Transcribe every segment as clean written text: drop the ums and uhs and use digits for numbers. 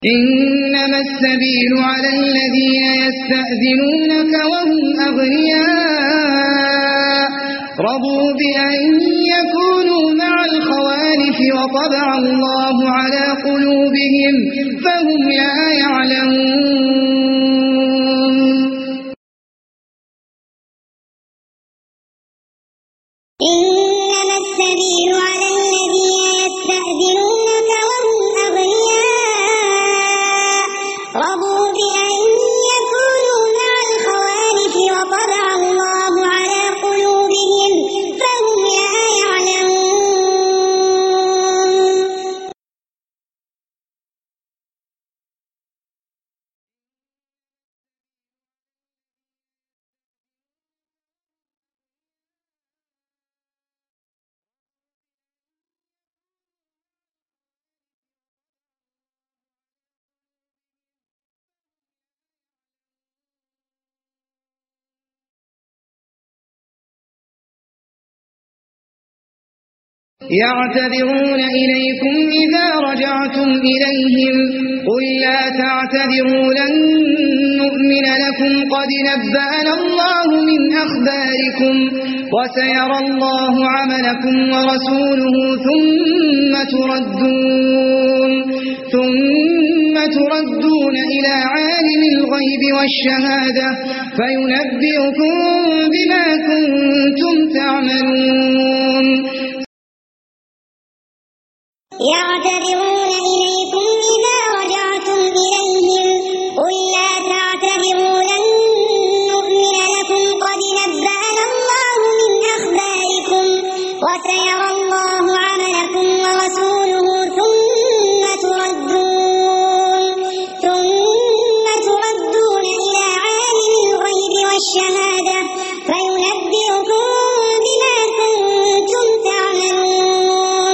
إنما السبيل على الذين يستأذنونك وهم أغنياء رضوا بأن يكونوا مع الخوالف وطبع الله على قلوبهم فهم لا يعلمون إنما السبيل على الذين يستأذنونك وهم أغنياء رضوا بأن يكونوا مع الخوالف وطبع الله على قلوبهم فهم لا يعلمون يعتذرون إليكم إذا رجعتم إليهم قل لا تعتذروا لن نؤمن لكم قد نبأنا الله من أخباركم وسيرى الله عملكم ورسوله ثم تردون إلى عالم الغيب والشهادة فينبئكم بما كنتم تعملون يعتذرون إليكم إذا رجعتم إليهم قل لا تعتذروا لن نؤمن لكم قد نبأنا الله من أخباركم وسيرى الله عملكم ورسوله ثم تردون إلى عالم الغيب والشهادة فينبئكم بما كنتم تعملون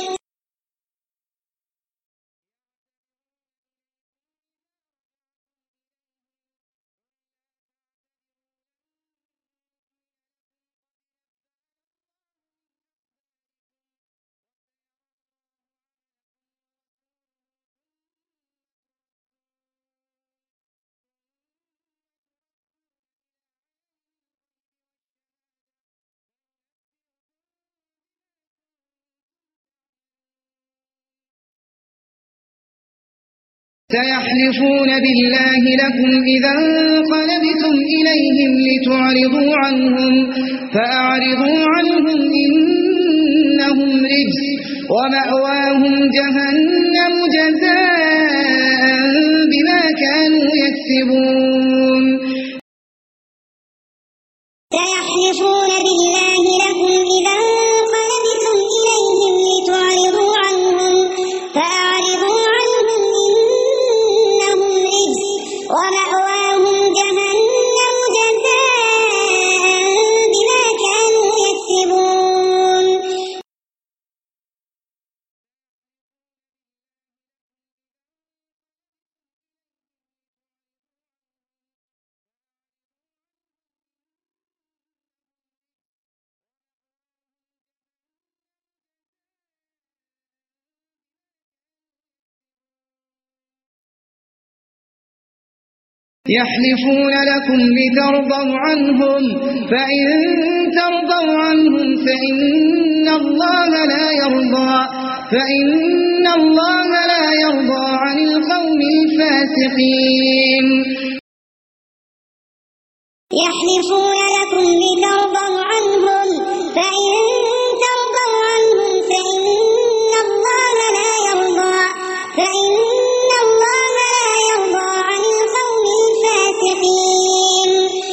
سيحلفون بالله لكم إذا انقلبتم إليهم لتعرضوا عنهم فأعرضوا عنهم إنهم رجس ومأواهم جهنم جزاء بما كانوا يكسبون سيحلفون بالله لكم إذا انقلبتم إليهم لتعرضوا عنهم فأعرضوا عنهم إنهم رجس ومأواهم جهنم جزاء بما كانوا يكسبون يحلفون لكم لترضوا عنهم فإن ترضوا عنهم فإن الله لا يرضى عن القوم الفاسقين يحلفون لكم لترضوا عنهم فإن ترضوا عنهم فإن الله لا يرضى عن القوم الفاسقين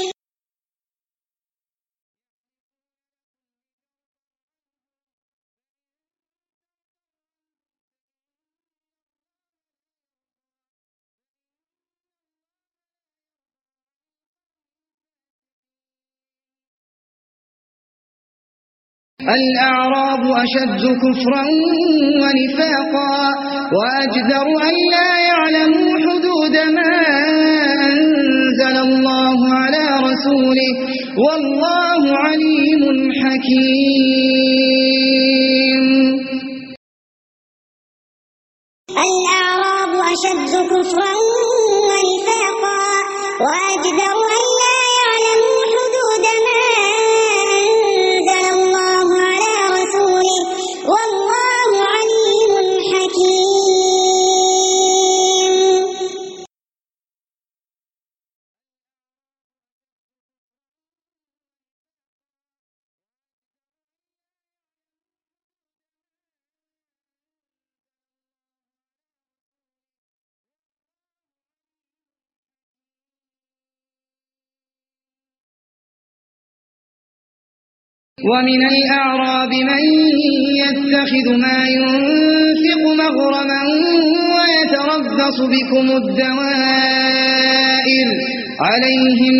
الأعراب أشد كفرا ونفاقا وأجدر أن لا يعلموا حدود ما أنزل الله على رسوله والله عليم حكيم الأعراب أشد كفرا ونفاقا وأجدر أن لا يعلموا حدود ما أنزل الله على رسوله والله عليم حكيم. ومن الأعراب من يتخذ ما ينفق مغرما ويتربص بكم الدوائر عليهم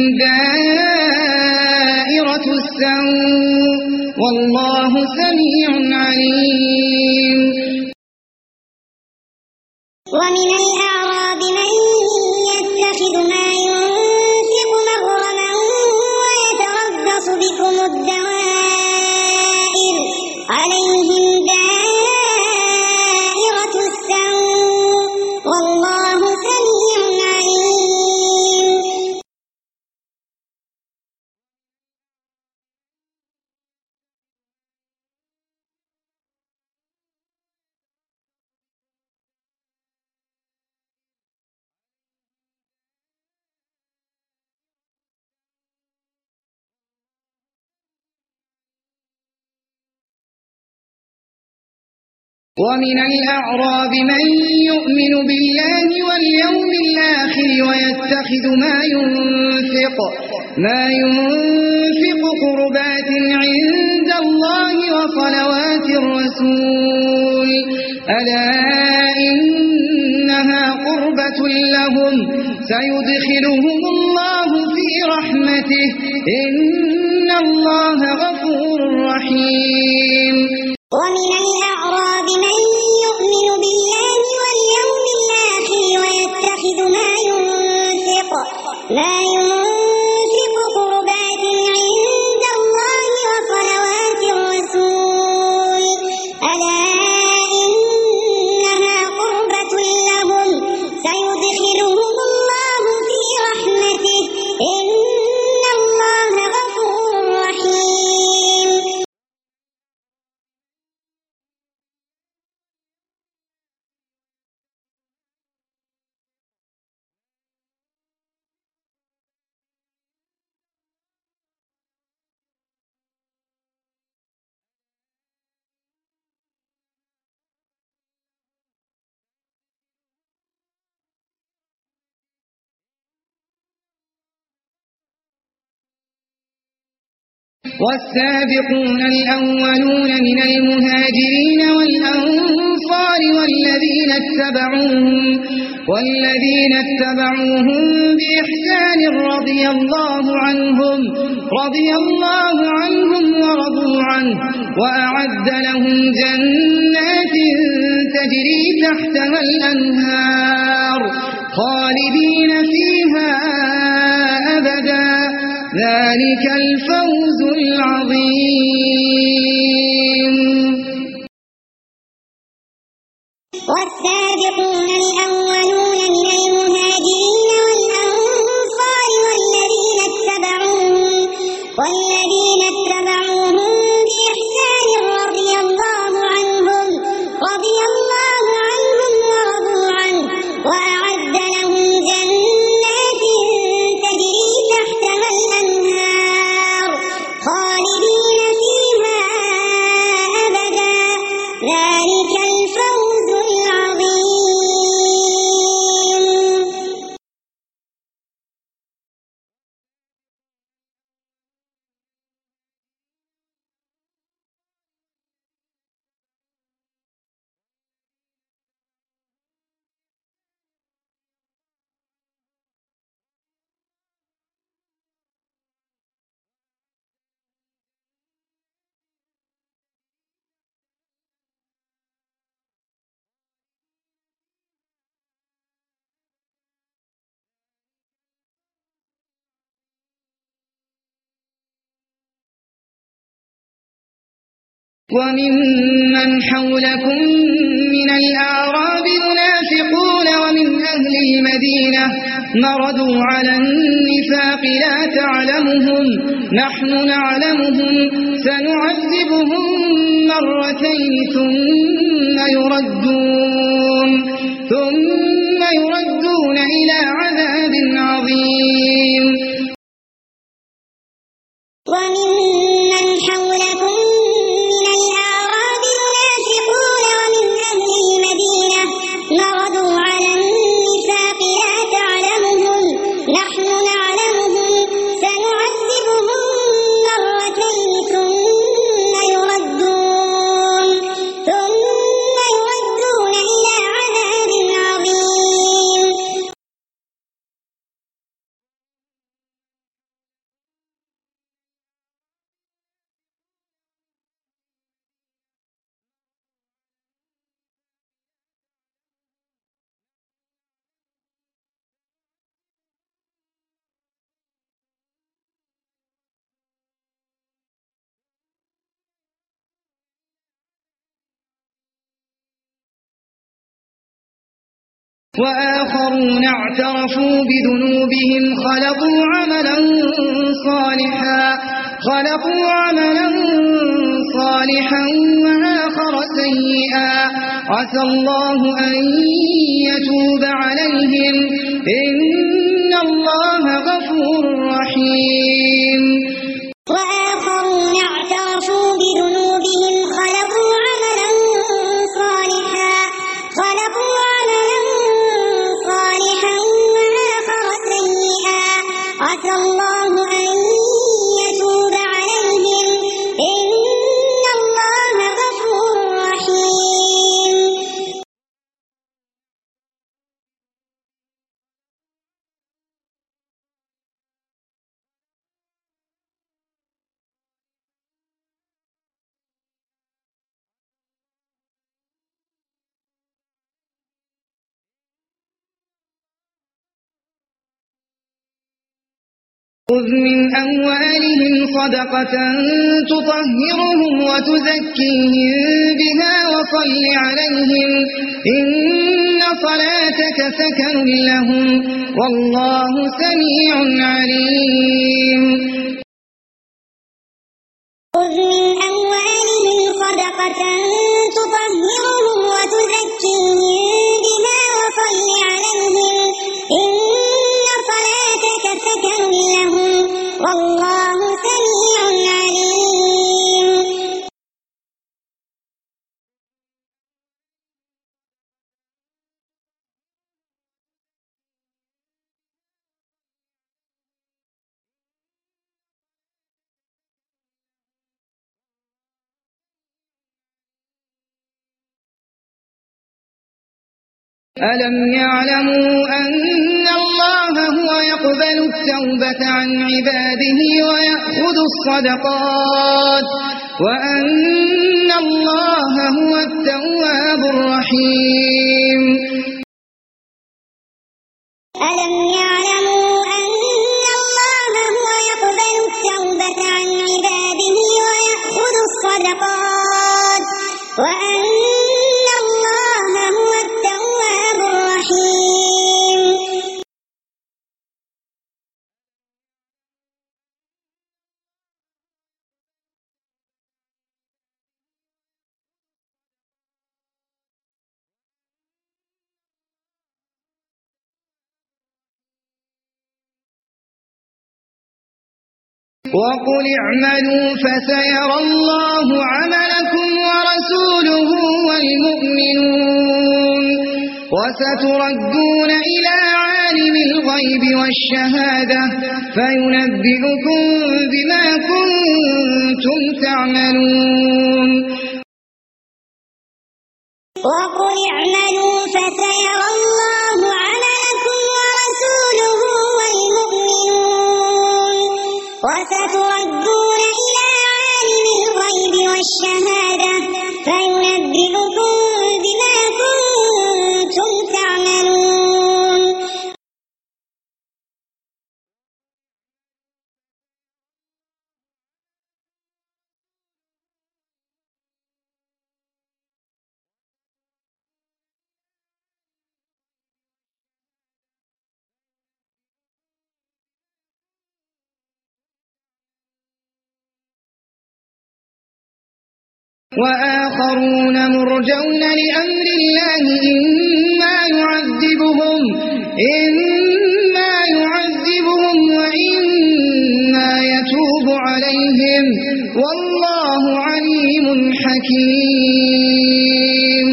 دائرة السوء والله سميع عليم. ومن الأعراب من يتخذ ما ينفق مغرما ويتربص بكم الدوائر عليهم دائرة السوء والله سميع عليم. ومن الأعراب من يؤمن بالله واليوم الآخر ويتخذ ما ينفق قربات عند الله وصلوات الرسول ألا إنها قربة لهم سيدخلهم الله في رحمته إن الله غفور رحيم. ومن الأعراب من يؤمن بالله واليوم الآخر ويتخذ ما ينفق قربات عند الله وصلوات الرسول ألا إنها قربة لهم سيدخلهم الله في رحمته إن الله غفور رحيم. والسابقون الأولون من المهاجرين والأنصار والذين اتبعوهم بإحسان رضي الله عنهم ورضوا عنه وأعد لهم جنات تجري تحتها الأنهار خالدين فيها أبدا ذلك الفوز العظيم. والسابقون الأولون من المهاجرين والأنصار والذين اتبعوهم بإحسان رضي الله عنهم ورضوا عنه وأعد لهم جنات تجري تحتها الأنهار خالدين فيها وممن حولكم من الأعراب منافقون ومن أهل المدينة مردوا على النفاق لا تعلمهم نحن نعلمهم سنعذبهم مرتين ثم يردون إلى عذاب عظيم. وممن حولكم من الأعراب منافقون ومن أهل المدينة مردوا على النفاق لا تعلمهم نحن نعلمهم سنعذبهم مرتين ثم يردون إلى عذاب عظيم. وآخرون اعترفوا بذنوبهم خلقوا عملا صالحا وآخر سيئا عسى الله أن يتوب عليهم إن الله غفور رحيم. وآخرون اعترفوا بذنوبهم خلقوا عملا صالحا وآخر سيئا عسى الله أن يتوب عليهم إن الله غفور رحيم. خذ من أموالهم صدقة تطهرهم وتزكيهم بها وصل عليهم إن صلاتك سكن لهم والله سميع عليم. خذ من أموالهم صدقة تطهرهم وتزكيهم بها وصل عليهم إن صلاتك سكن لهم والله سميع عليم. ألم يعلموا أن الله هو يقبل التوبة عن عباده ويأخذ الصدقات وأن الله هو التواب الرحيم. ألم يعلموا أن الله هو يقبل التوبة عن عباده ويأخذ الصدقات وأن الله هو التواب الرحيم. وقل اعملوا فسيرى الله عملكم ورسوله والمؤمنون وستردون إلى عالم الغيب والشهادة فينبئكم بما كنتم تعملون. وقل اعملوا فسيرى الله عملكم ورسوله والمؤمنون وستردون إلى عالم الغيب والشهادة فينبئكم بما كنتم تعملون. وآخرون مرجون لأمر الله إما يعذبهم وإما يتوب عليهم والله عليم حكيم.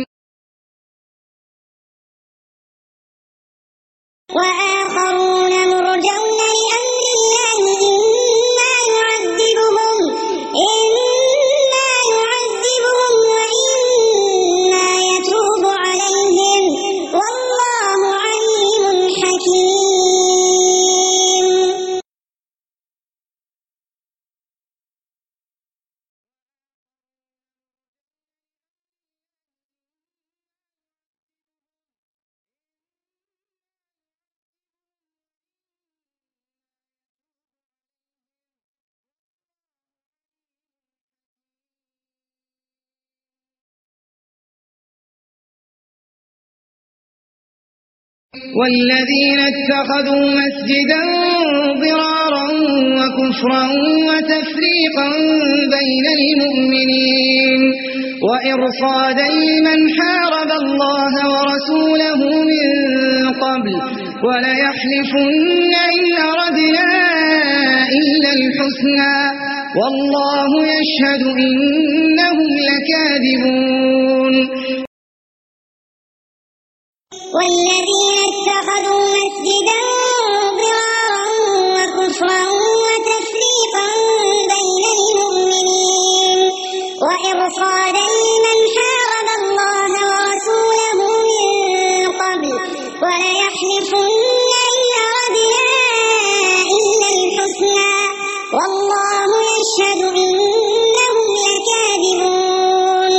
وآخرون مرجون لأمر الله إما يعذبهم وإما يتوب عليهم والله عليم حكيم. والذين اتخذوا مسجدا ضرارا وكفرا وتفريقا بين المؤمنين وإرصادا لمن حارب الله ورسوله من قبل وليحلفن إن أردنا إلا الحسنى والله يشهد إنهم لكاذبون. والذين اتخذوا مسجدا ضرارا وكفرا وتفريقا بين المؤمنين وإرصادا لمن حارب الله ورسوله من قبل وليحلفن إن أردنا إلا الحسنى والله يشهد إنهم لكاذبون.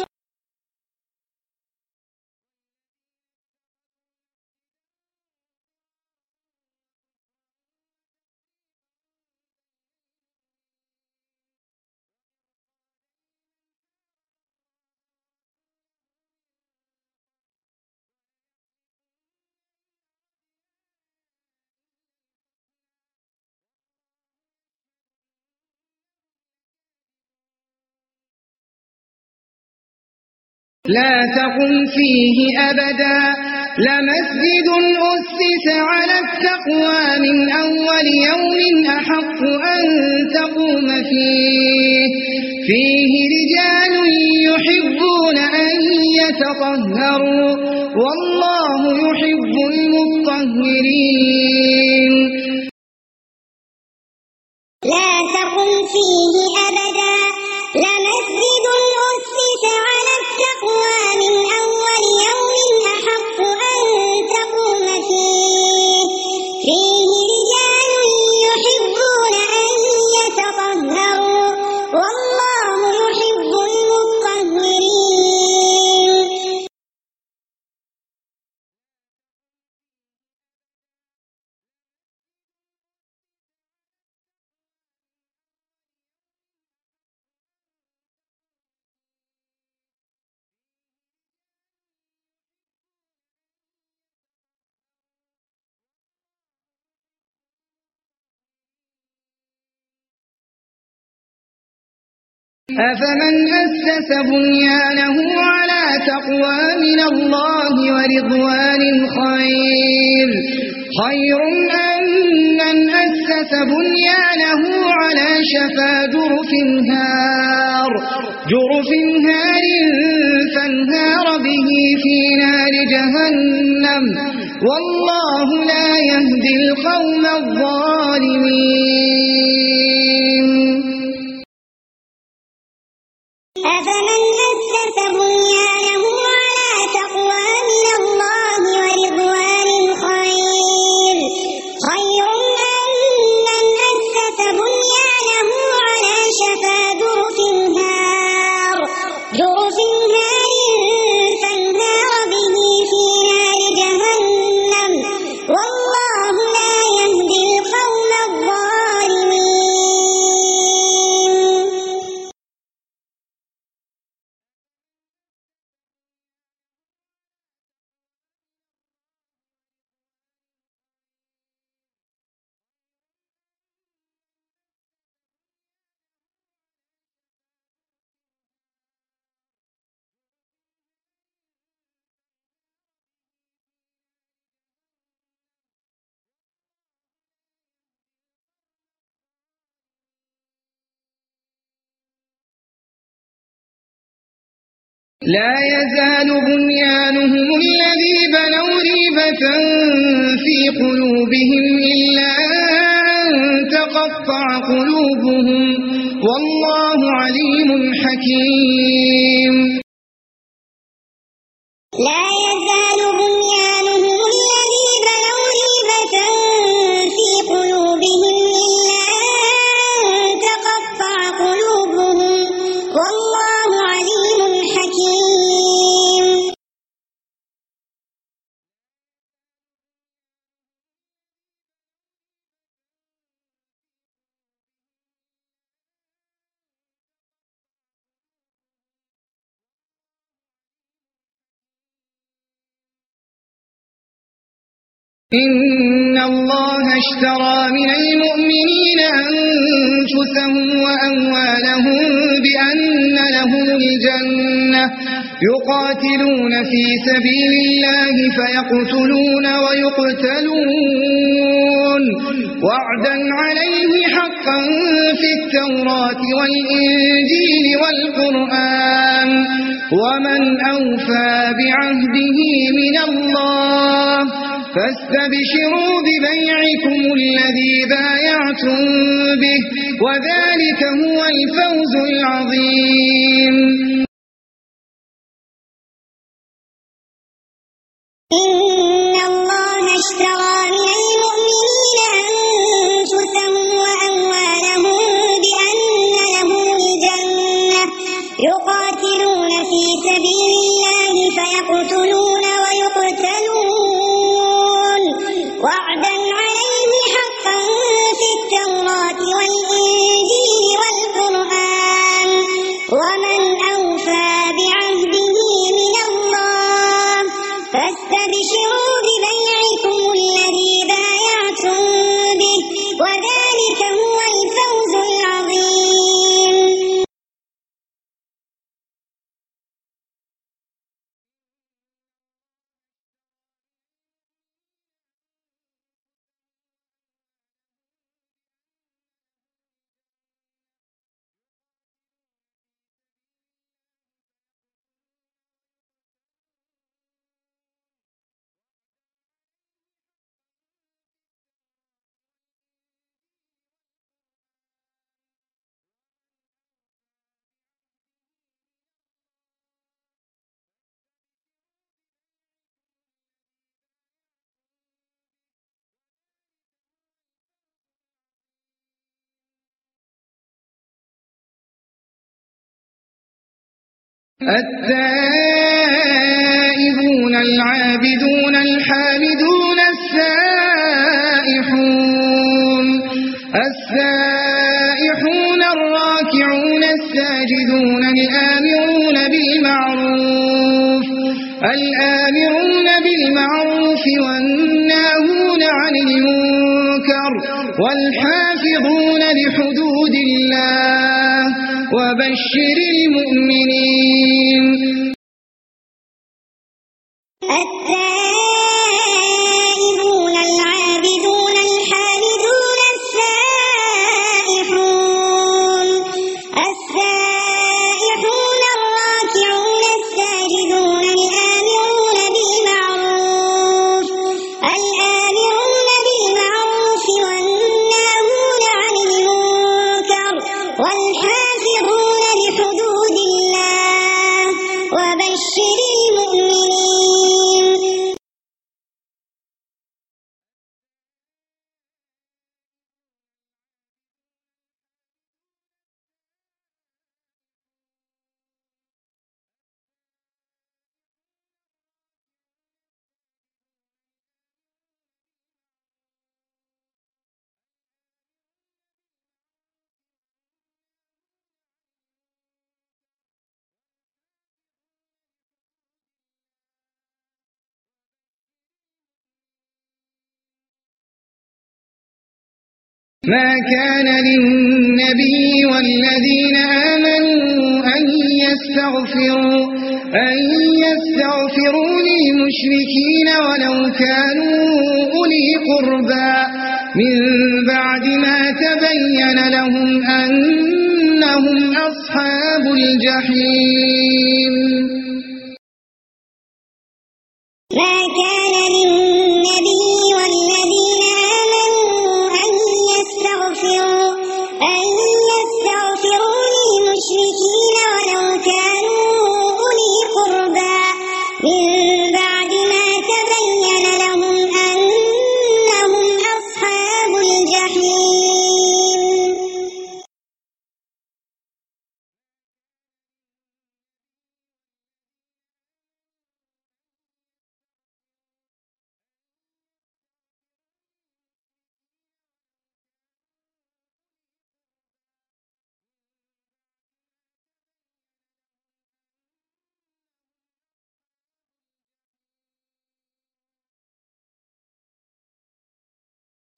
لا تقم فيه أبدا لمسجد أسس على التقوى من أول يوم أحق أن تقوم فيه رجال يحبون أن يتطهروا والله يحب المطهرين. لا تقم فيه أبدا لمسجد أسس على التقوى من أول يوم أحق أن تقوم فيه رجال يحبون أن يتطهروا والله يحب المطهرين. أفمن أسس بنيانه على تقوى من الله ورضوان خير أم من أسس بنيانه على شفا جرف هار فانهار به في نار جهنم والله لا يهدي القوم الظالمين. أفمن أسس بنيانه على تقوى من الله ورضوان خير أم من أسس بنيانه على شفا جرف هار فانهار به في نار جهنم والله لا يهدي القوم الظالمين. لا يزال بنيانهم الذي بنوا ريبة في قلوبهم إلا أن تقطع قلوبهم والله عليم حكيم. لا يزال بنيانهم الذي بنوا ريبة في قلوبهم إلا أن تقطع قلوبهم والله عليم حكيم. إن الله اشترى من المؤمنين أنفسهم وأموالهم بأن لهم الجنة يقاتلون في سبيل الله فيقتلون ويقتلون وعدا عليه حقا في التوراة والإنجيل والقرآن ومن أوفى بعهده من الله فاستبشروا ببيعكم الذي بايعتم به وذلك هو الفوز العظيم. إن الله اشترى من المؤمنين أنفسهم وأموالهم بأن لهم الجنة يقاتلون في سبيل الله فيقتلون ويقتلون وعدا عليه حقا في التوراة والإنجيل والقرآن ومن أوفى بعهده من الله فاستبشروا ببيعكم الذي بايعتم به وذلك هو الفوز العظيم. التائبون العابدون الحامدون السائحون الراكعون الساجدون الآمرون بالمعروف والناهون عن المنكر والحافظون لحدود الله وبشر المؤمنين. التائبون العابدون الحامدون السائحون الراكعون الساجدون الآمرون بالمعروف والناهون عن المنكر والحافظون لحدود الله وبشر المؤمنين. ما كان للنبي والذين آمنوا أن يستغفروا للمشركين ولو كانوا أولي قربى من بعد ما تبين لهم أنهم أصحاب الجحيم.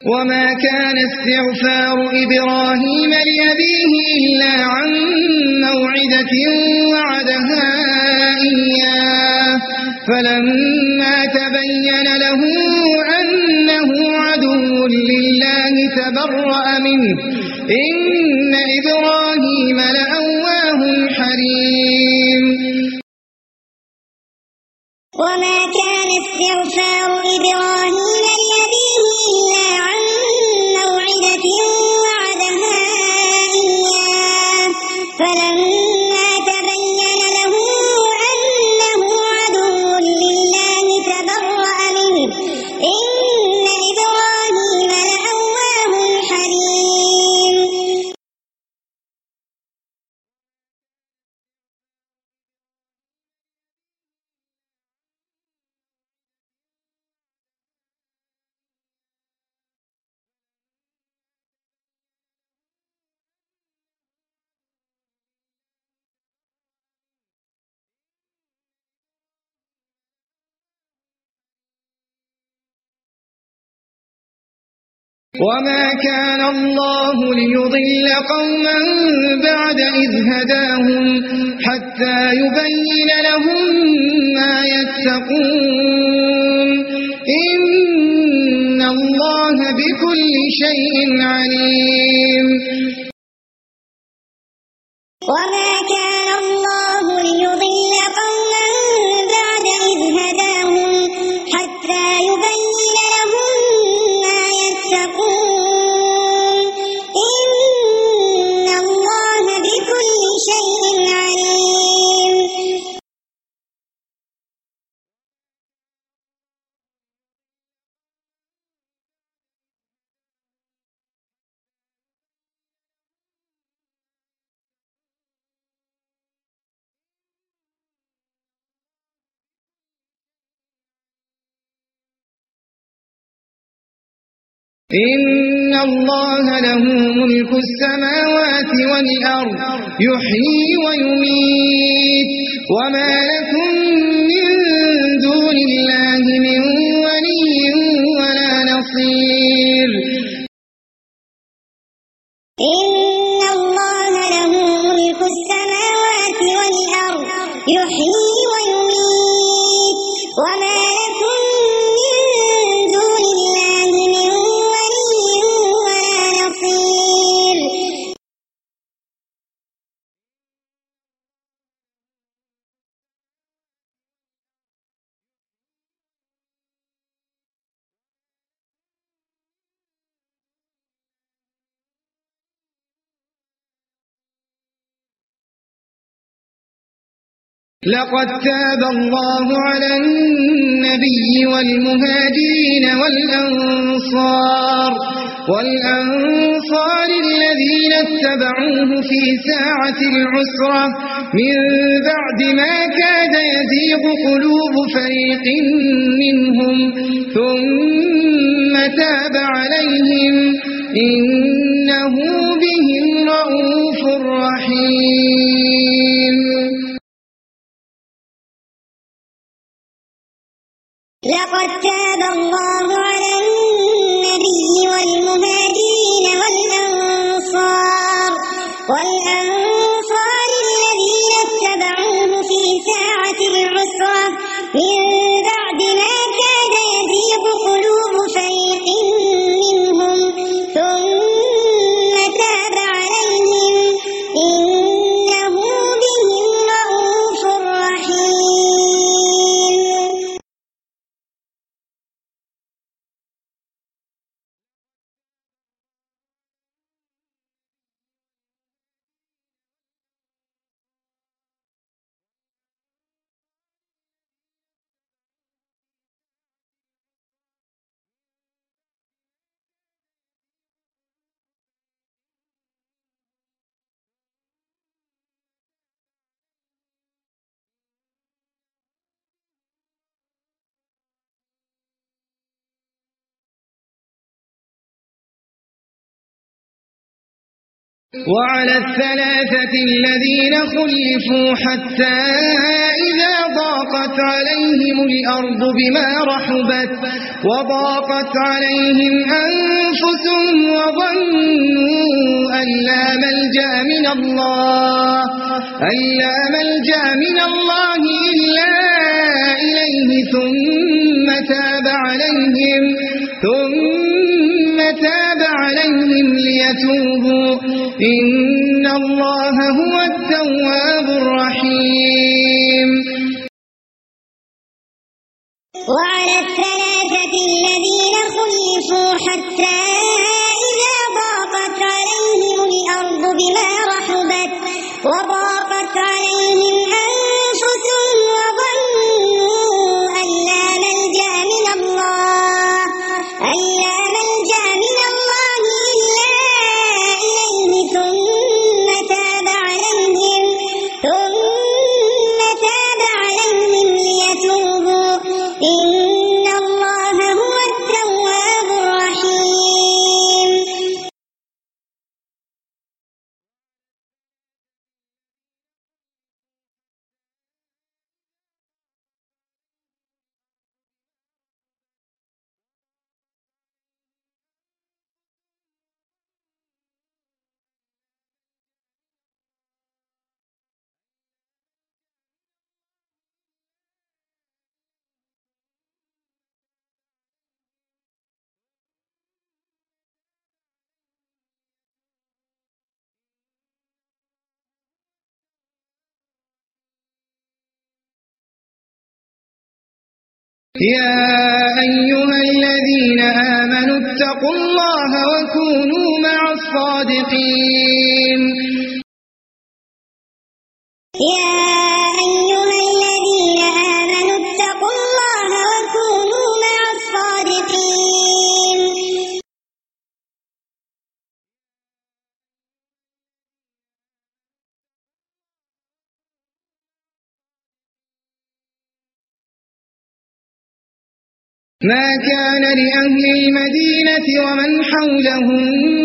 وما كان استغفار إبراهيم لأبيه إلا عن موعدة وعدها إياه فلما تبين له أنه عدو لله تبرأ منه إن إبراهيم لأواه حليم وما كان استغفار إبراهيم لأبيه إلا عن موعدة وعدها إياه فلما تبين له أنه عدو لله تبرأ منه إن إبراهيم لأواه حليم وما كان الله ليضل قوما بعد إذ هداهم حتى يبين لهم ما يتقون إن الله بكل شيء عليم وما كان الله ليضل قوما بعد إذ هداهم حتى يبين لهم ما يتقون إن الله بكل شيء عليم إن الله له ملك السماوات والأرض يحيي ويميت وما لكم من دون الله من ولي ولا نصير إن الله له ملك السماوات والأرض يحيي ويميت وما لكم من دون الله من ولي ولا نصير لقد تاب الله على النبي والمهاجرين والأنصار الذين اتبعوه في ساعة العسرة من بعد ما كاد يزيغ قلوب فريق منهم ثم تاب عليهم إنه بهم رءوف رحيم لقد تاب الله على النبي والمهاجرين والأنصار الذين اتبعوه في ساعة العسرة من بعد ما كاد يزيغ قلوب فريق منهم ثم تاب عليهم إنه وعلى الثلاثة الذين خلفوا حتى إذا ضاقت عليهم الأرض بما رحبت وضاقت عليهم أنفسهم وظنوا أن لا ملجأ من الله إلا إليه ثم تاب عليهم ليتوبوا إن الله هو التواب الرحيم. وعلى الثلاثة الذين خلفوا حتى إذا ضاقت عليهم الأرض بما رحبت وضاقت عليهم أنفسهم وظنوا أن لا ملجأ من الله إلا إليه ثم تاب عليهم ليتوبوا إن الله هو التواب الرحيم. يا أيها الذين آمنوا اتقوا الله وكونوا مع الصادقين. يا أيها الذين آمنوا اتقوا الله وكونوا مع الصادقين. ما كان لأهل المدينة ومن حولهم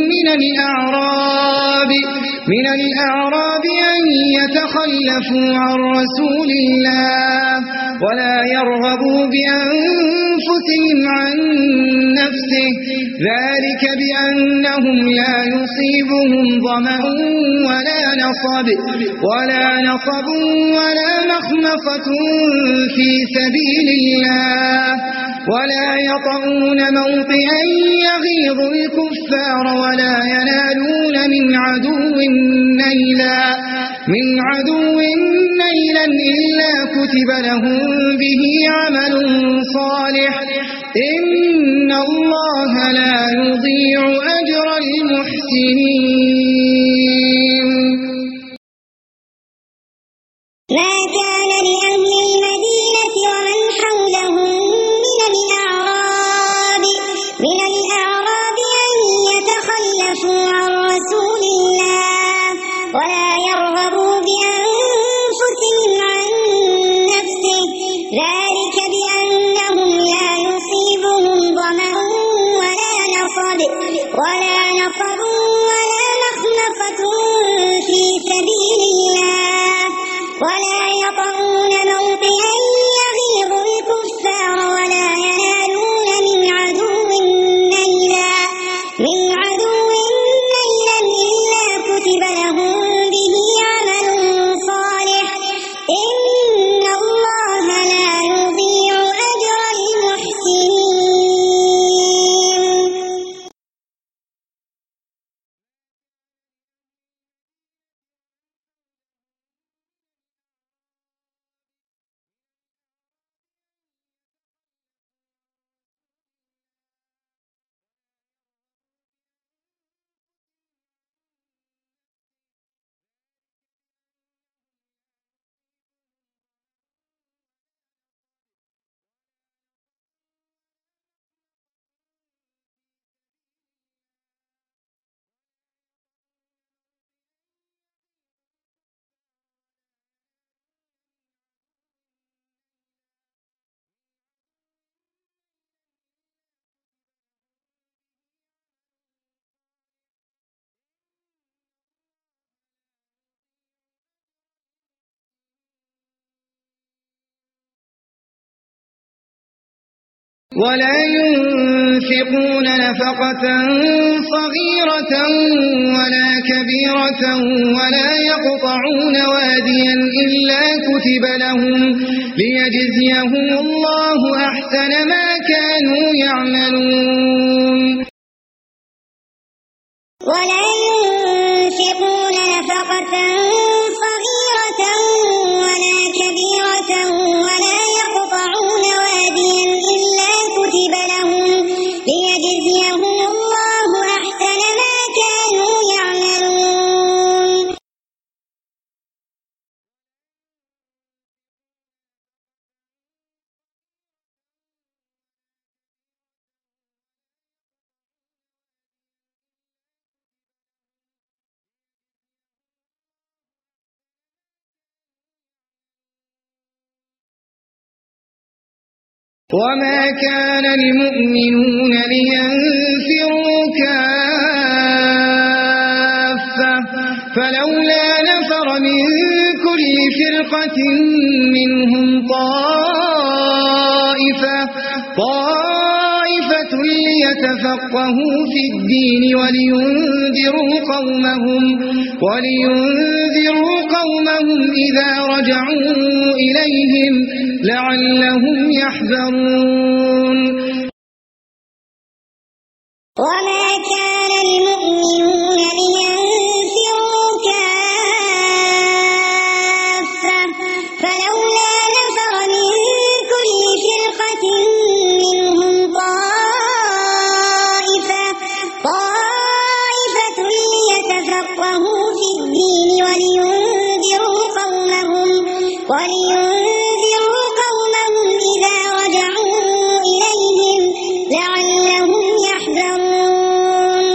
من الأعراب أن يتخلفوا عن رسول الله ولا يرغبوا بأنفسهم عن نفسه ذلك بأنهم لا يصيبهم ظمأ ولا نصب ولا مخمصة في سبيل الله ولا يطعون موطئا يغيظ الكفار ولا ينالون من عدو نيلا إلا كتب لهم به عمل صالح إن الله لا يضيع أجر المحسنين. ما كان لأهل المدينة ومن حولهم من الأعراب أن يتخلفوا عن رسول الله ولا يرغبوا بأنفسهم عن نفسه ذلك بأنهم لا يصيبهم ظمأ ولا نصب ولا مخمصة في سبيل الله ولا يطعون موطئا يغيظ الكفار ولا ينالون من عدو نيلا إلا كتب لهم به عمل صالح إن الله لا يضيع أجر المحسنين. ولا ينفقون نفقة صغيرة ولا كبيرة ولا يقطعون واديا إلا كتب لهم ليجزيهم الله أحسن ما كانوا يعملون ولا ينفقون نفقة صغيرة ولا كبيرة ولا يقطعون واديا إلا كتب لهم ليجزيهم الله أحسن ما كانوا يعملون وما كان المؤمنون لينفروا كافة فلولا نفر من كل فرقة منهم طائفة ليتفقهوا في الدين ولينذروا قومهم إذا رجعوا إليهم لعلهم يحذرون وما كان المؤمنون لينفروا كافة فلولا نفر من كل فرقة منهم طائفة ليتفقهوا في الدين ولينذروا قومهم إذا رجعوا إليهم لعلهم يحذرون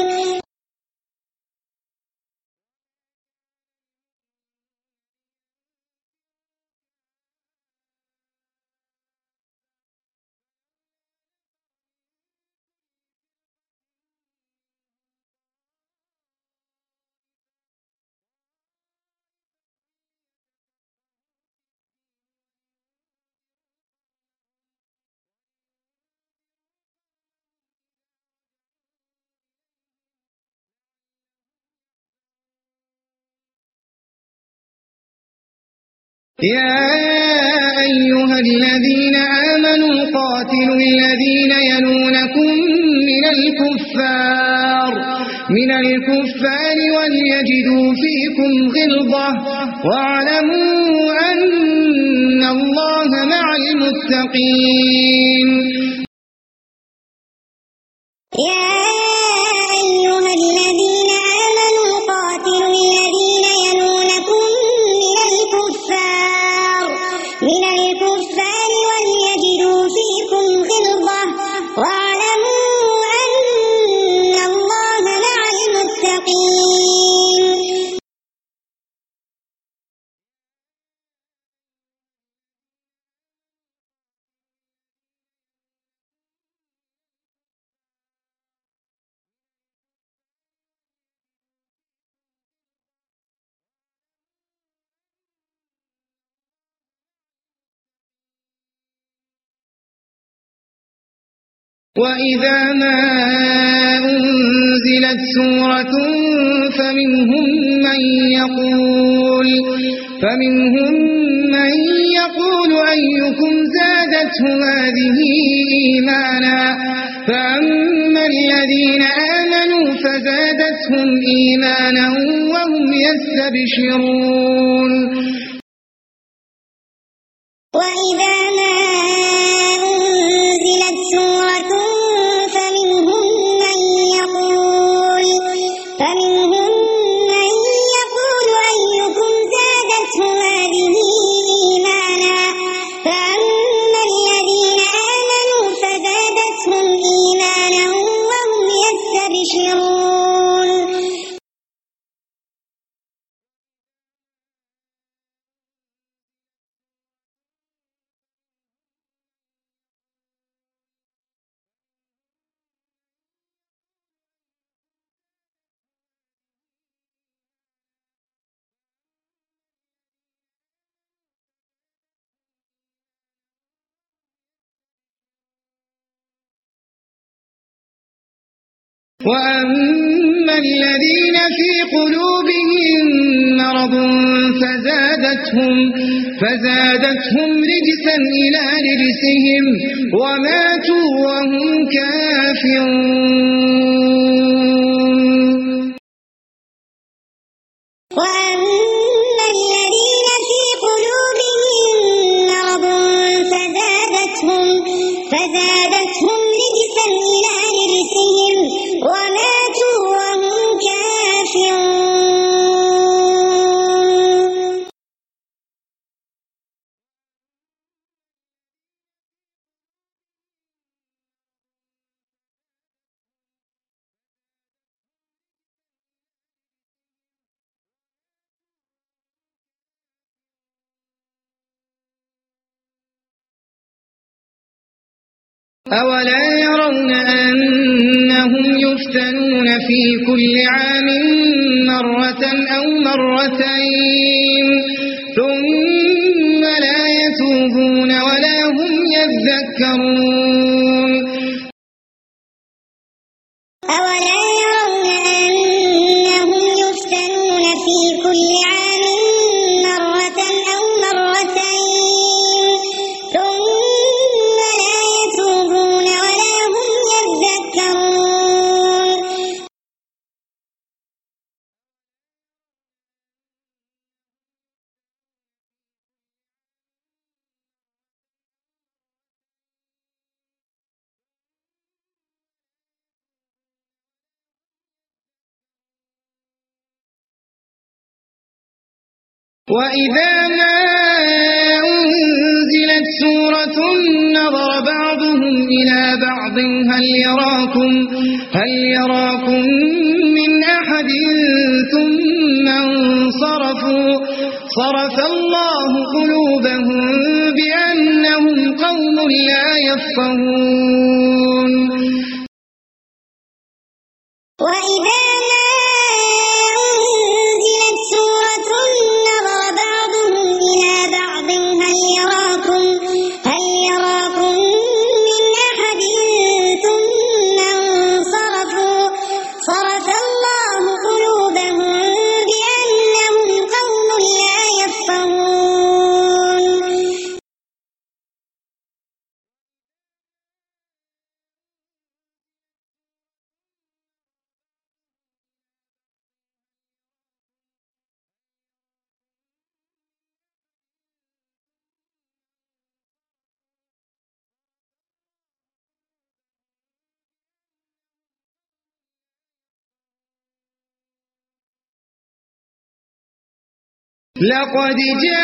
يا أيها الذين آمنوا قاتلوا الذين يلونكم من الكفار وليجدوا فيكم غلظة واعلموا أن الله مع المتقين يا أيها الذين آمنوا قاتلوا الذين يلونكم من الكفار وليجدوا فيكم غلظة واعلموا أن الله مع المتقين وإذا ما أنزلت سورة فمنهم من يقول أيكم زادته هذه إيمانا فأما الذين آمنوا فزادتهم إيمانا وهم يستبشرون وإذا ما أنزلت سورة فمنهم من يقول أيكم زادته هذه إيمانا فأما الذين آمنوا فزادتهم إيمانا وهم يستبشرون وأما الذين في قلوبهم مرض فزادتهم رجسا إلى رجسهم وماتوا وهم كافرون. وأما الذين في قلوبهم مرض فزادتهم رجسا إلى رجسهم وماتوا وهم كافرون. أولا يرون أنهم يفتنون في كل عام مرة أو مرتين ثم لا يتوبون ولا هم يذكرون. أولا يرون أنهم يفتنون في كل عام مرة أو مرتين ثم لا يتوبون ولا هم يذكرون. وإذا ما أنزلت سورة نظر بعضهم إلى بعض هل يراكم من أحد ثم انصرفوا صرف الله قلوبهم بأنهم قوم لا يفقهون. وإذا ما أنزلت سورة نظر بعضهم إلى بعض هل يراكم من أحد ثم انصرفوا صرف الله قلوبهم بأنهم قوم لا يفقهون. لقد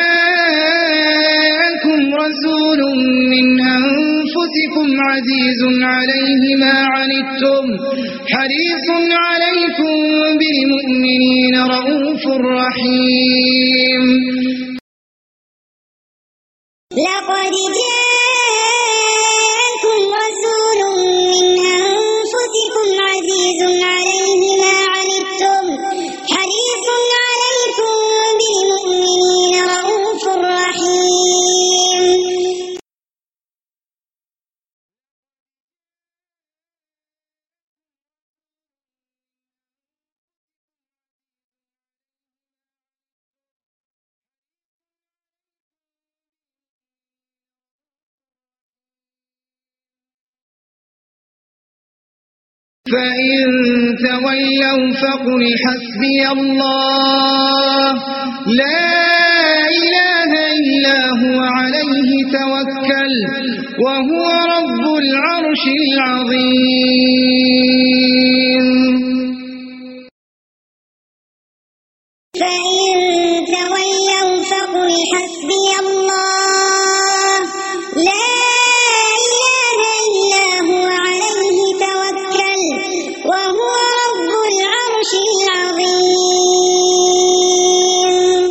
جاءكم رسول من أنفسكم عزيز عليه ما عنتم حريص عليكم بالمؤمنين رؤوف رحيم. لقد جاءكم رسول من أنفسكم عزيز عليه ما عنتم حريص عليكم بالمؤمنين رؤوف رحيم. فإن تولوا فقل حسبي الله لا إله إلا هو عليه توكل وهو رب العرش العظيم. فإن تولوا فقل حسبي الله لا إله إلا هو عليه توكل وهو رب العرش العظيم.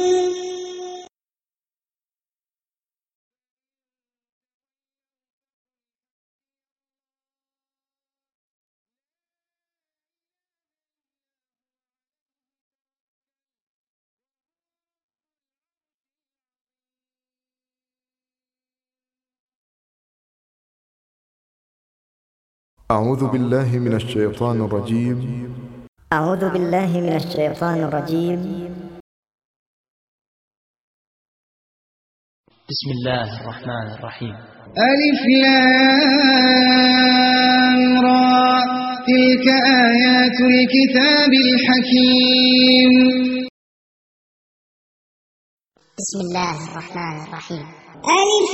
أعوذ بالله من الشيطان الرجيم. أعوذ بالله من الشيطان الرجيم. بسم الله الرحمن الرحيم. ألف لام را تلك آيات الكتاب الحكيم. بسم الله الرحمن الرحيم. ألف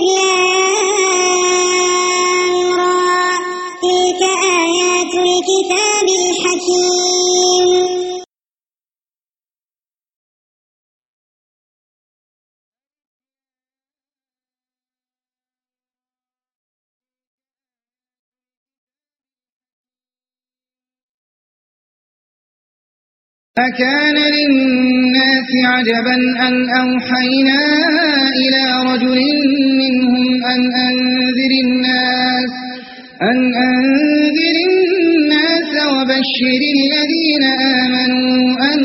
لام را تلك آيات الكتاب الحكيم. أكان للناس عجبا أن أوحينا إلى رجل منهم أن أنذر الناس وبشر الذين آمنوا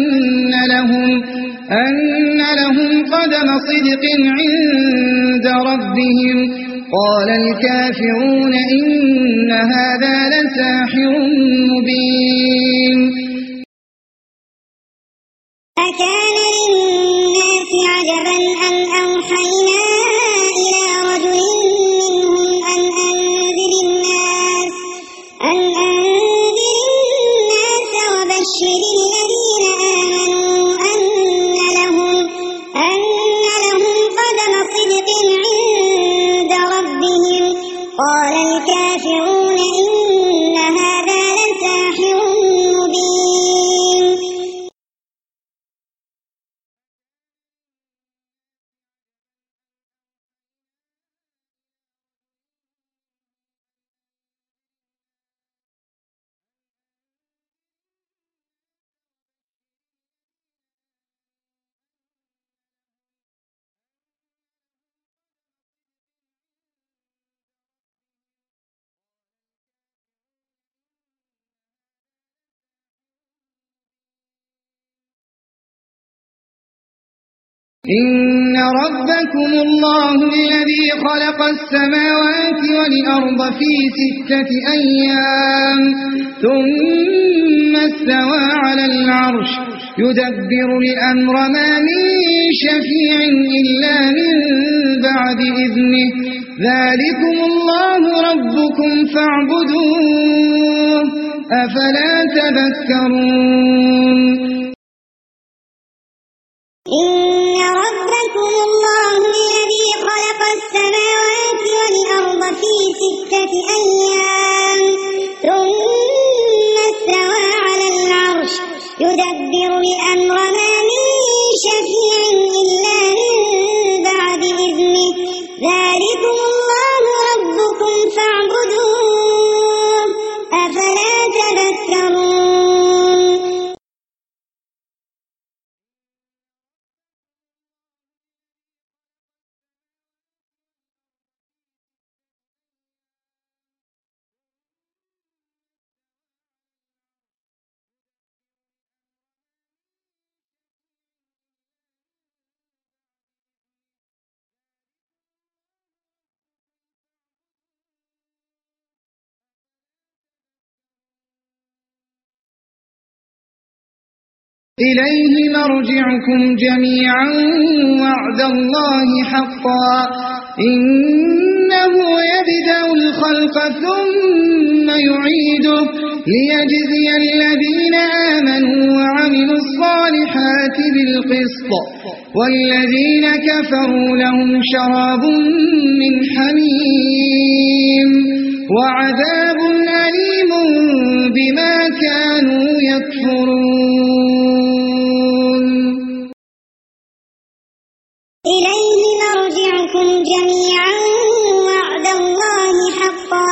أن لهم قدم صدق عند ربهم. قال الكافرون إن هذا لساحر مبين. أكان للناس عجبا أن أوحينا إلى رجل منهم أن أنذر الناس وبشر الذين آمنوا أن لهم قدم صدق عند ربهم. قال الكافرون إن هذا لساحر مبين. إن ربكم الله الذي خلق السماوات والأرض في 6 أيام ثم استوى على العرش يدبر الأمر ما من شفيع إلا من بعد إذنه. ذلكم الله ربكم فاعبدوه أفلا تذكرون. إن ربكم الله الذي خلق السماوات والأرض في 6 أيام ثم استوى على العرش يدبر الأمر ما من شفيع إلا من بعد إذنه. ذلكم الله ربكم فاعبدوه أفلا تذكرون. إليه مرجعكم جميعا وعد الله حقا إنه يبدأ الخلق ثم يعيده ليجزي الذين آمنوا وعملوا الصالحات بالقسط والذين كفروا لهم شراب من حميم وعذاب أليم بما كانوا يكفرون. إليه مرجعكم جميعا وعد الله حقا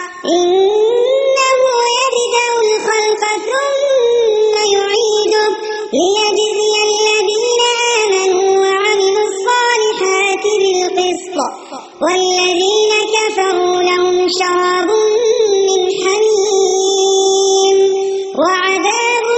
إنه يبدأ الخلق ثم يعيده ليجزي الذين آمنوا وعملوا الصالحات بالقسط والذين كفروا لهم شراب من حميم وعذاب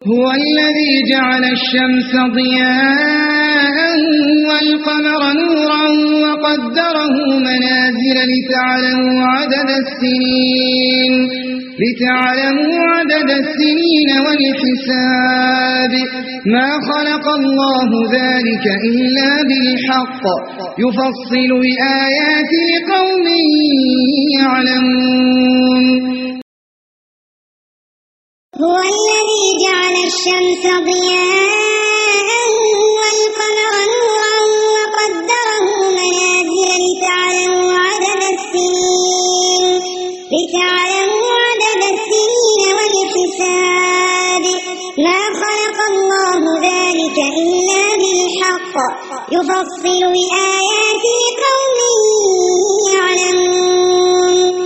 هو الذي جعل الشمس ضياء والقمر نورا وقدره منازل لتعلموا عدد السنين والحساب ما خلق الله ذلك إلا بالحق يفصل الآيات لقوم يعلمون هو الذي جعل الشمس ضياء والقمر نورا وقدره منازل لتعلموا عدد السنين والحساب ما خلق الله ذلك إلا بالحق يفصل الآيات لقوم يعلمون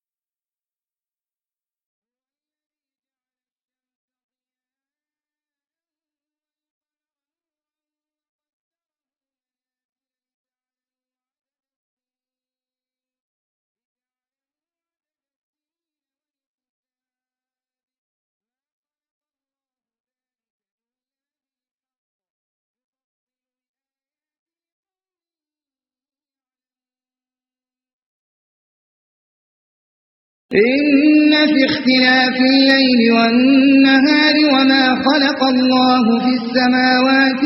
إن في اختلاف الليل والنهار وما خلق الله في السماوات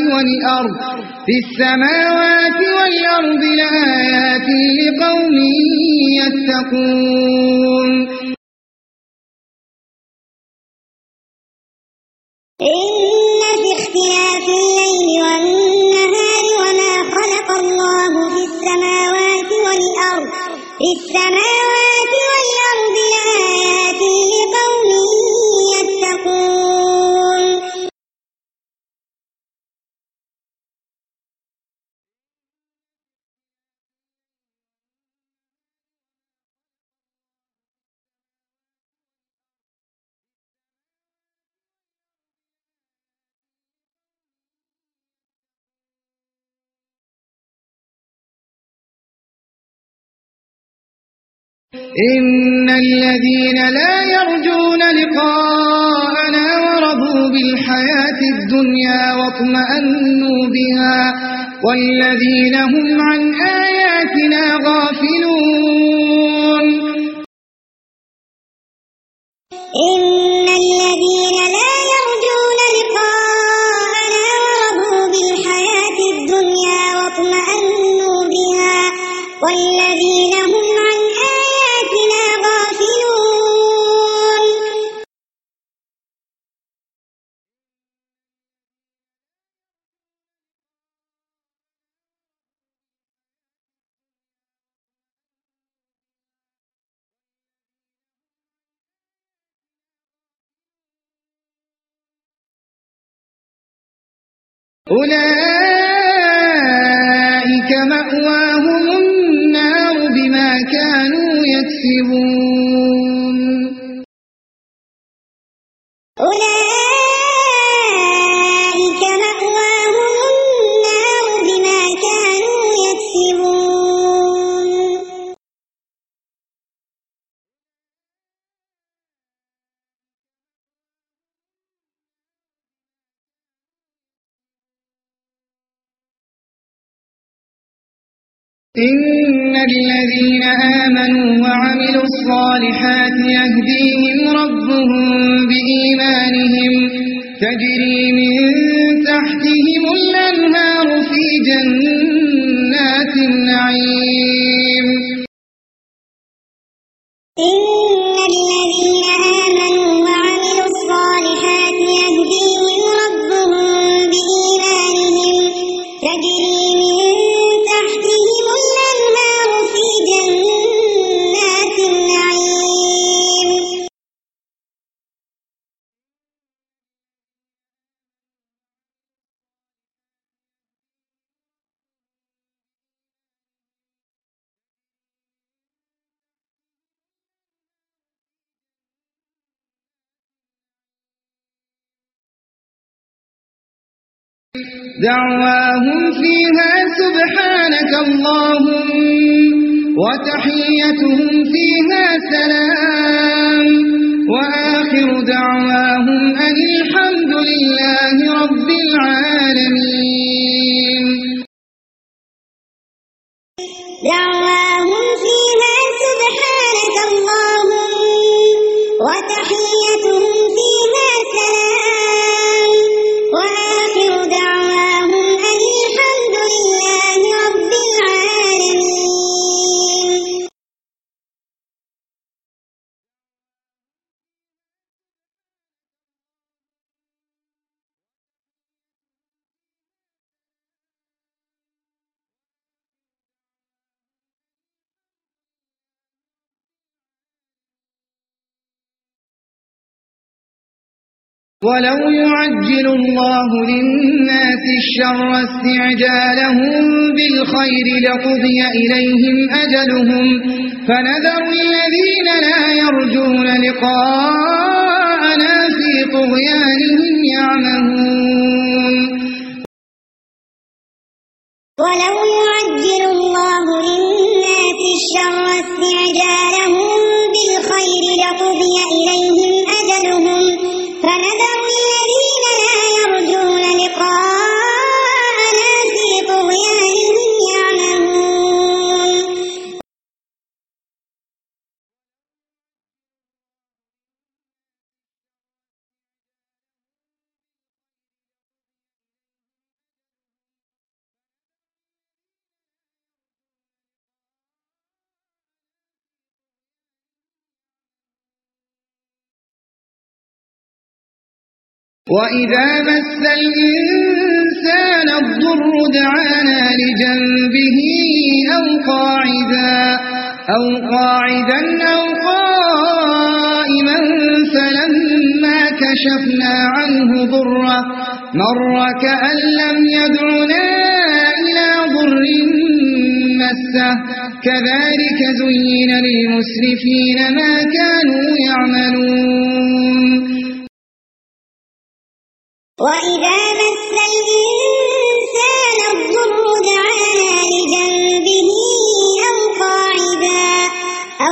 والأرض لآيات لقوم يتقون إن في اختلاف الليل والنهار وما خلق الله في السماوات والأرض لآيات لقوم يتقون إن الذين لا يرجون لقاءنا ورضوا بالحياة الدنيا واطمأنوا بها والذين هم عن آياتنا غافلون إن الذين لا يرجون لقاءنا ورضوا بالحياة الدنيا واطمأنوا بها والذين هم عن آياتنا غافلون أولئك مأواهم النار بما كانوا يكسبون أولئك مأواهم النار بما كانوا يكسبون إن الذين آمنوا وعملوا الصالحات يهديهم ربهم بإيمانهم تجري من تحتهم الأنهار في جنات النعيم إن الذين آمنوا وعملوا الصالحات يهديهم ربهم بإيمانهم تجري من تحتهم الأنهار في جنات النعيم دعواهم فيها سبحانك اللهم وتحيتهم فيها سلام وآخر دعواهم أن الحمد لله رب العالمين. دعواهم فيها سبحانك اللهم وتحيتهم فيها سلام وآخر دعواهم أن الحمد لله رب العالمين. ولو يعجل الله للناس الشر استعجالهم بالخير لقضي إليهم أجلهم فنذر الذين لا يرجون لقاءنا في طغيانهم يعمهون. ولو يعجل الله للناس الشر استعجالهم بالخير لقضي إليهم أجلهم فنذر الذين لا يرجون لقاءنا في طغيانهم يعمهون. وإذا مس الإنسان الضر دعانا لجنبه أو قاعدا أو قائما فلما كشفنا عنه ضره مر كأن لم يدعنا إلى ضر مسه كذلك زين للمسرفين ما كانوا يعملون. وإذا مس الإنسان الضر دعانا لجنبه أو قاعدا أو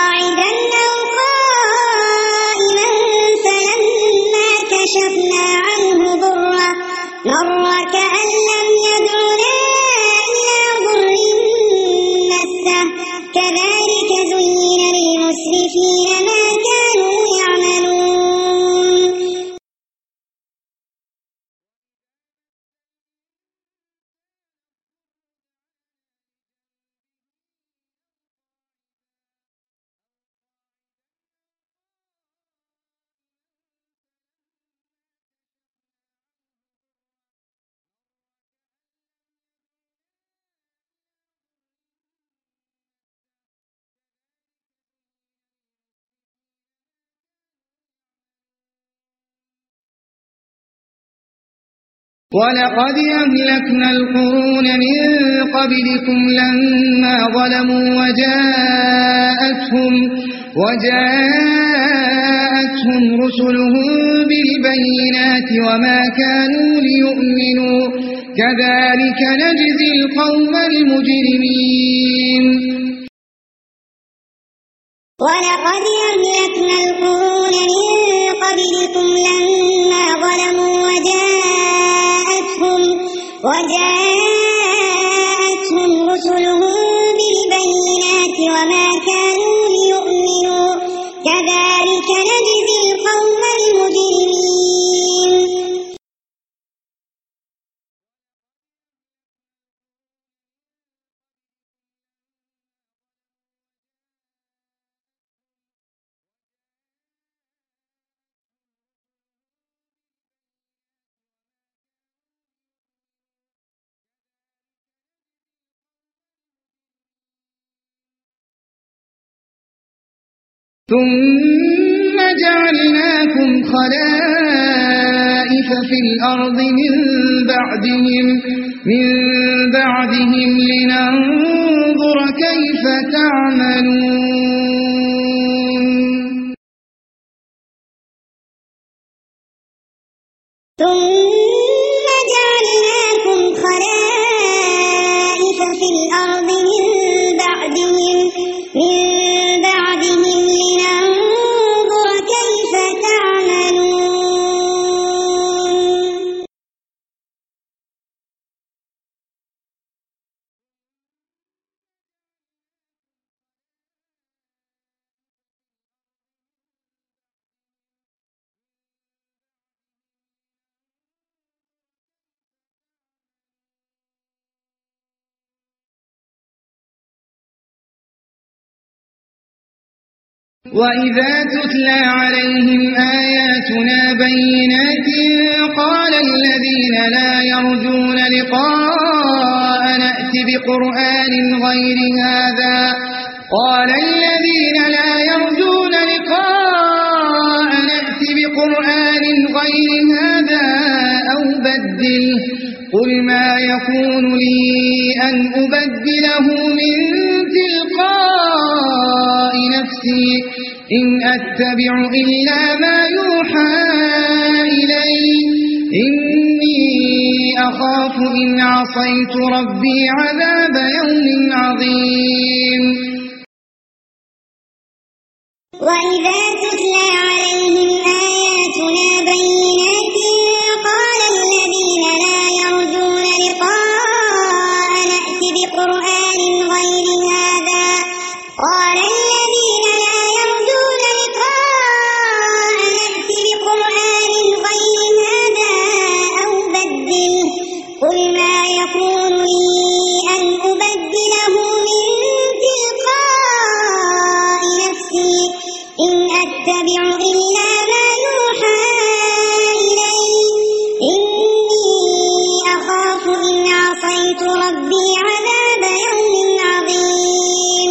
قائما فلما كشفنا عنه ضره مر كأن لم يدعنا إلى ضر مسه كذلك زين للمسرفين ما كانوا يعملون. ولقد أهلكنا القرون من قبلكم لما ظلموا وجاءتهم رسلهم بالبينات وما كانوا ليؤمنوا كذلك نجزي القوم المجرمين. ولقد أهلكنا القرون من قبلكم لما ظلموا وجاءتهم رسلهم بالبينات وما كانوا ليؤمنوا كذلك نجزي القوم المجرمين. ثم جعلناكم خلائف في الأرض من بعدهم لننظر كيف تعملون. ثم جعلناكم خلائف في الأرض من بعدهم لننظر كيف وإذا تتلى عليهم آياتنا بينات قال الذين لا يرجون لقاءنا ائت بقرآن غير هذا أو بدله قل ما يكون لي أن أبدله من تلقاء نفسي إن أتبع إلا ما يوحى إلي إني أخاف إن عصيت ربي عذاب يوم عظيم. وإذا تتلى عليهم آياتنا بينات قال الذين لا يرجون لقاءنا ائت بقرآن غير هذا أو بدله قل ما يكون لي أن أبدله من تلقاء نفسي إن أتبع إلا ما يوحى إلي إني أخاف إن عصيت ربي عذاب يوم عظيم.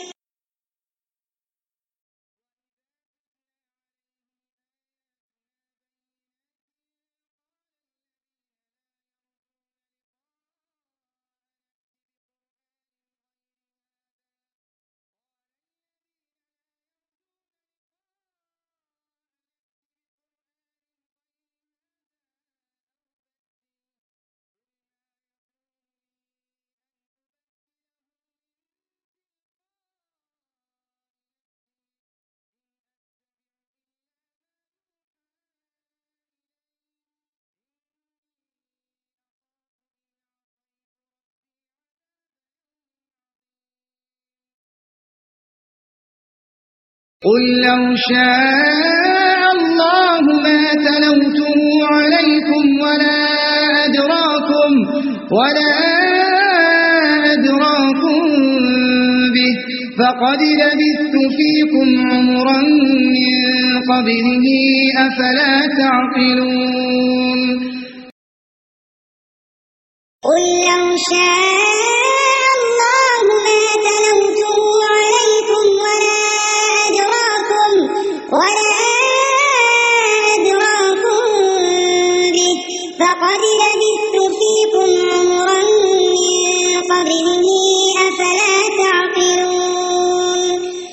قل لو شاء الله ما تلوته عليكم ولا أدراكم به فقد لبثت فيكم عمرا من قبله أفلا تعقلون. قل لو شاء الله ما تلوته عليكم ولا أدراكم به فقد لبثت فيكم عمرا من قبله أفلا تعقلون.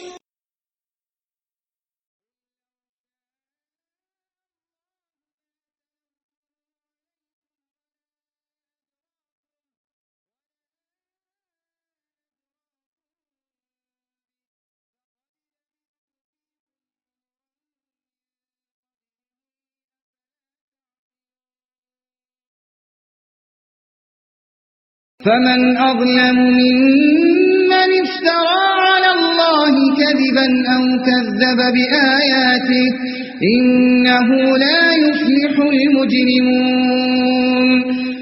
فمن أظلم ممن افترى على الله كذبا أو كذب بآياته إنه لا يفلح المجرمون.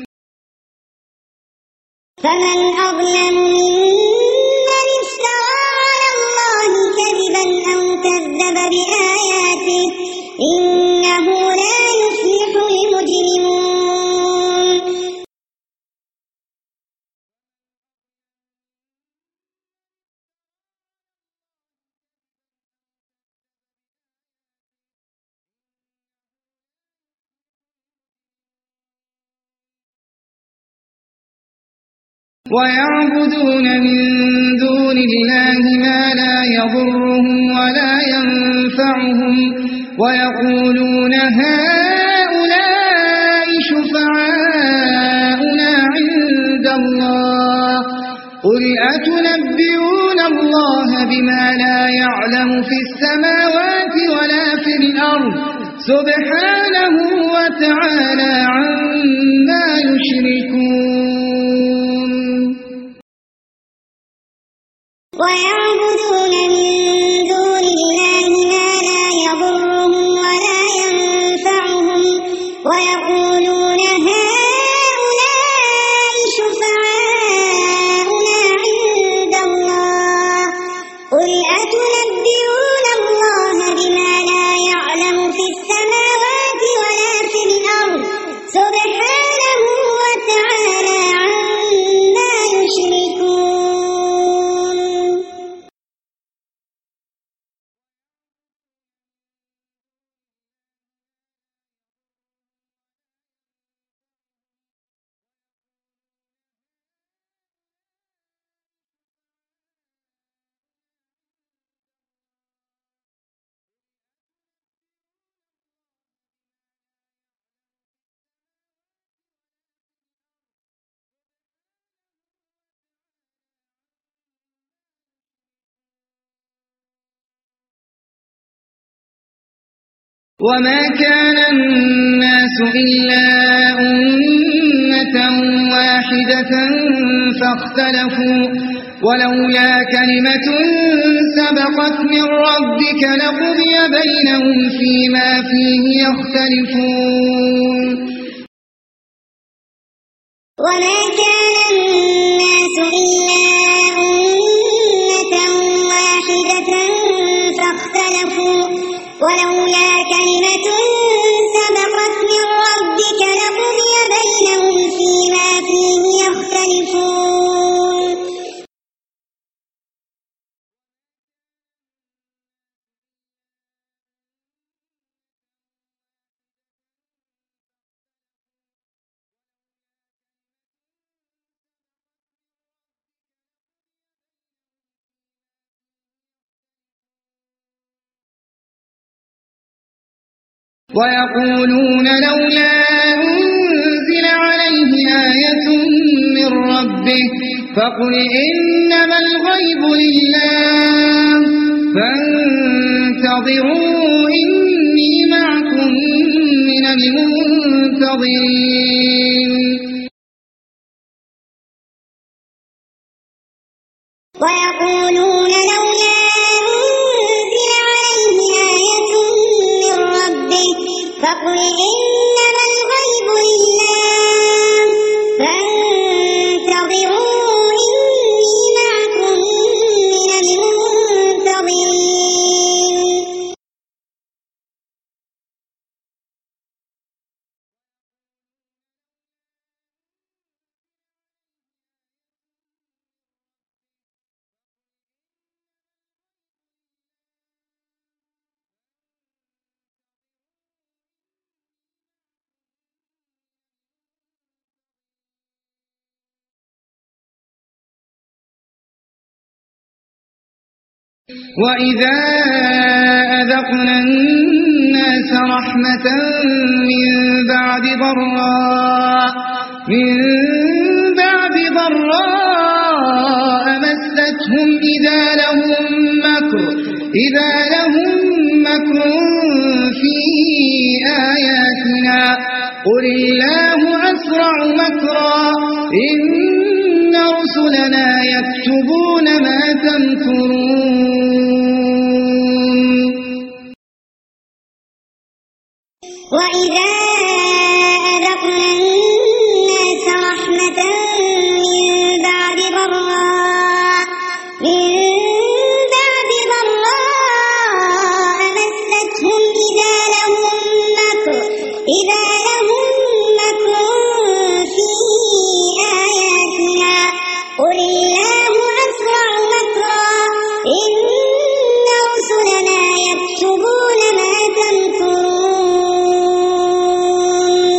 فمن أظلم ممن افترى على الله كذبا أو كذب بآياته إنه لا يفلح المجرمون. ويعبدون من دون الله ما لا يضرهم ولا ينفعهم ويقولون هؤلاء شفعاؤنا عند الله قل أتنبئون الله بما لا يعلم في السماوات ولا في الأرض سبحانه وتعالى عما يشركون. ويعبدون من دون الله ما لا يضرهم ولا ينفعهم ويقولون هؤلاء شفعاؤنا عند الله قل أتنبئون وما كان الناس إلا أمة واحدة فاختلفوا ولولا كلمة سبقت من ربك لقضي بينهم فيما فيه يختلفون وما كان الناس إلا أمة واحدة فاختلفوا ولولا كلمة سبقت من ربك لقضي بينهم فيما فيه يختلفون ويقولون لولا أنزل عليه آية من ربه فقل إنما الغيب لله فانتظروا إني معكم من المنتظرين ويقولون لولا أنزل عليه آية من ربه فقل إنما الغيب لله فانتظروا إني معكم من المنتظرين وإذا أذقنا الناس رحمة من بعد ضراء مستهم إذا لهم مكر في آياتنا قل الله أسرع مكرا إن رسلنا يكتبون ما تمكرون وإذا أذقنا الناس رحمة من بعد ضراء مستهم إذا لهم مكر في آياتنا قل الله أسرع مكرا إن رسلنا يكتبون ما تمكرون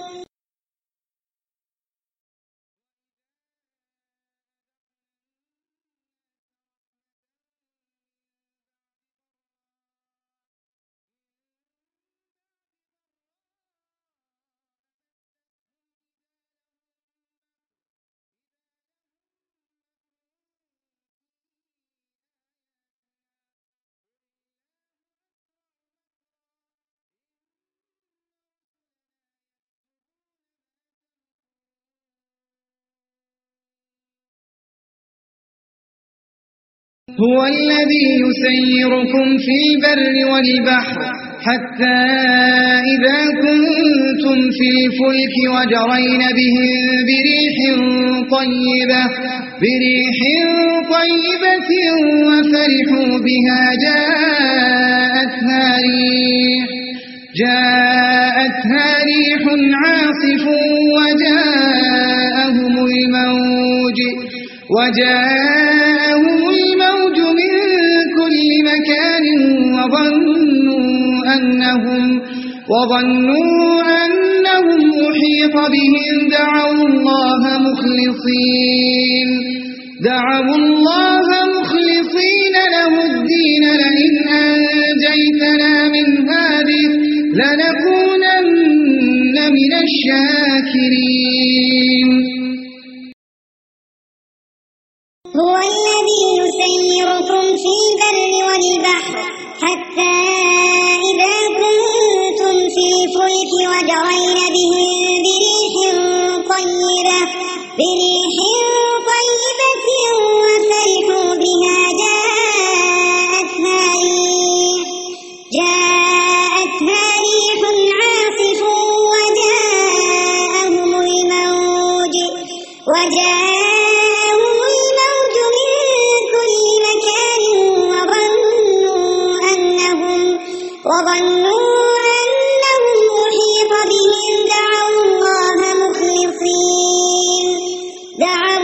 هو الذي يسيركم في البر والبحر حتى إذا كنتم في الفلك وجرين بهم بريح طيبة وفرحوا بها جاءتها ريح عاصف وجاءهم الموج من كل مكان وظنوا أنهم أحيط بهم دعوا الله مخلصين له الدين لئن أنجيتنا من هذه لنكونن من الشاكرين هو الذي يسيركم في البر والبحر حتى إذا كنتم وجاءهم الموت من كل مكان وظنوا أنهم أحيط بهم دعوا الله مخلصين له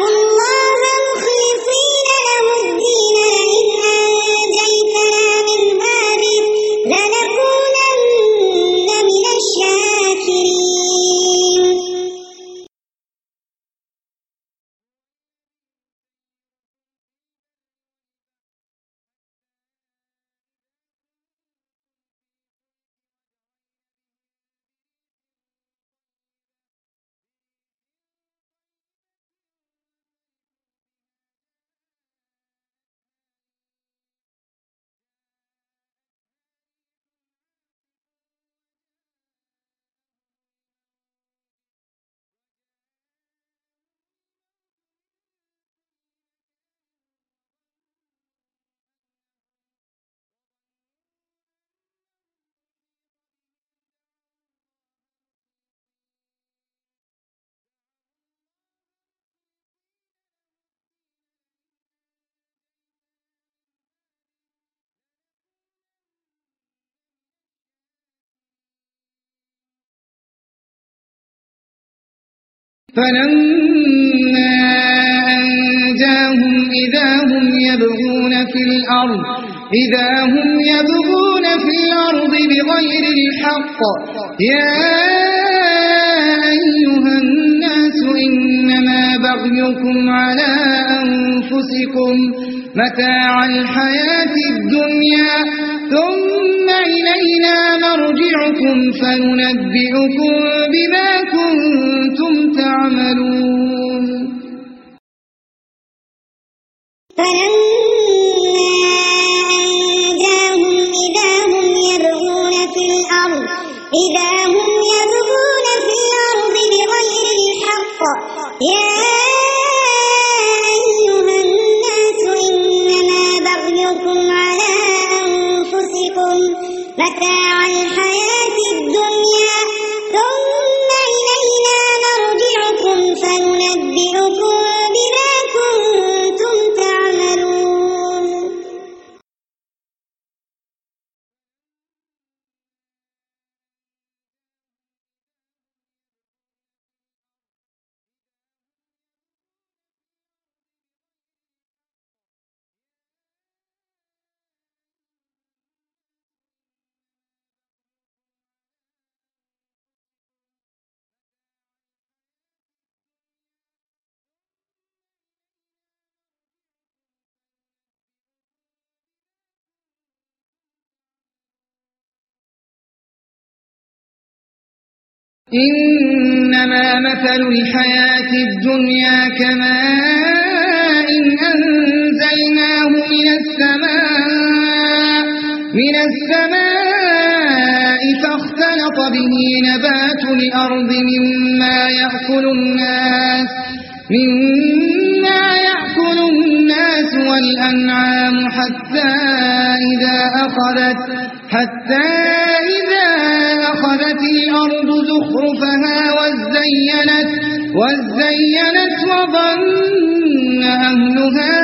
الدين لئن أنجيتنا من هذه لنكونن من الشاكرين. فلما أنجاهم إذا هم يبغون في الأرض بغير الحق يا أيها الناس إنما بغيكم على أنفسكم متاع الحياة الدنيا ثم إلينا مرجعكم فننبئكم بما كنتم تعملون. فلما أنجاهم إذا هم يبغون في الأرض بغير الحق يا أيها الناس إنما بغيكم على أنفسكم متاع الحياة الدنيا ثم إلينا مرجعكم فننبئكم بما كنتم تعملون. إنما مثل الحياة الدنيا كماء أنزلناه من السماء فاختلط به نبات الأرض مما يأكل الناس والأنعام حتى إذا أخذت الأرض زخرفها وزينت وظن أهلها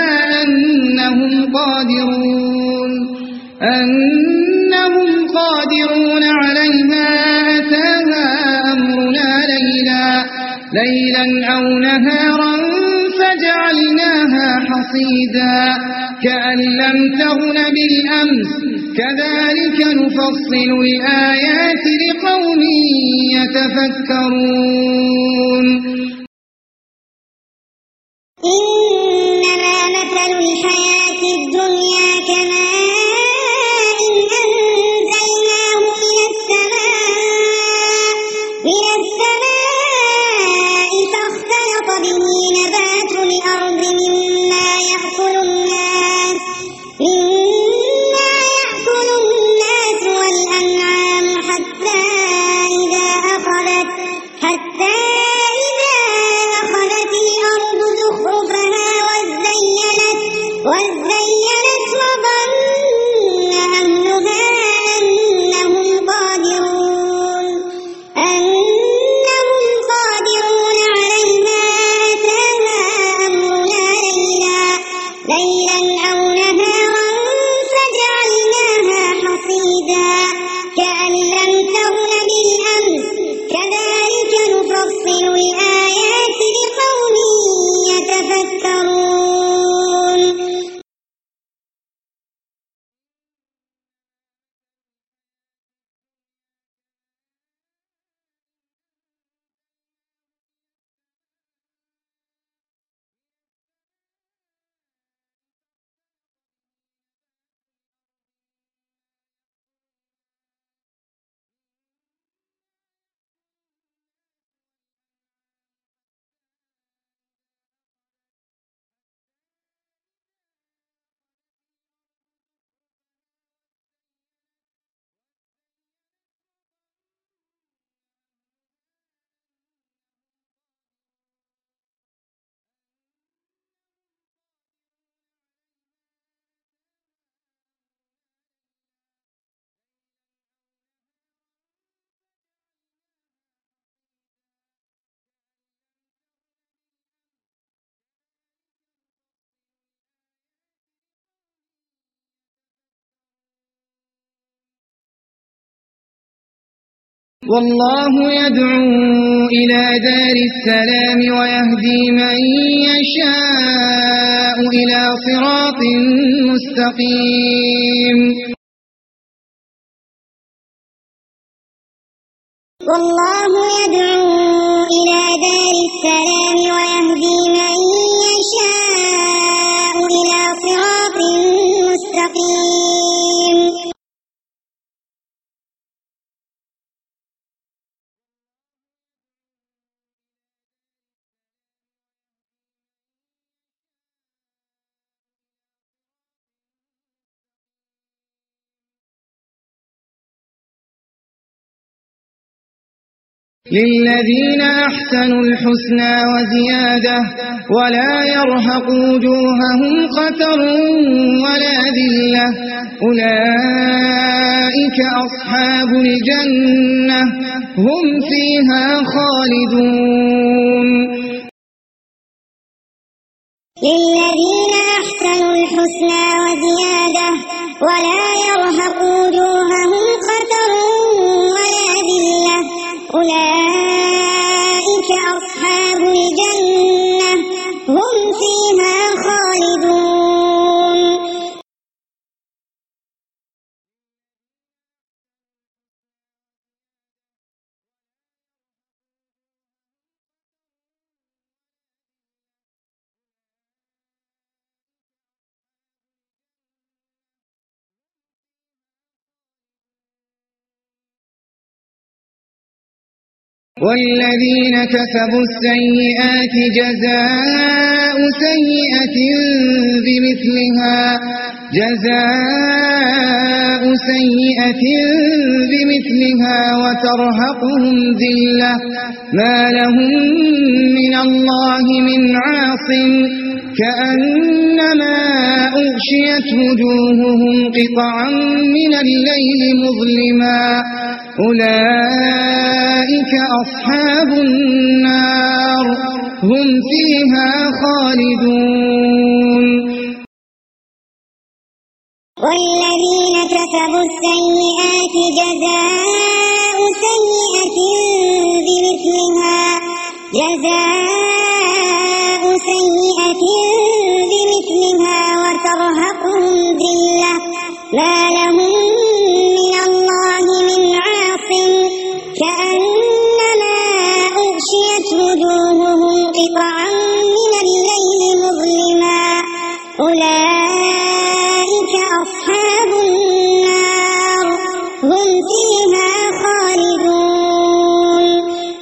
أنهم قادرون عليها أتاها أمرنا ليلا أو نهارا فجعلناها حصيدا كأن لم تغن بالأمس كذلك نفصل الآيات لقوم يتفكرون. إنما مثل الحياة الدنيا كماء أنزلناه من السماء فاختلط به نبات الأرض مما يأكل الناس والأنعام حتى إذا والله يدعو إلى دار السلام ويهدي من يشاء إلى صراط مستقيم. والله يدعو إلى دار السلام ويهدي من يشاء إلى صراط مستقيم. للذين أحسنوا الحسنى وزيادة ولا يرهق وجوههم قتر ولا ذلة أولئك أصحاب الجنة هم فيها خالدون. للذين أحسنوا الحسنى وزيادة ولا يرهق وجوههم قتر ولا ذلة أولئك أصحاب الجنة هم فيها خالدون. والذين كسبوا السيئات جزاء سيئة بمثلها وترهقهم ذلة ما لهم من الله من عاصم كأنما أغشيت وجوههم قطعا من الليل مظلما أولئك أصحاب النار هم فيها خالدون. والذين كسبوا السيئات جزاء سيئة بمثلها وترهقهم ذلة ما لهم من الله من عاصم كأنما أغشيت وجوههم قطعا من الليل مظلما أولئك أصحاب النار هم فيها خالدون.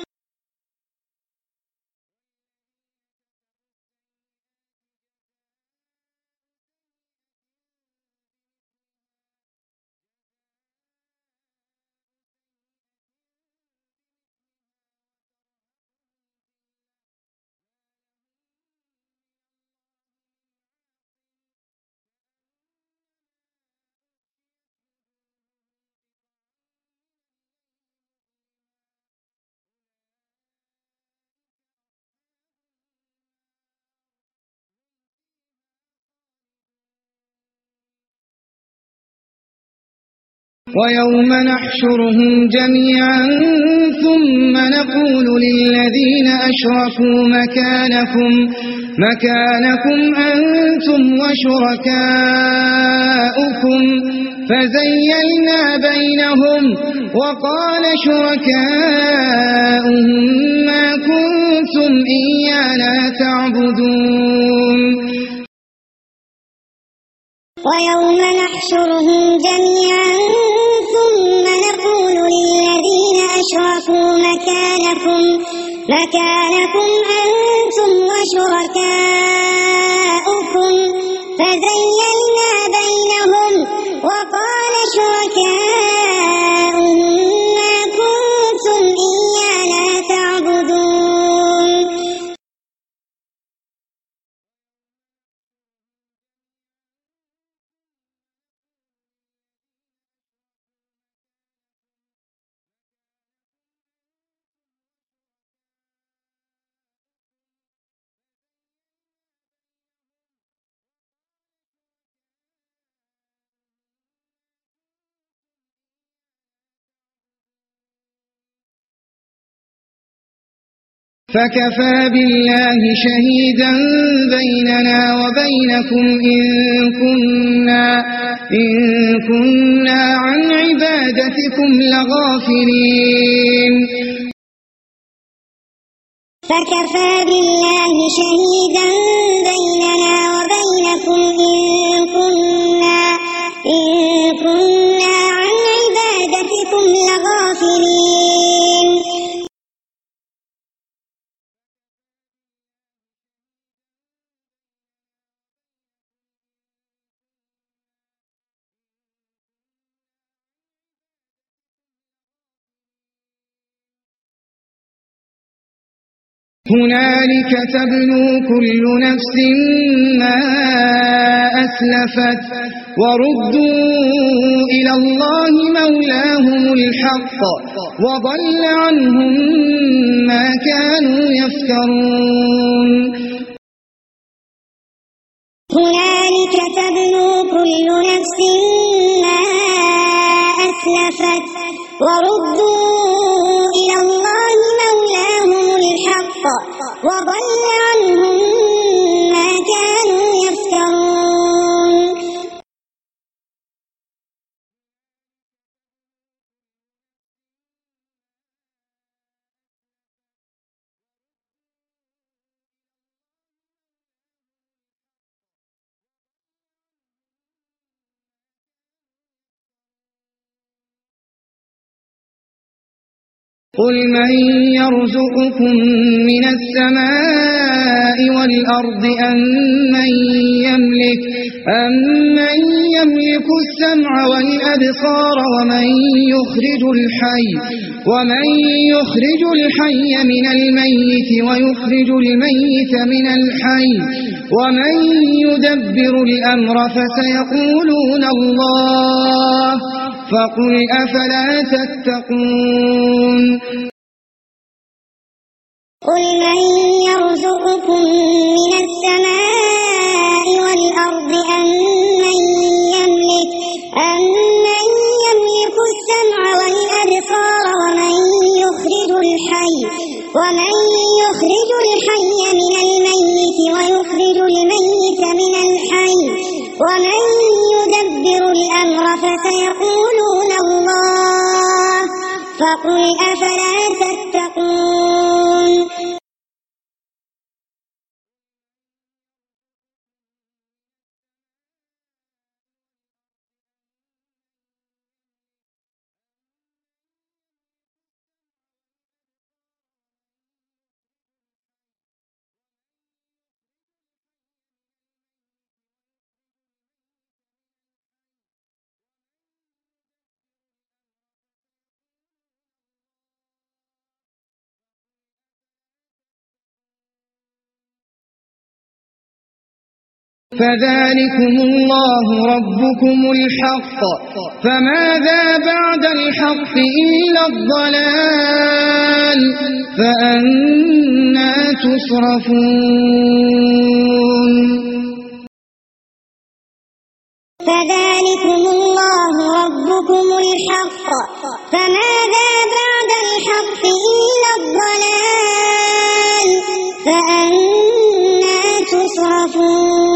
ويوم نحشرهم جميعا ثم نقول للذين أشركوا مكانكم أنتم وشركاؤكم فزيلنا بينهم وقال شركاؤهم ما كنتم إيانا تعبدون. ويوم نحشرهم جميعا ثم نقول للذين أشركوا مكانكم أنتم وشركاؤكم فزيلنا بينهم وقال شركاؤهم ما كنتم إيانا تعبدون. فكفى بالله شهيدا بيننا وبينكم إن كنا عن عبادتكم لغافلين فكفى بالله شهيدا بيننا وبينكم إن كنا عن عبادتكم لغافلين هنالك تبلو كل نفس ما أسلفت وردوا إلى الله مولاهم الحق وضل عنهم ما كانوا يفترون هنالك تبلو كل نفس ما أسلفت وردوا إلى الله مولاهم الحق وضل عنهم ما كانوا يفترون قل من يرزقكم من السماء والأرض أمن يملك السمع والأبصار ومن يخرج الحي من الميت ويخرج الميت من الحي ومن يدبر الأمر فسيقولون الله فقل أفلا تتقون قل من يرزقكم من السماء والأرض أمن يملك السمع والأبصار ومن يخرج الحي من الميت ويخرج الميت من الحي ومن يدبر الأمر فسيقولون الله فقل أفلا تتقون فذلكم الله ربكم الحق فماذا بعد الحق إلا الضلال فأنى تصرفون فذلكم الله ربكم الحق فماذا بعد الحق إلا الضلال فأنى تصرفون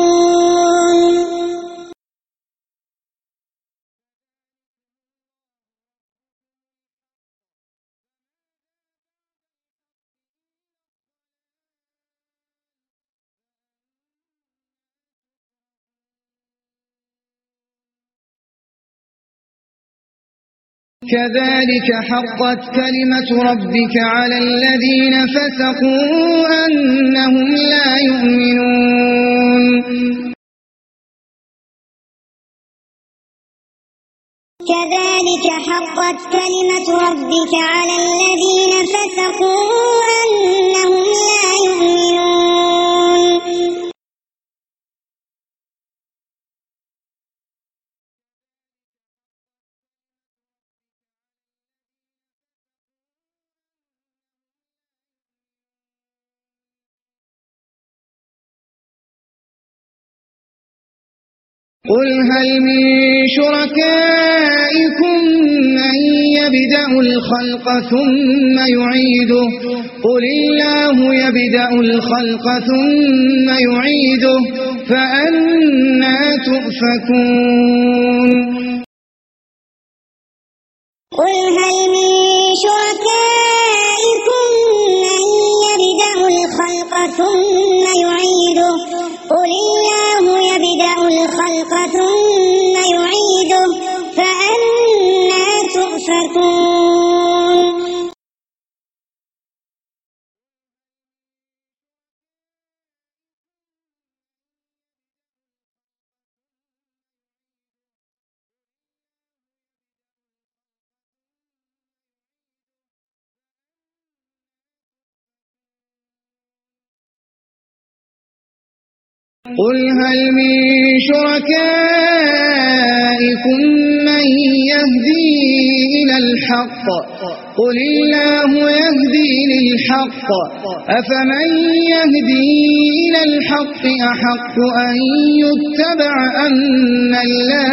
كذلك حقت كلمة ربك على الذين فسقوا أنهم لا يؤمنون كذلك حقت كلمة ربك على الذين فسقوا أنهم لا يؤمنون قل هل من شركائكم من يبدأ الخلق ثم يعيده قل الله يبدأ الخلق ثم يعيده فأنى تؤفكون قل هل من شركائكم من يبدأ الخلق ثم يعيده قل الله يبدأ الخلق ثم يعيده فأنى تؤفكون قل هل من شركائكم من يهدي إلى الحق قل الله يهدي للحق أفمن يهدي إلى الحق أحق أن يتبع أمن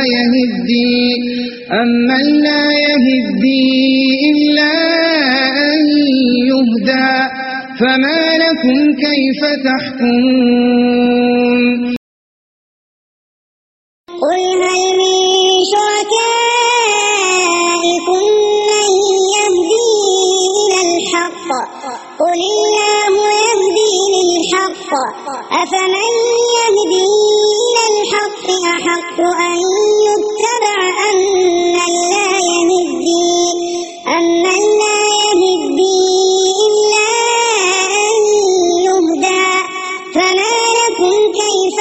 لا يهدي إلا أن يهدى فما لكم كيف تحكمون قل هل من شركائكم من يهدي إلى الحق قل الله يهدي للحق أفمن يهدي إلى الحق أحق أن يتبع أمن لا يهدي إلا أن يهدى فما لكم كيف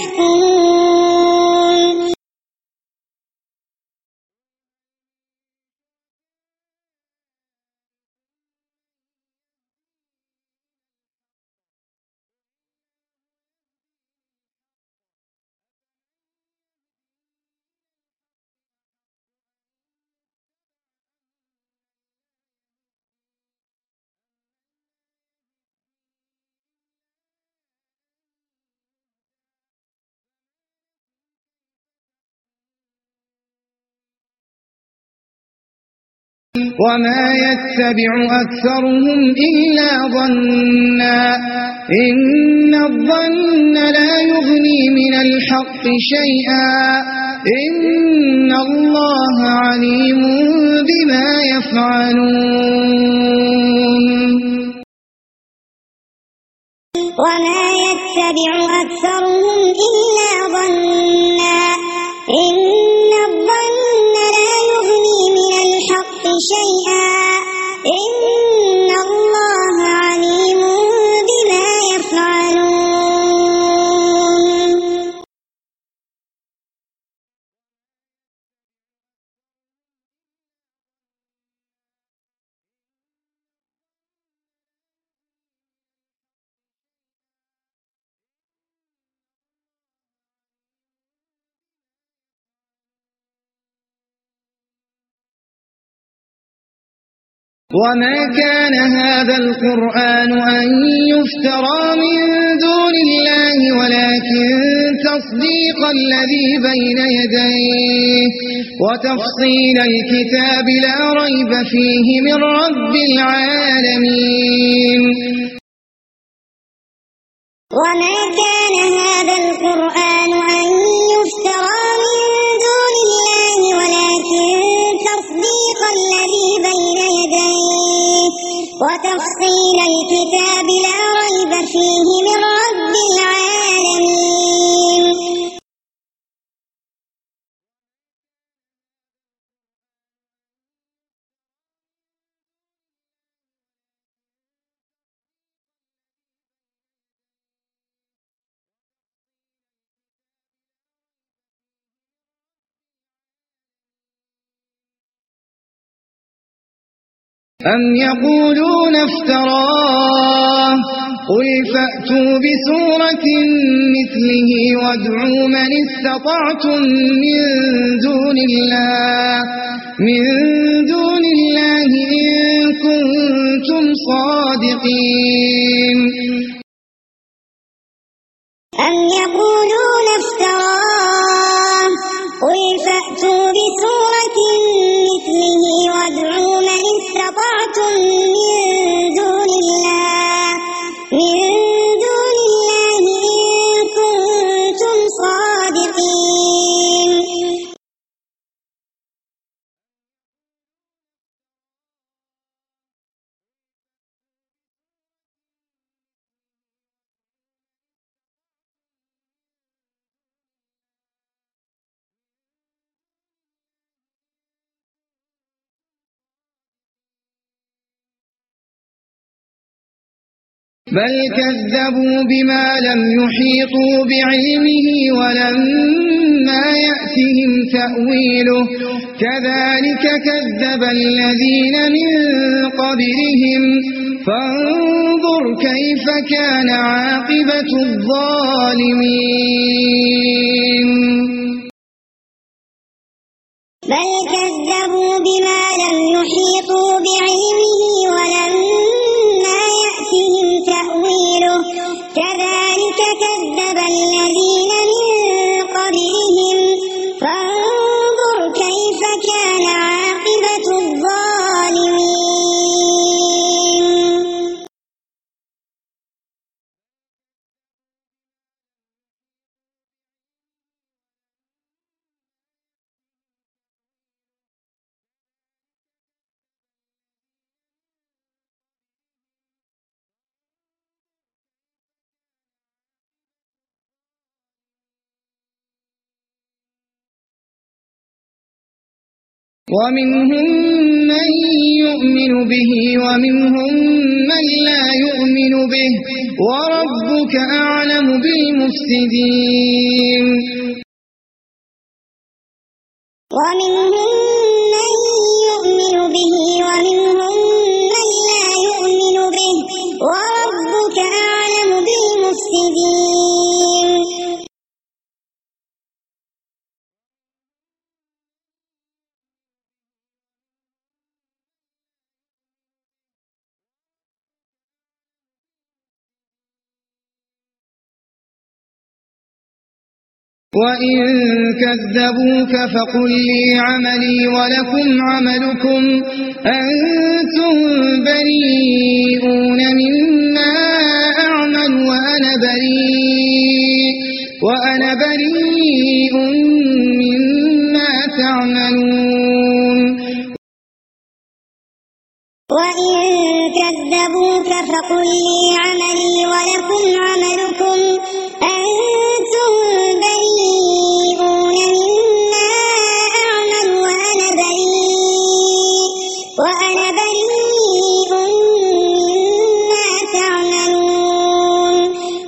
تحكمون وما يتبع أكثرهم إلا ظنا إن الظن لا يغني من الحق شيئا إن الله عليم بما يفعلون وما يتبع أكثرهم إلا ظنا إن الظن لا يغني من الحق شيئا إن الله عليم بما يفعلون وما كان هذا القرآن أن يفترى من دون الله ولكن تصديق الذي بين يديه وتفصيل الكتاب لا ريب فيه من رب العالمين وما كان هذا القرآن أن يفترى من دون الله ولكن تصديق الذي بين يديه وتفصيل الكتاب لا ريب فيه من رب العالمين أم يقولون افتراه قل فأتوا بسورة مثله وادعوا من استطعتم من دون الله إن كنتم صادقين أم يقولون افتراه قل فأتوا بسورة مثله وادعوا بل كذبوا بما لم يحيطوا بعلمه ولما يأتهم تأويله كذلك كذب الذين من قبلهم فانظر كيف كان عاقبة الظالمين بل كذبوا بما لم يحيطوا بعلمه ولما يأتهم تأويله كذلك كذب الذين من قبلهم فانظر كيف كان عاقبة الظالمين ومنهم من يؤمن به ومنهم من لا يؤمن به وربك أعلم بالمفسدين ومنهم من يؤمن به ومنهم من لا يؤمن به وربك أعلم بالمفسدين وإن كذبوك فقل لي عملي ولكم عملكم أنتم بريئون مما أعمل وأنا بريء مما تعملون وإن كذبوك فقل لي عملي ولكم عملكم أنتم بريئون مما أعمل وأنا بريء مما تعملون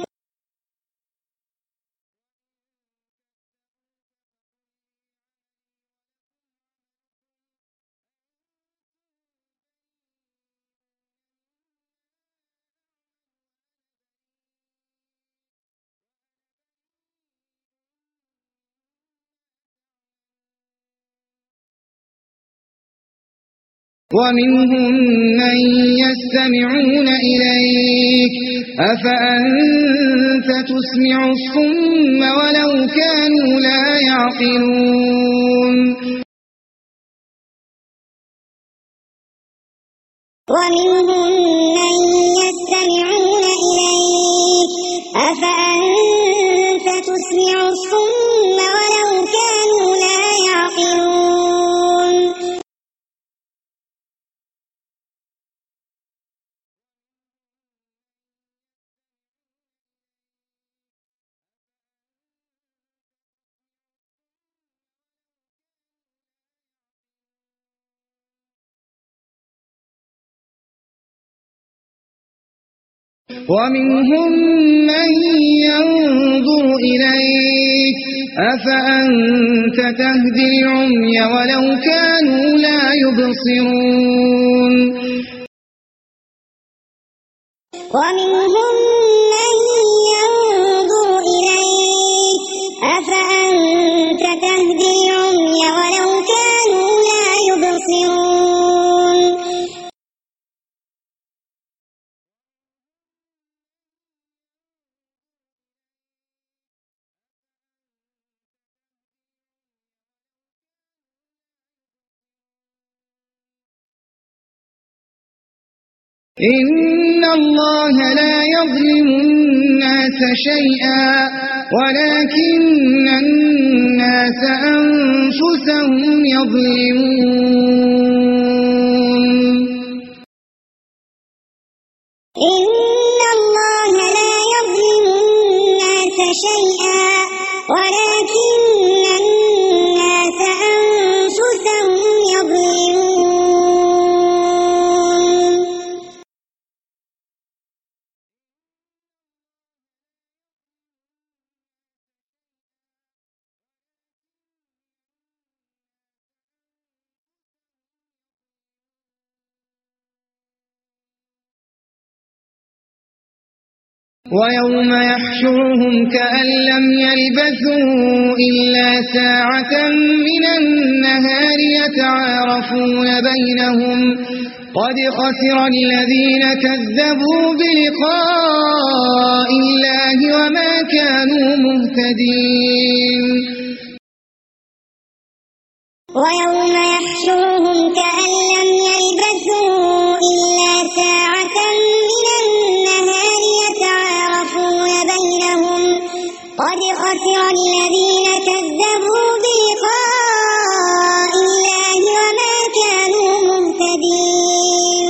ومنهم من يستمعون إليك أفأنت تسمع الصم ولو كانوا لا يعقلون ومنهم من يستمعون إليك أفأنت تسمع الصم ولو كانوا لا يعقلون ومنهم من ينظر إليك أفأنت تهدي العمي ولو كانوا لا يبصرون ومنهم من ينظر إليك أفأنت تهدي العمي ولو كانوا لا يبصرون إن الله لا يظلم الناس شيئا ولكن الناس أنفسهم يظلمون إن الله لا يظلم الناس شيئا ولكن الناس أنفسهم يظلمون ويوم يحشرهم كأن لم يلبثوا إلا ساعة من النهار يتعارفون بينهم قد خسر الذين كذبوا بلقاء الله وما كانوا مهتدين ويوم يحشرهم كأن لم يلبثوا إلا ساعة من النهار يتعارفون بينهم قد خسر الذين كذبوا بلقاء الله وما كانوا مهتدين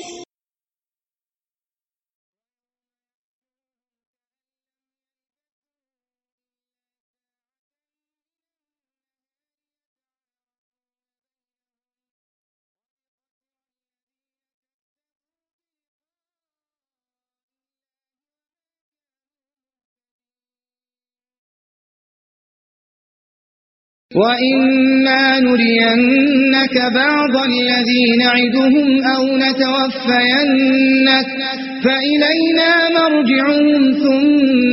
وَإِمَّا نُرِيَنَّكَ بَعْضَ الَّذِي نَعِدُهُمْ أَوْ نَتَوَفَّيَنَّكَ فَإِلَيْنَا مَرْجِعُهُمْ ثُمَّ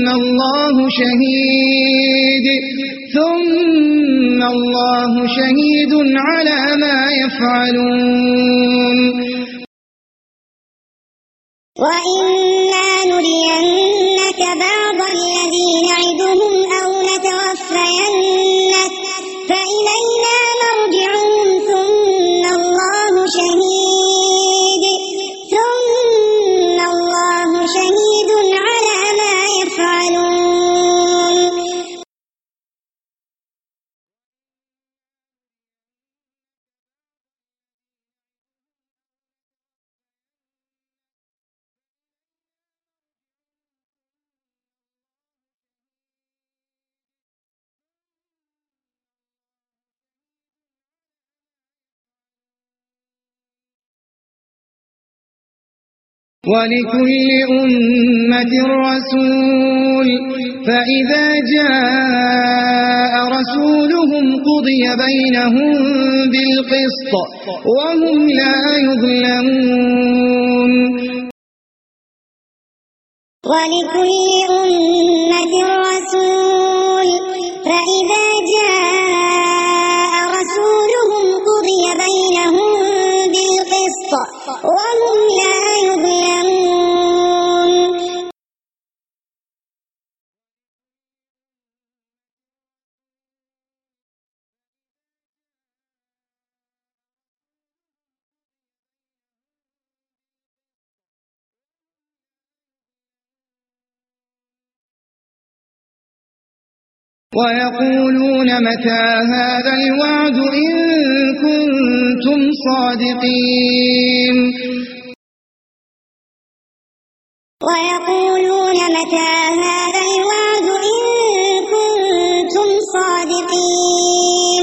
اللَّهُ شَهِيدٌ عَلَى مَا يَفْعَلُونَ وَإِمَّا نُرِيَنَّكَ بَعْضَ الَّذِي نَعِدُهُمْ أَوْ نَتَوَفَّيَنَّكَ فَإِلَيْنَا مَرْجِعُهُمْ ثُمَّ اللَّهُ شَهِيدٌ عَلَى مَا يَفْعَلُونَ وَلِكُلِّ أُمَّةٍ رَّسُولٌ فَإِذَا جَاءَ رَسُولُهُمْ قُضِيَ بَيْنَهُم بِالْقِسْطِ وَهُمْ لَا يُظْلَمُونَ وَلِكُلِّ أُمَّةٍ رَّسُولٌ فَإِذَا جَاءَ رَسُولُهُمْ قُضِيَ بَيْنَهُم بِالْقِسْطِ وَهُمْ لَا يُظْلَمُونَ وَيَقُولُونَ مَتَى هَذَا الْوَعْدُ إِن كُنتُمْ صَادِقِينَ وَيَقُولُونَ مَتَى هَذَا الْوَعْدُ إِن كُنتُمْ صَادِقِينَ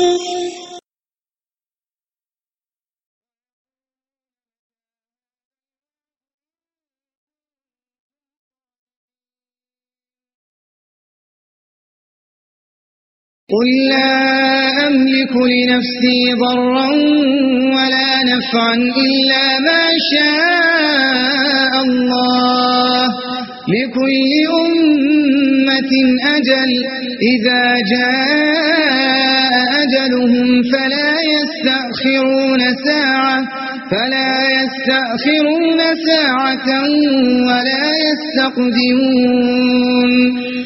قُل لَّا أَمْلِكُ لِنَفْسِي ضَرًّا وَلَا نَفْعًا إِلَّا مَا شَاءَ اللَّهُ ۗ لِكُلِّ أُمَّةٍ أَجَلٌ ۖ إِذَا جَاءَ أَجَلُهُمْ فَلَا يَسْتَأْخِرُونَ سَاعَةً وَلَا يَسْتَقْدِمُونَ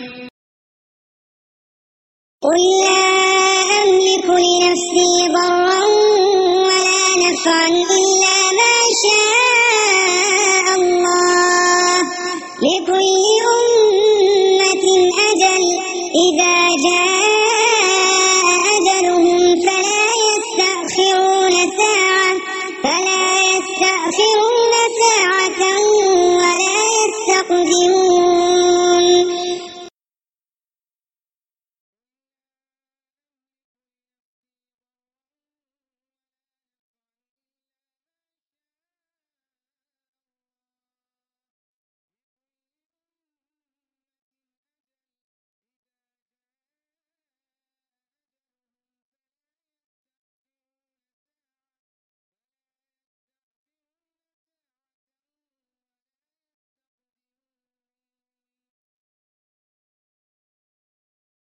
قُل لَّا أَمْلِكُ لِنَفْسِي ضَرًّا وَلَا نَفْعًا إِلَّا مَا شَاءَ اللَّهُ ۗ لِكُلِّ أُمَّةٍ أَجَلٌ ۖ إِذَا جَاءَ أَجَلُهُمْ فَلَا يَسْتَأْخِرُونَ سَاعَةً وَلَا يَسْتَقْدِمُونَ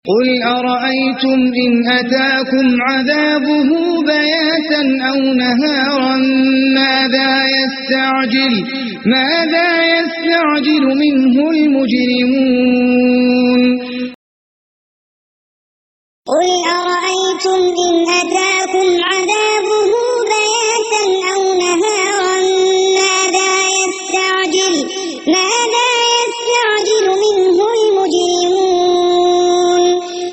قل أرأيتم إن أتاكم عذابه بياتا أو نهارا ماذا يستعجل منه المجرمون قل أرأيتم إن أتاكم عذابه بياتا أو نهارا ماذا يستعجل منه المجرمون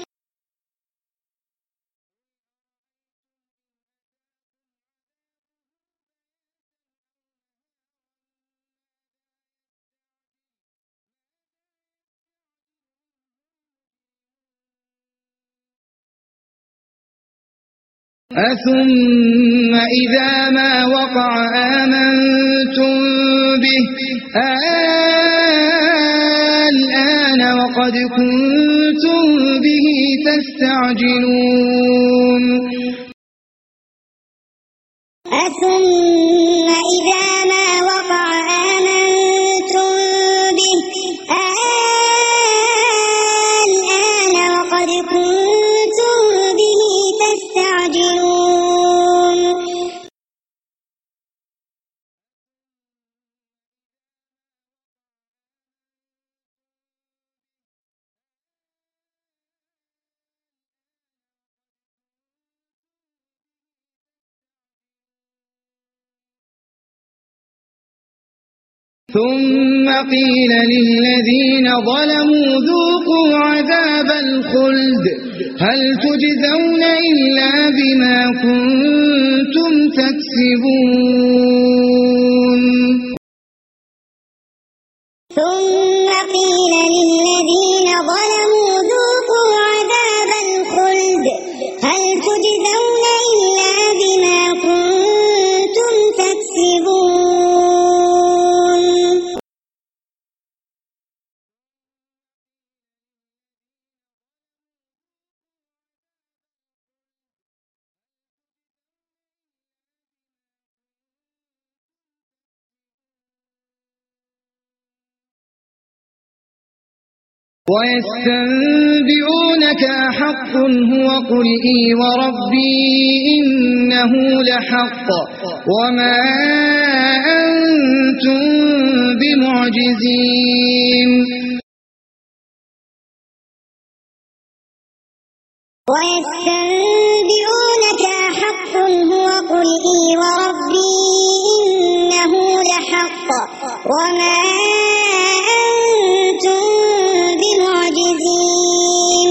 أثم إذا ما وقع آمنتم به الآن وقد كنتم به تستعجلون أثم إذا ما وقع آمنتم به الآن وقد كنتم به تستعجلون ثم قيل للذين ظلموا ذوقوا عذاب الخلد هل تجزون إلا بما كنتم تكسبون ثم قيل للذين ظلموا ذوقوا عذاب الخلد هل تجزون إلا بما كنتم تكسبون ويستنبئونك أحق هو قل إي وربي إنه لحق وما أنتم بمعجزين ويستنبئونك أحق هو قل إي وربي إنه لحق وما أنتم بمعجزين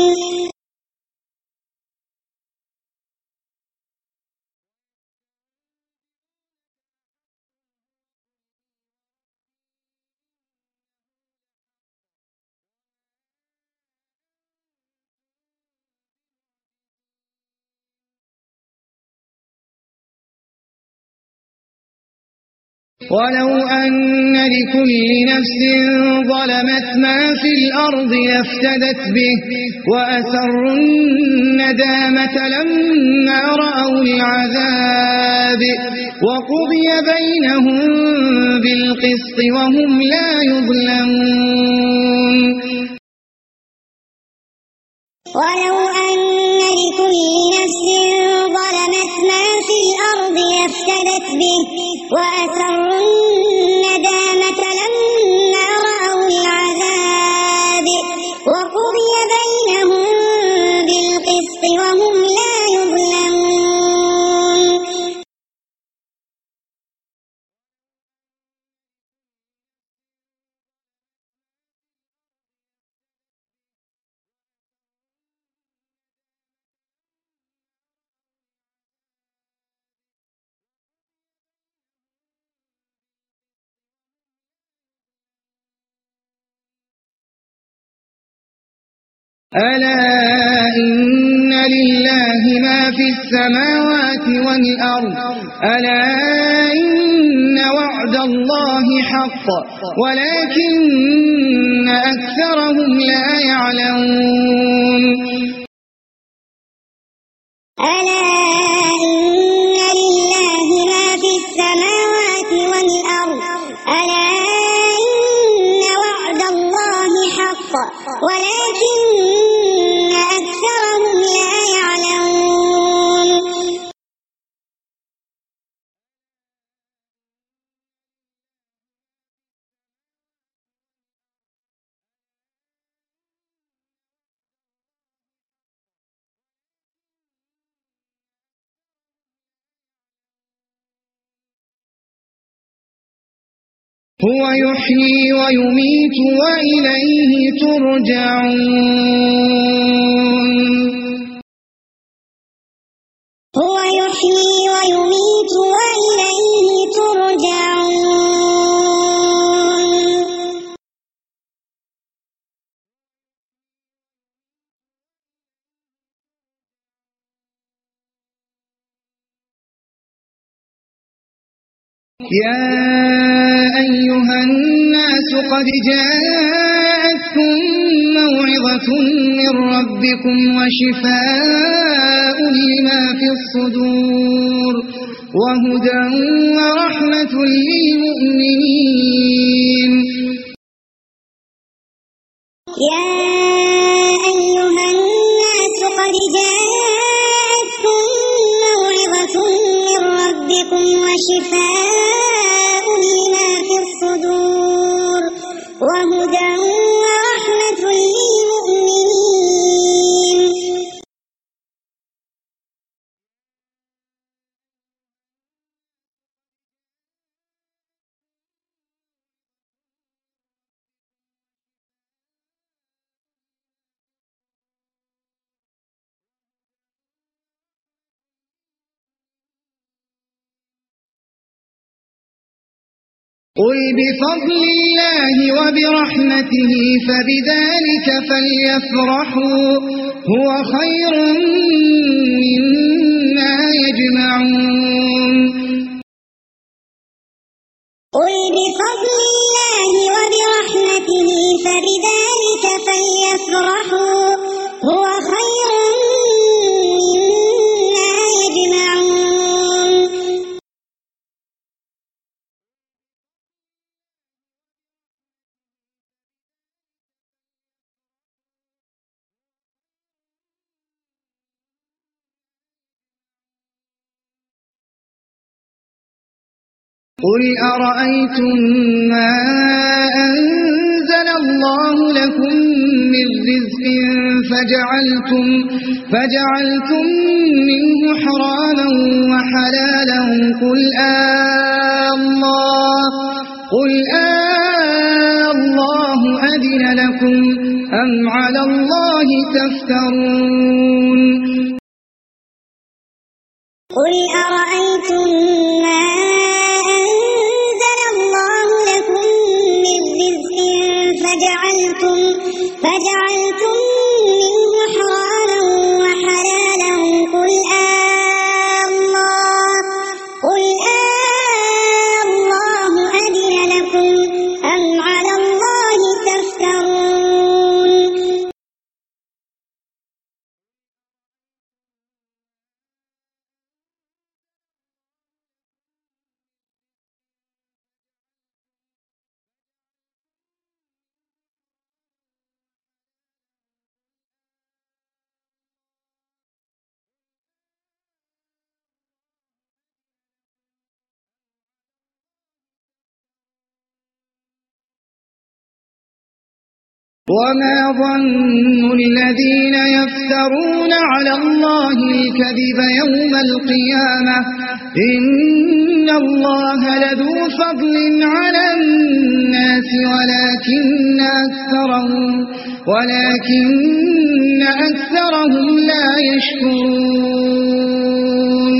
ولو أن لكل نفس ظلمت ما في الأرض لافتدت به وأسروا الندامة لما رأوا العذاب وقضي بينهم بالقسط وهم لا يظلمون ولو أن لكل نفس ظلمت ما في الأرض لافتدت به وأسروا الندامة لما رأوا العذاب وقضي بينهم بالقسط وهم لا يظلمون ألا إن لله ما في السماوات والأرض ألا إن وعد الله حق ولكن أكثرهم لا يعلمون ألا إن لله ما في السماوات والأرض ألا إن وعد الله حق ولكن هو يحيي ويميت وإليه ترجعون هو يحيي ويميت وإليه ترجعون يا أيها الناس قد جاءتكم موعظة من ربكم وشفاء لما في الصدور وهدى ورحمة للمؤمنين يا أيها الناس قد جاءتكم موعظة من ربكم وشفاء لما في الصدور وهدى ورحمة للمؤمنين قل بفضل الله وبرحمته فبذلك فليفرحوا هو خير مما يجمعون قل بفضل الله وبرحمته فبذلك فليفرحوا هو خير مما يجمعون قل أرأيتم ما أنزل الله لكم من رزق فجعلتم منه حراما وحلالا قل الله أذن لكم أم على الله تفترون قل أرأيتم ما أنزل الله لكم من رزق فجعلتم منه حراما وحلالا قل الله أذن لكم أم على الله تفترون وما ظن الذين يفترون على الله الكذب يوم القيامة إن الله لذو فضل على الناس ولكن أكثرهم لا يشكرون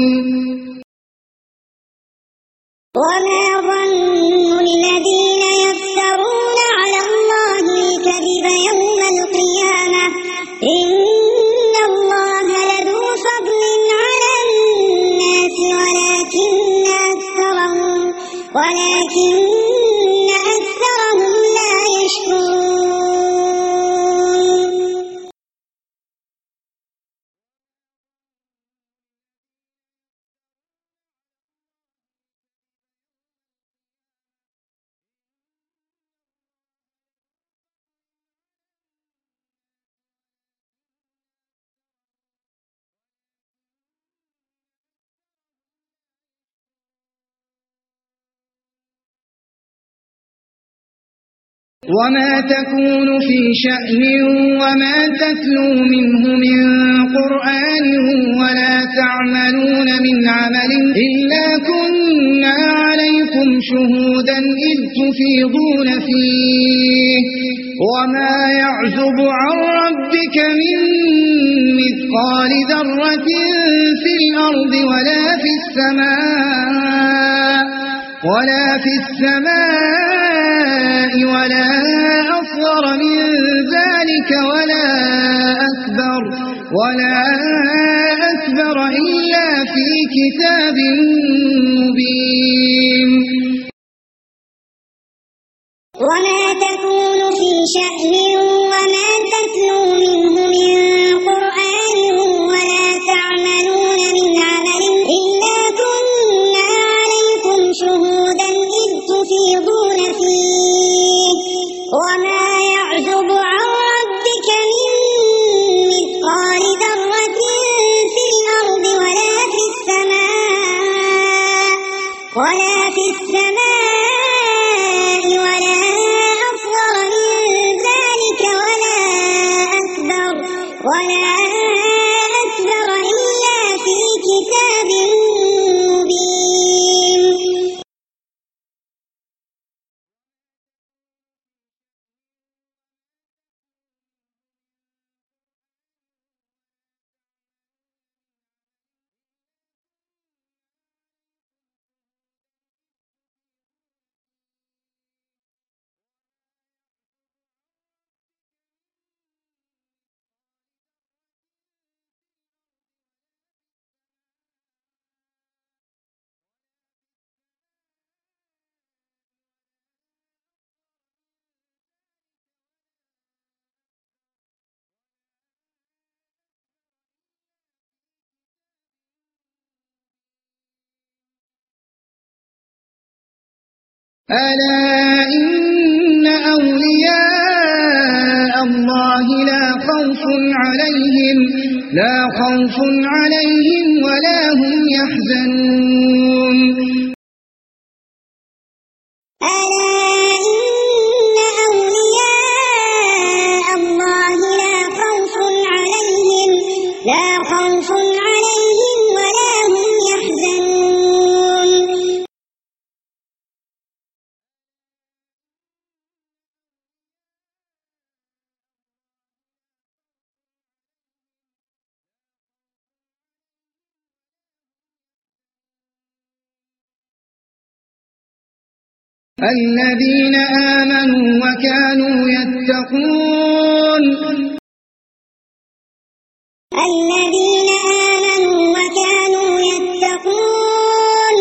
وما ظن الذين يفترون على الله الكذب يوم القيامة إن الله لذو فضل على الناس ولكن أكثرهم لا يشكرون وما تكون في شأن وما تتلو منه من قرآن ولا تعملون من عمل إلا كنا عليكم شهودا إذ تفيضون فيه وما يعزب عن ربك من مثقال ذرة في الأرض ولا في السماء ولا أصغر من ذلك ولا أكبر إلا في كتاب مبين. وما تكون في شأن وما تتلو منه من قرآن ولا تعملون من عمل إلا كنا عليكم شهودا إذ تفيضون فيه وما يعزب عن ربك من مثقال ذرة في الأرض ولا في السماء ولا أصغر من ذلك ولا أكبر إلا في كتاب مبين. ألا إن أولياء الله لا خوف عليهم ولا هم يحزنون. ألا إن أولياء الله لا خوف عليهم ولا هم يحزنون. الذين آمنوا وكانوا يتقون. الذين آمنوا وكانوا يتقون.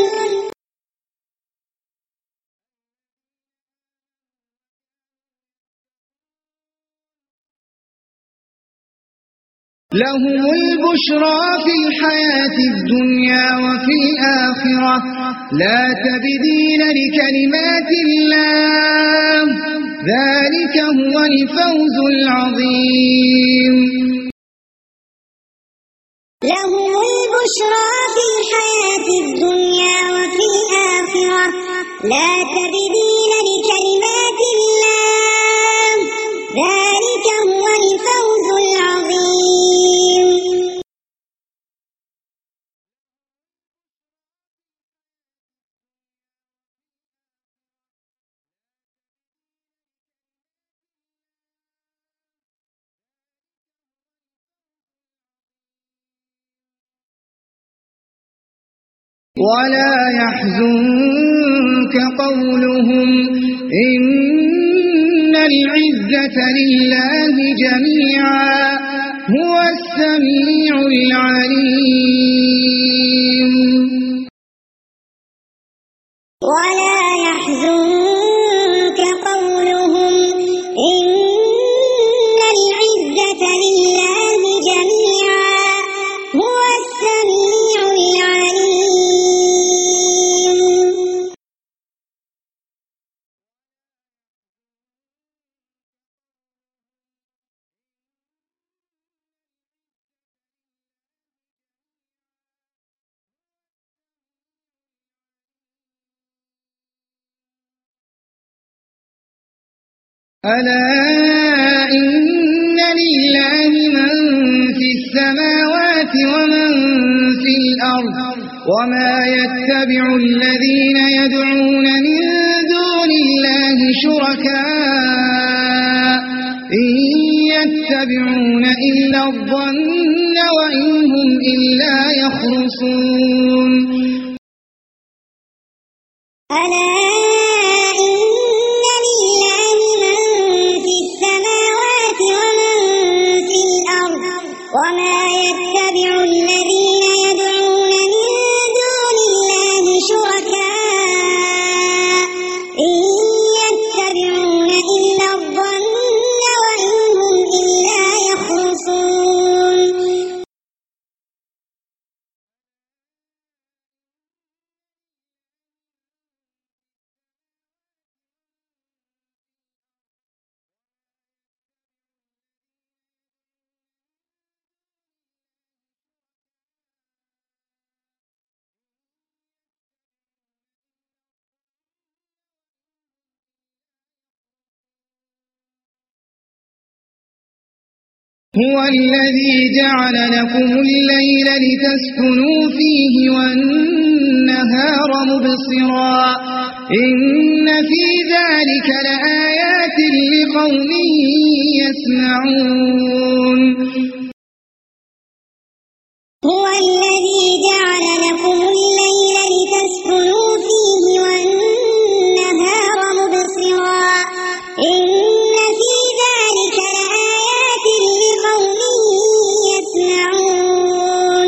لهم البشرى في الحياة الدنيا وفي الآخرة لا تبديل لكلمات الله ذلك هو الفوز العظيم. لهم البشرى في الحياة الدنيا وفي الآخرة لا تبديل لكلمات الله ذلك هو الفوز العظيم. ولا يحزنك قولهم إن العزة لله جميعا هو السميع العليم. ولا يحزنك قولهم إن العزة لله جميعا هو السميع العليم. ألا إن لله من في السماوات ومن في الأرض وما يتبع الذين يدعون من دون الله شركاء إن يتبعون إلا الظن وإن هم إلا يخرصون ألا إن لله من في السماوات ومن في الأرض وما يتبع الذين يدعون من دون الله شركاء إن يتبعون إلا الظن وإن هم إلا يخرصون هو الذي جعل لكم الليل لتسكنوا فيه والنهار مبصرا إن في ذلك لآيات لقوم يسمعون هو الذي جعل لكم الليل لتسكنوا فيه والنهار مبصرا إن في ذلك لآيات لقوم يسمعون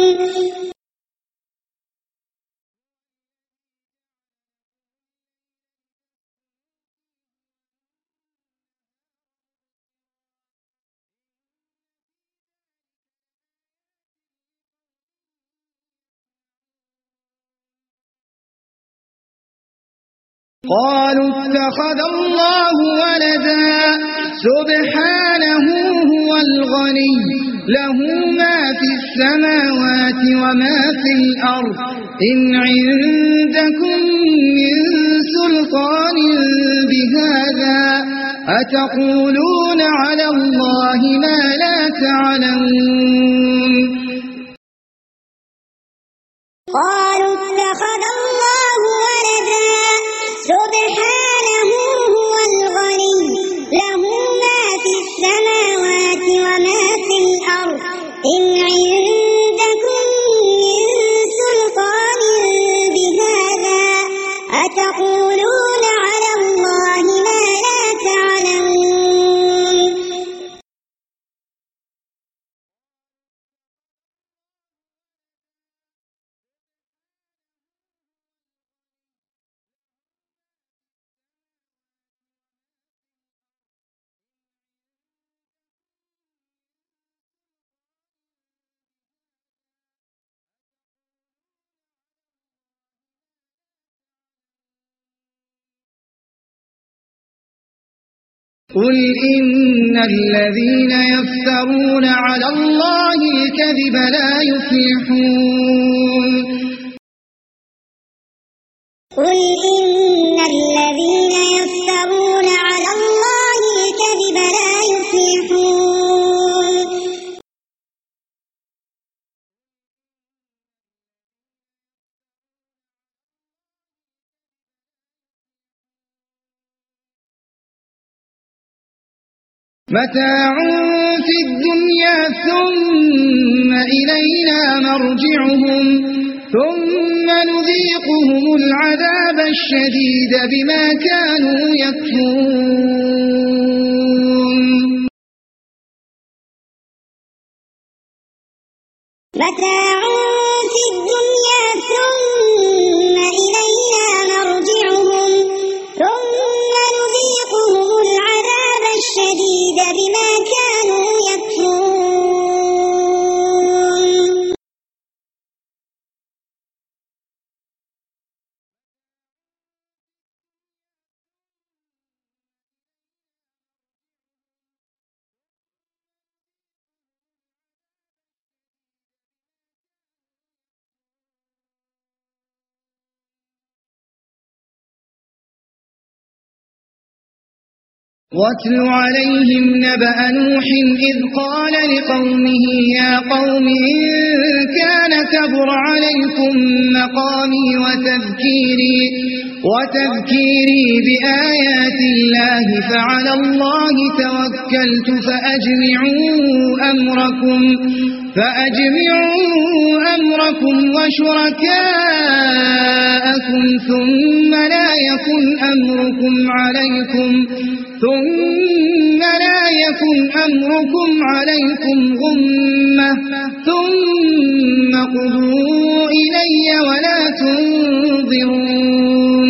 قالوا اتخذ الله ولدا سبحانه هو الغني له ما في السماوات وما في الأرض إن عندكم من سلطان بهذا أتقولون على الله ما لا تعلمون قالوا اتخذ الله ولدا سبحانه هو الغني له ما في السماوات وما في الأرض إن عندكم من سلطان بهذا أتقولون على الله ما لا تعلمون قل إن الذين يفترون على الله الكذب لا يفلحون قل إن الذين يفترون على الله الكذب لا يفلحون متاع في الدنيا ثم إلينا مرجعهم ثم نذيقهم العذاب الشديد بما كانوا يكفرون متاع في الدنيا ثم إلينا مرجعهم ثم نذيقهم العذاب الشديد بما كانوا يكفرون واتل عليهم نبأ نوح إذ قال لقومه يا قوم إن كان كبر عليكم مقامي وتذكيري بآيات الله فعلى الله توكلت فأجمعوا أمركم وشركاءكم ثم لا يكن أمركم عليكم غمة ثم قضوا إلي ولا تنظرون.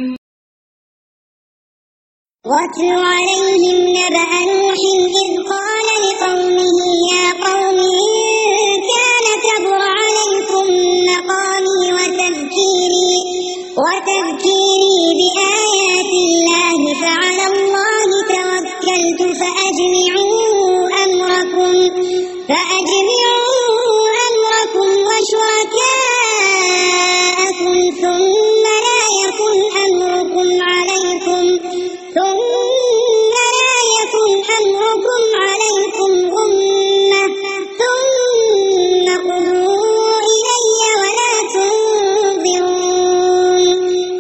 واتل عليهم نبأ نوح إذ قال لقومه يا قوم إن كان كبر عليكم مقامي وتذكيري بآيات الله فعلى الله توكلت فأجمعوا أمركم وشركاءكم ثم لا يكن أمركم عليكم غمة ثم قضوا إلي ولا تنظرون.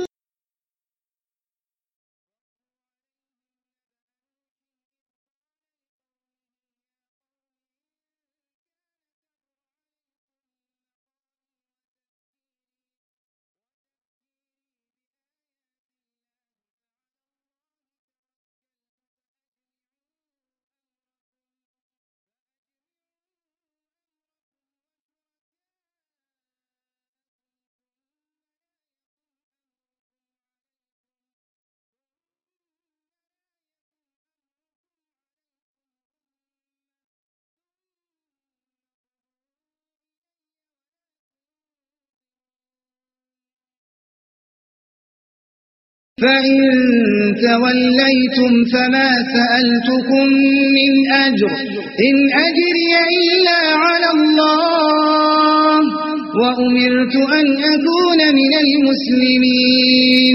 فإن توليتم فما سألتكم من أجر إن أجري إلا على الله وأمرت أن أكون من المسلمين.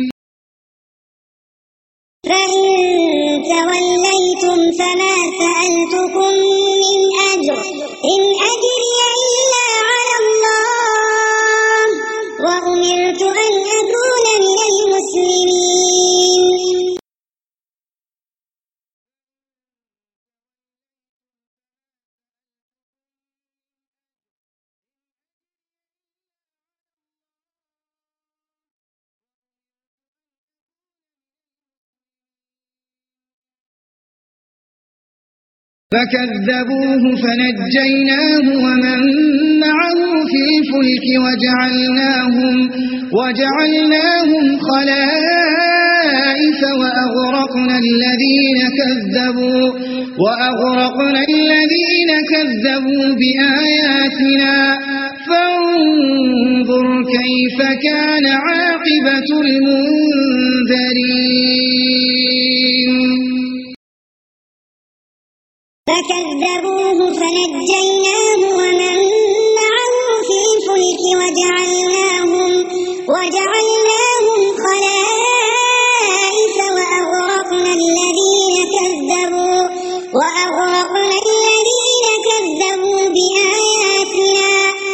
فإن توليتم فما سألتكم من أجر إن أجري إلا على الله وأمرت أن أكون من المسلمين. فكذبوه فنجيناه ومن معه في الفلك وجعلناهم خلائف وأغرقنا الذين كذبوا بآياتنا فانظر كيف كان عاقبة المنذرين. فكذبوه فنجيناه ومن معه في الفلك وجعلناهم خلائف وأغرقنا الذين كذبوا بآياتنا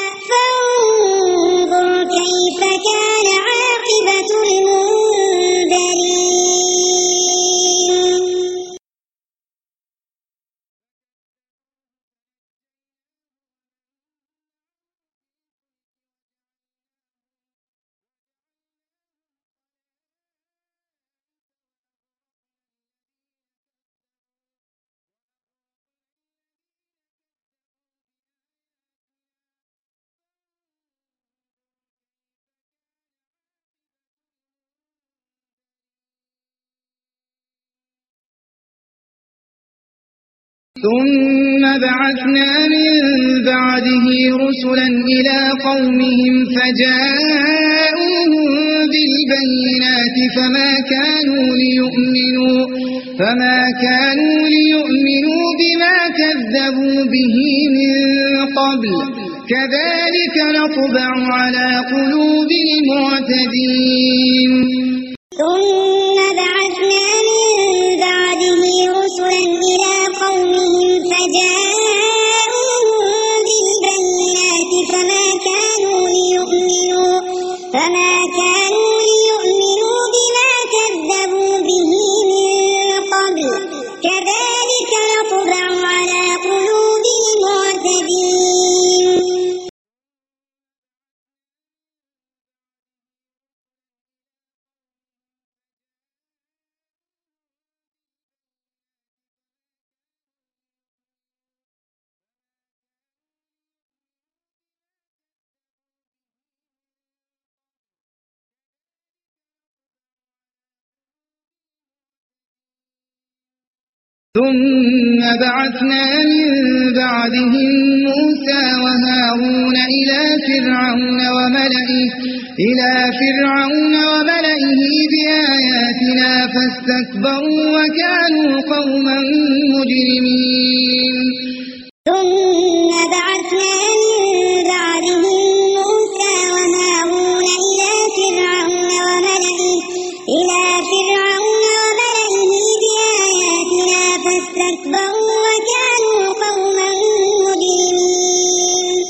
فانظر كيف كان عاقبة المنذرين. ثم بعثنا من بعده رسلا إلى قومهم فجاءوهم بالبينات فما كانوا ليؤمنوا بما كذبوا به من قبل كذلك نطبع على قلوب المعتدين. ثم بعثنا من بعده ثم بعثنا من بعدهم موسى وهارون إلى فرعون وملئه بآياتنا فاستكبروا وكانوا قوما مجرمين. ثم بعثنا من بعدهم موسى وهارون إلى فرعون وملئه بآياتنا فاستكبروا وكانوا قوما مجرمين.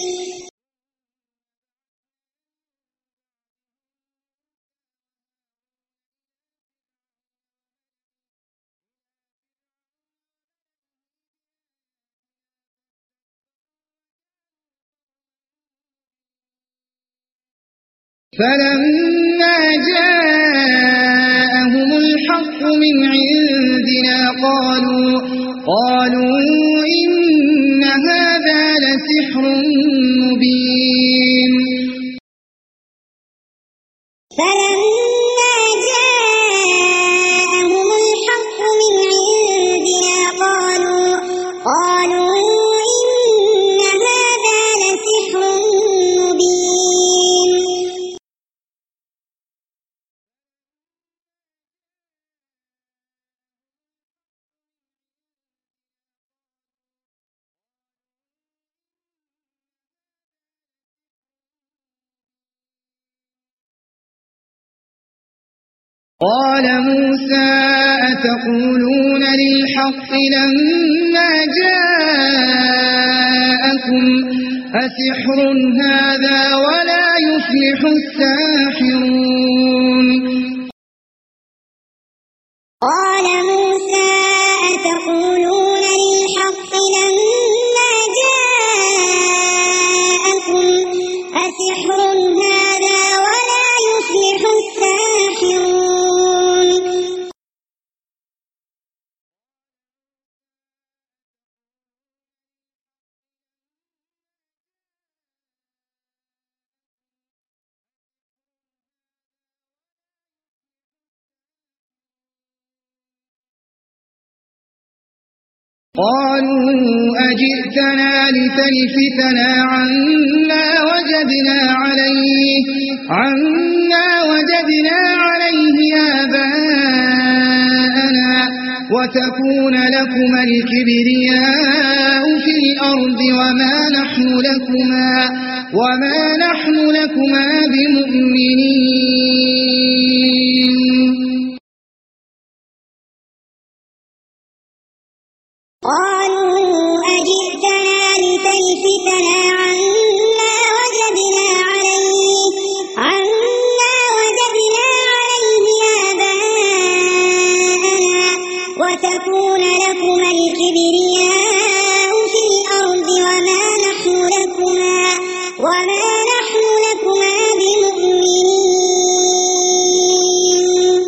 فلما جاءهم الحق من عندنا قالوا إن هذا لسحر مبين. فلما جاءهم الحق من عندنا قالوا إن هذا لسحر مبين. قال موسى أتقولون للحق لما جاءكم أسحر هذا ولا يفلح الساحرون. قال موسى أتقولون للحق لما جاءكم أسحر هذا ولا يفلح الساحرون. قالوا أجئتنا لتلفتنا عما وجدنا عليه آباءنا وتكون لكما الكبرياء في الأرض وما نحن لكما بمؤمنين. قالوا أجئتنا لتلفتنا عما وجدنا عليه آباءنا وتكون لكما الكبرياء في الأرض وما نحن لكما بمؤمنين.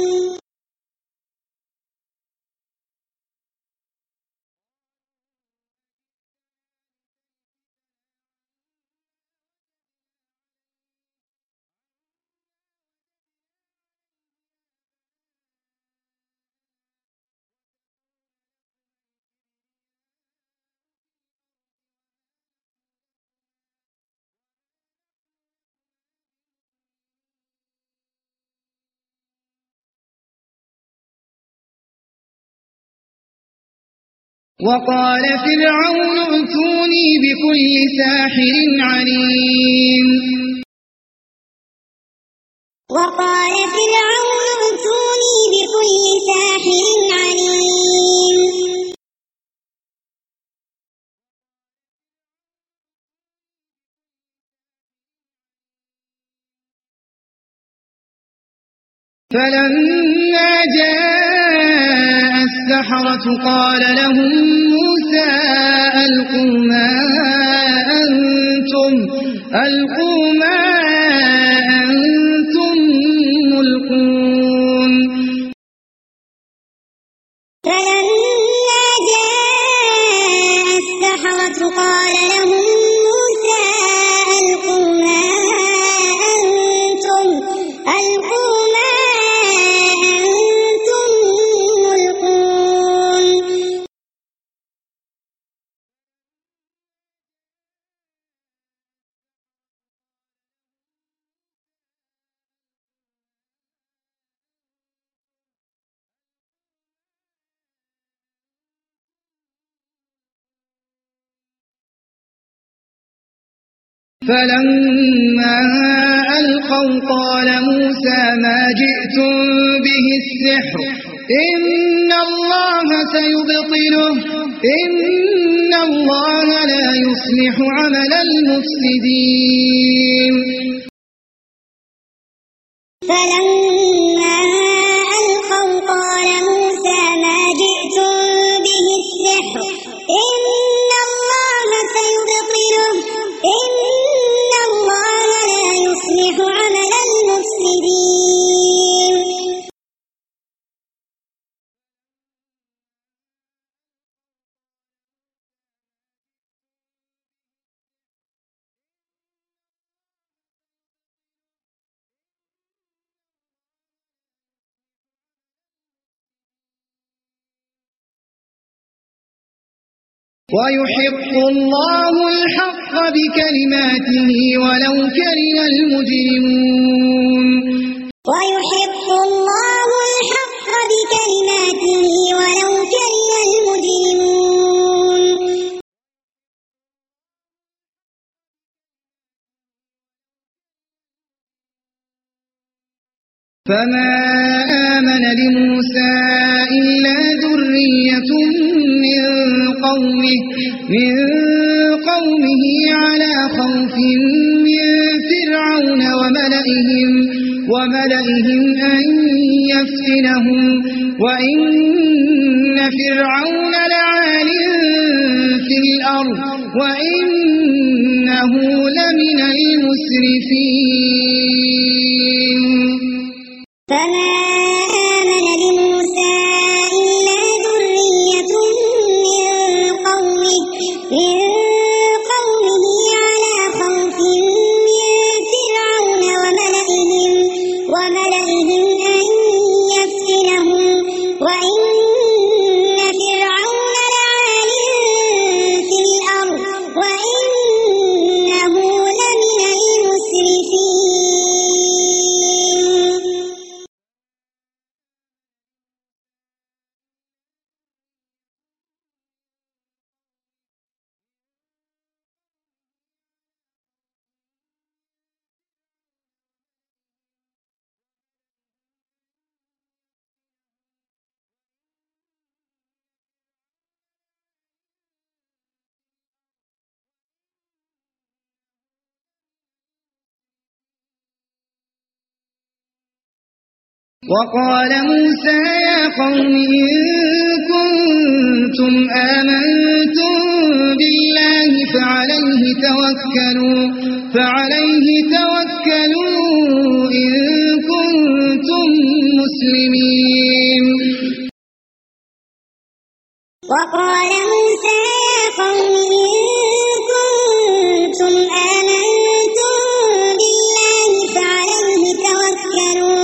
وقال فرعون ائتوني بكل ساحر عليم. وقال فرعون ائتوني بكل ساحر عليم. فلما جاء السحرة قال لهم موسى ألقوا ما أنتم ملقون. فلما جاء السحرة قال لهم موسى ألقوا ما أنتم ملقون. فلما ألقوا قال موسى ما جئتم به السحر إن الله سيبطله إن الله لا يصلح عمل المفسدين فلما ألقوا قال موسى ما جئتم به السحر إن الله سيبطله إن الله لا يصلح عمل المفسدين ويحق الله الحق بكلماته ولو كره المجرمون ويحق الله الحق بكلماته ولو كره المجرمون فما آمن لموسى إلا ذرية من قومه على خوف من فرعون وملئهم أن يفتنهم وإن فرعون لعال في الأرض وإنه لمن المسرفين فما آمن لموسى إلا ذرية من قومه على خوف من فرعون وملئهم أن يفتنهم وإن فرعون لعال في الأرض وإنه لمن المسرفين وقال موسى يا قوم إن كنتم آمنتم بالله فعليه توكلوا إن كنتم مسلمين وقال موسى يا قوم إن كنتم آمنتم بالله فعليه توكلوا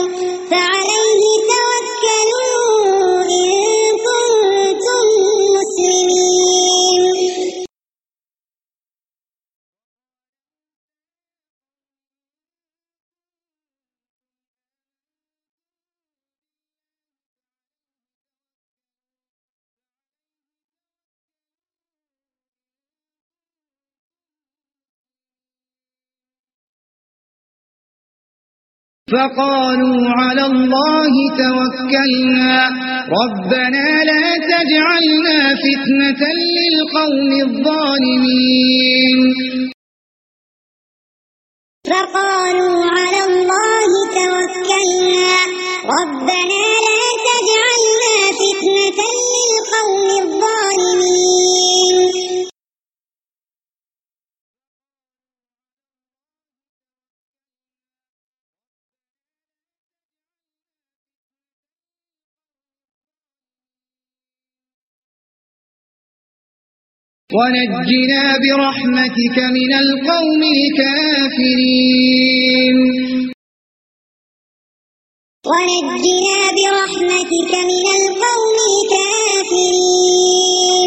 إن كنتم مسلمين فقالوا على الله توكلنا ربنا لا تجعلنا فتنة للقوم الظالمين فقالوا على الله توكلنا ربنا لا تجعلنا فتنة للقوم الظالمين ونجنا برحمتك من القوم الكافرين ونجنا برحمتك من القوم الكافرين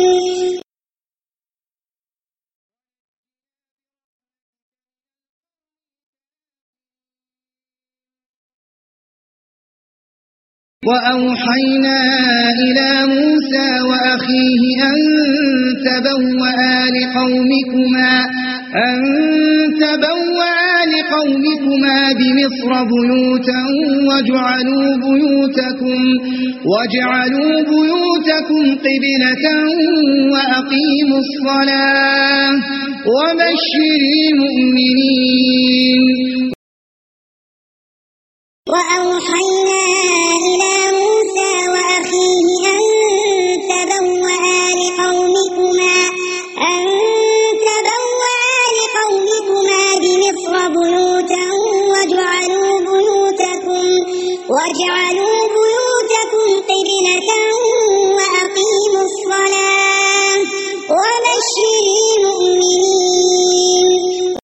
وأوحينا إلى موسى وأخيه أن تبوأ أن تبوأ لقومكما بمصر بيوتا واجعلوا بيوتكم قبلة وأقيموا الصلاة وبشر المؤمنين. وأوحينا إلى موسى وأخيه أن تبوأ لقومكما بمصر بيوتا واجعلوا بيوتكم قبلة وأقيموا الصلاة وبشر المؤمنين.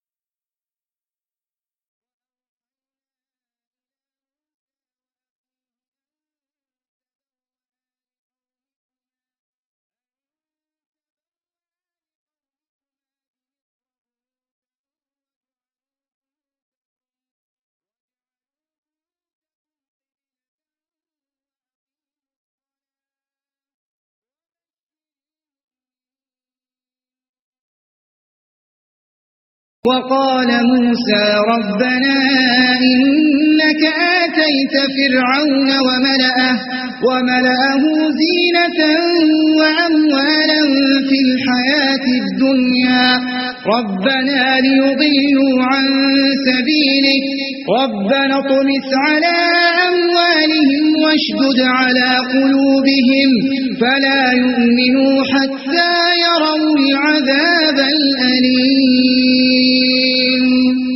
وقال موسى ربنا إنك آتيت فرعون وملأه زينة وأموالا في الحياة الدنيا ربنا ليضلوا عن سبيلك ربنا اطمس على أموالهم واشدد على قلوبهم فلا يؤمنوا حتى يروا العذاب الأليم.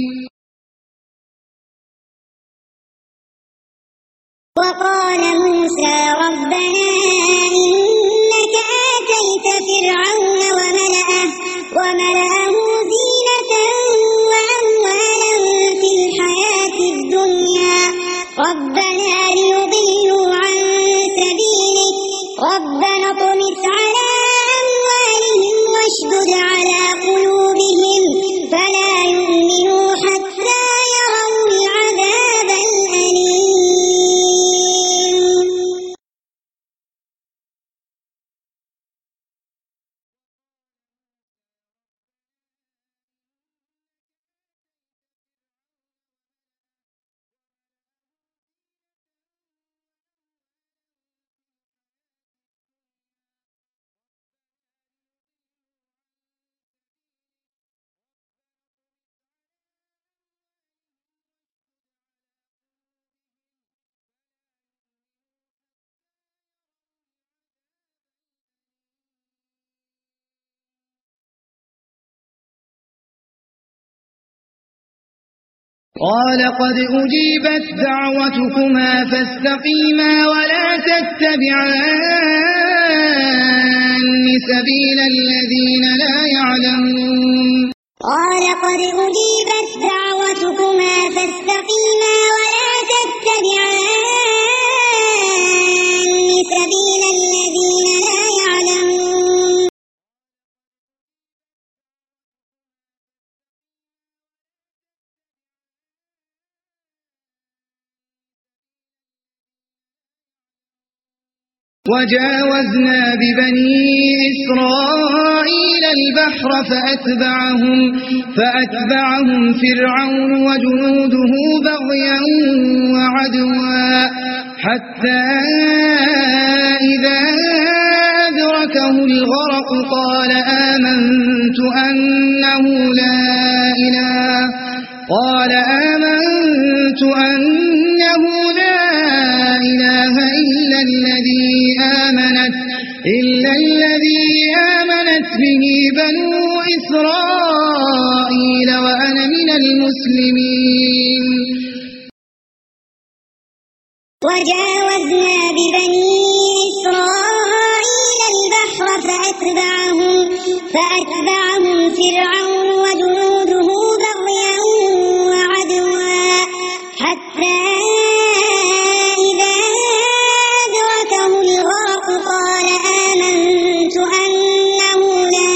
وقال موسى ربنا إنك آتيت فرعون وملأه زينة وأموالا في الحياة الدنيا ربنا ليضلوا عن سبيلك ربنا اطمس على أموالهم واشدد على قلوبهم فلا يؤمنوا حتى يروا العذاب الأليم. قال قد أجيبت دعوتكما فاستقيما ولا تتبعان سبيل الذين لا يعلمون. قال قد أجيبت دعوتكما فاستقيما ولا تتبعان سبيل الذين لا يعلمون. وجاوزنا ببني إسرائيل البحر فأتبعهم فرعون وجنوده بغيا وعدوا حتى إذا أدركه الغرق قال آمنت أنه لا إله إلا الذي آمنت به بنو إسرائيل وأنا من المسلمين. وجاوزنا ببني إسرائيل البحر فأتبعهم فرعون وجنوده بغيا وعدوا حتى إذا أدركه الغرق قال آمنت أنه لا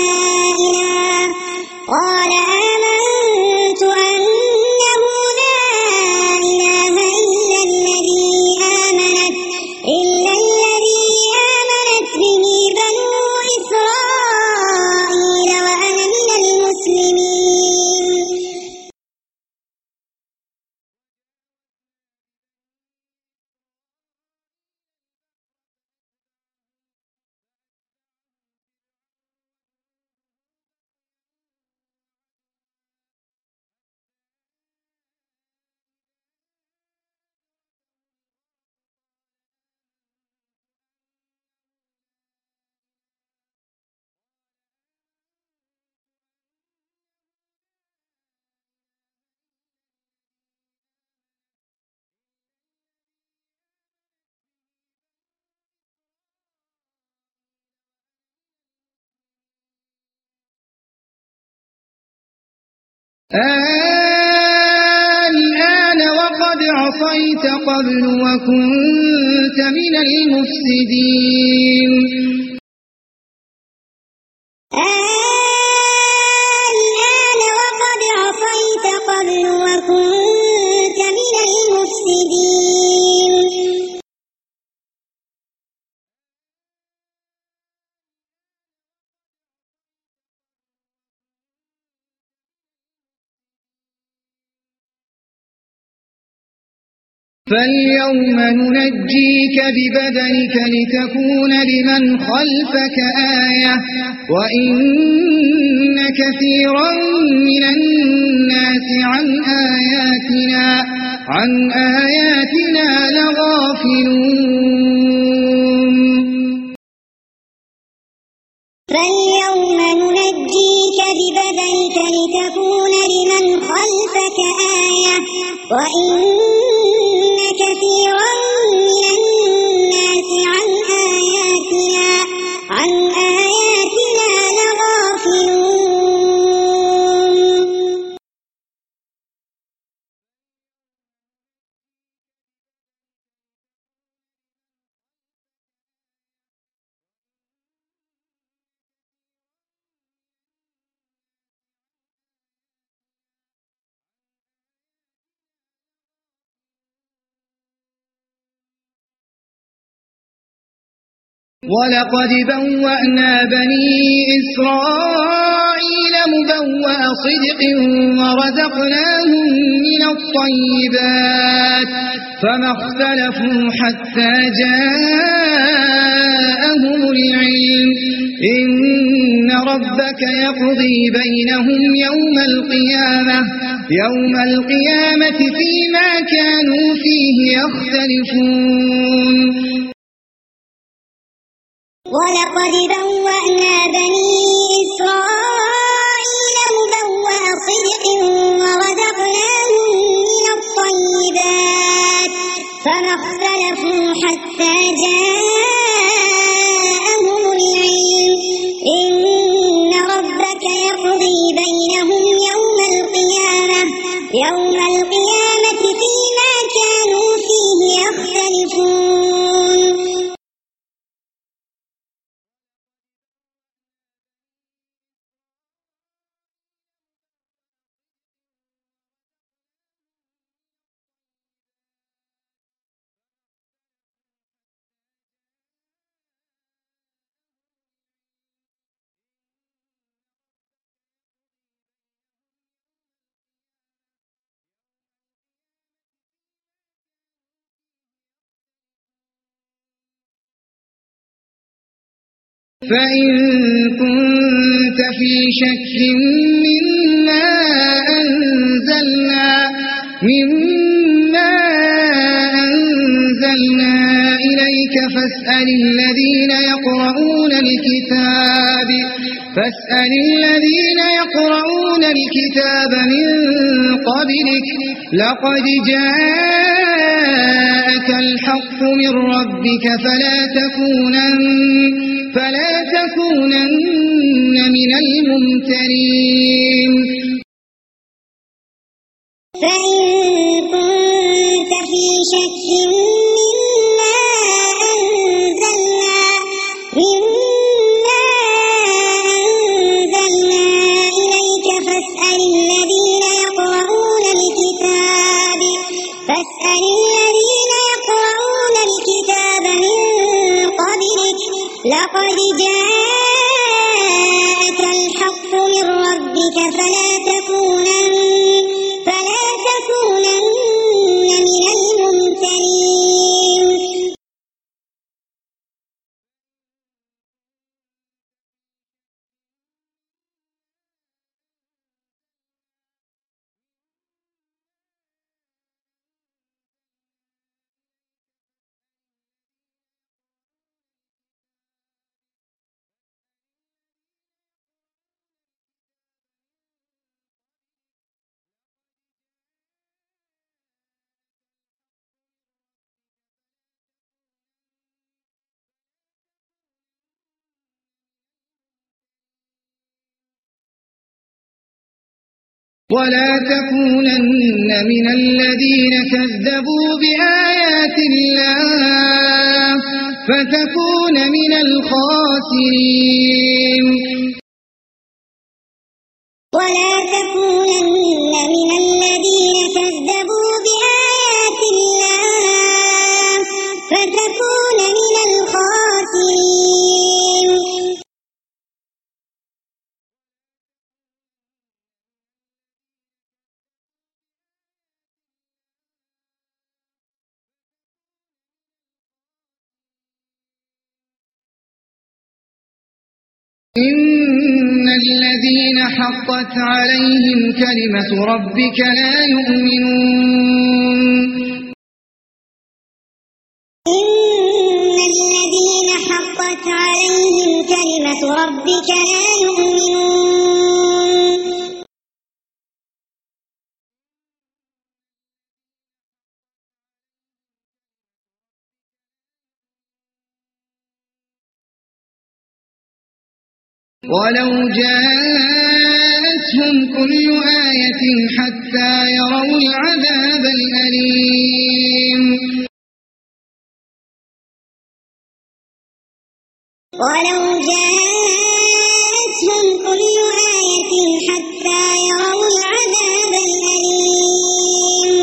إله إلا الذي آمنت به بنو إسرائيل وأنا من المسلمين. الآن وقد عصيت قبل وكنت من المفسدين الآن وقد عصيت قبل وكنت من المفسدين فاليوم ننجيك ببدنك لتكون لمن خلفك آية وإن كثيرا من الناس عن آياتنا لغافلون فاليوم ننجيك ببدنك لتكون لمن خلفك آية وإن كثيرا من الناس عن آياتنا لغافلون ولقد بوأنا بني إسرائيل مبوأ صدق ورزقناهم من الطيبات فما اختلفوا حتى جاءهم العلم إن ربك يقضي بينهم يوم القيامة فيما كانوا فيه يختلفون ولقد بوأنا بني إسرائيل مبوأ صدق ورزقناهم من الطيبات فما اختلفوا حتى جاءهم العلم إن ربك يقضي بينهم يوم القيامة فيما كانوا فيه يختلفون فإن كنت في شك مما أنزلنا إليك فاسأل الذين يقرؤون الكتاب من قبلك لقد جاءك الحق من ربك فلا تكونن من الممترين فإن كنت في شك مما أنزلنا إليك فاسأل الذين يقرؤون الكتاب من قبلك لقد جاءك الحق من ربك فلا تكونن من الممترين ولا تكونن من الذين كذبوا بآيات الله فتكون من الخاسرين. ولا تكونن من الذين كذبوا بآيات الله فتكون من الخاسرين. إن الذين حقت عليهم كلمة ربك لا يؤمنون. إن الذين حقت عليهم كلمة ربك لا يؤمنون. ولو جاءتهم كل آية حتى يروا العذاب الأليم. ولو جاءتهم كل آية حتى يروا العذاب الأليم.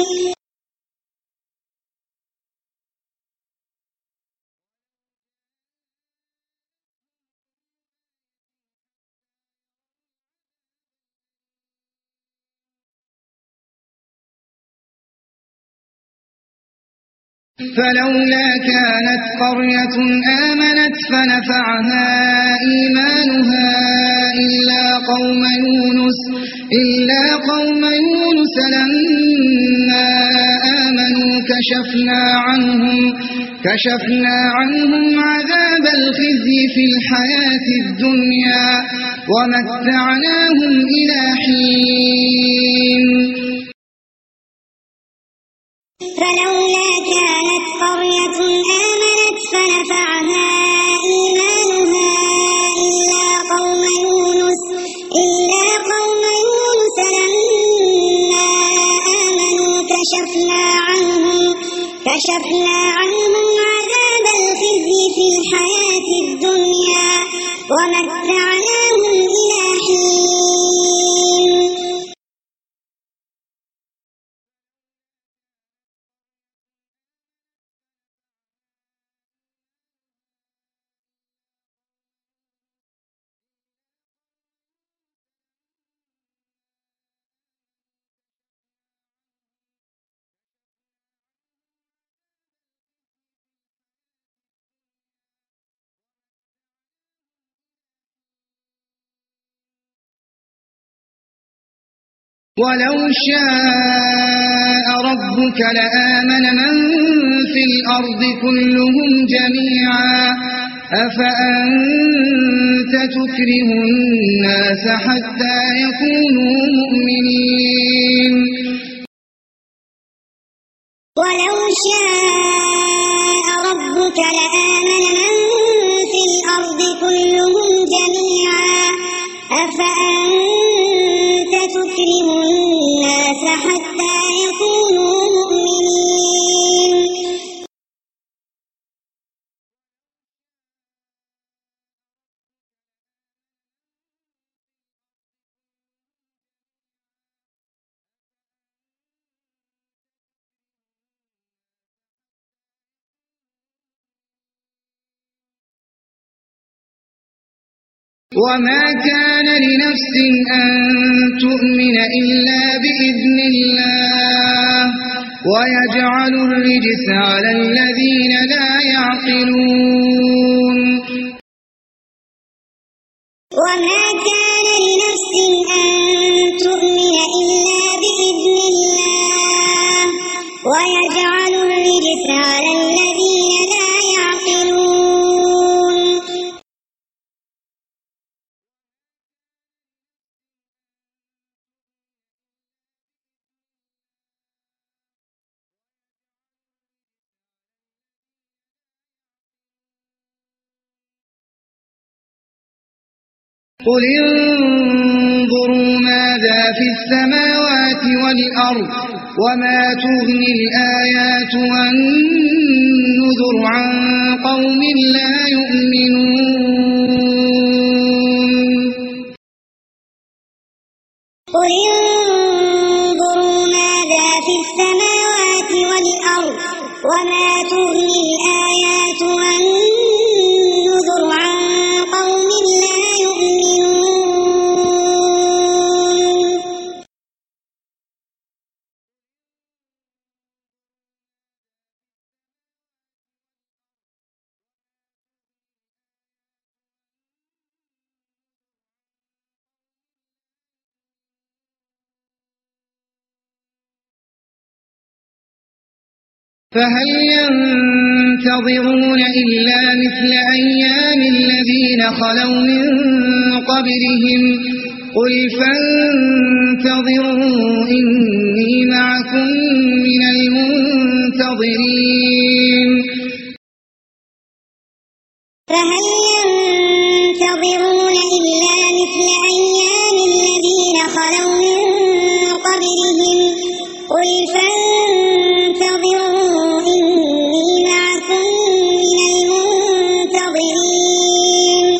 فلولا كانت قرية آمنت فنفعها إيمانها إلا قوم يونس لما آمنوا كشفنا عنهم عذاب الخزي في الحياة الدنيا ومتعناهم إلى حين. فلولا كانت قرية آمنت فنفعها إيمانها إلا قوم يونس لما آمنوا كشفنا عنهم عذاب الخزي في الحياة الدنيا ومتعناهم إلى حين. ولو شاء ربك لآمن من في الأرض كلهم جميعا أفأنت تكره الناس حتى يكونوا مؤمنين. ولو شاء ربك لآمن من في الأرض كلهم جميعا أفأنت تكره الناس حتى يكونوا مؤمنين. وما كان لنفس أن تؤمن إلا بإذن الله ويجعل الرجس على الذين لا يعقلون. وما كان لنفس أن تؤمن إلا بإذن الله ويجعل الرجس على الذين لا يعقلون. قل انظروا ماذا في السماوات والأرض وما تغني الآيات والنذر عن قوم لا يؤمنون قل انظروا ماذا في السماوات والأرض وما تغني الآيات والنذر عن قوم لا يؤمنون فهل ينتظرون إلا مثل أيام الذين خلوا من قبلهم قل فانتظروا إني معكم من المنتظرين فهل ينتظرون إلا مثل أيام الذين خلوا من قبلهم قل فانتظروا إني معكم من المنتظرين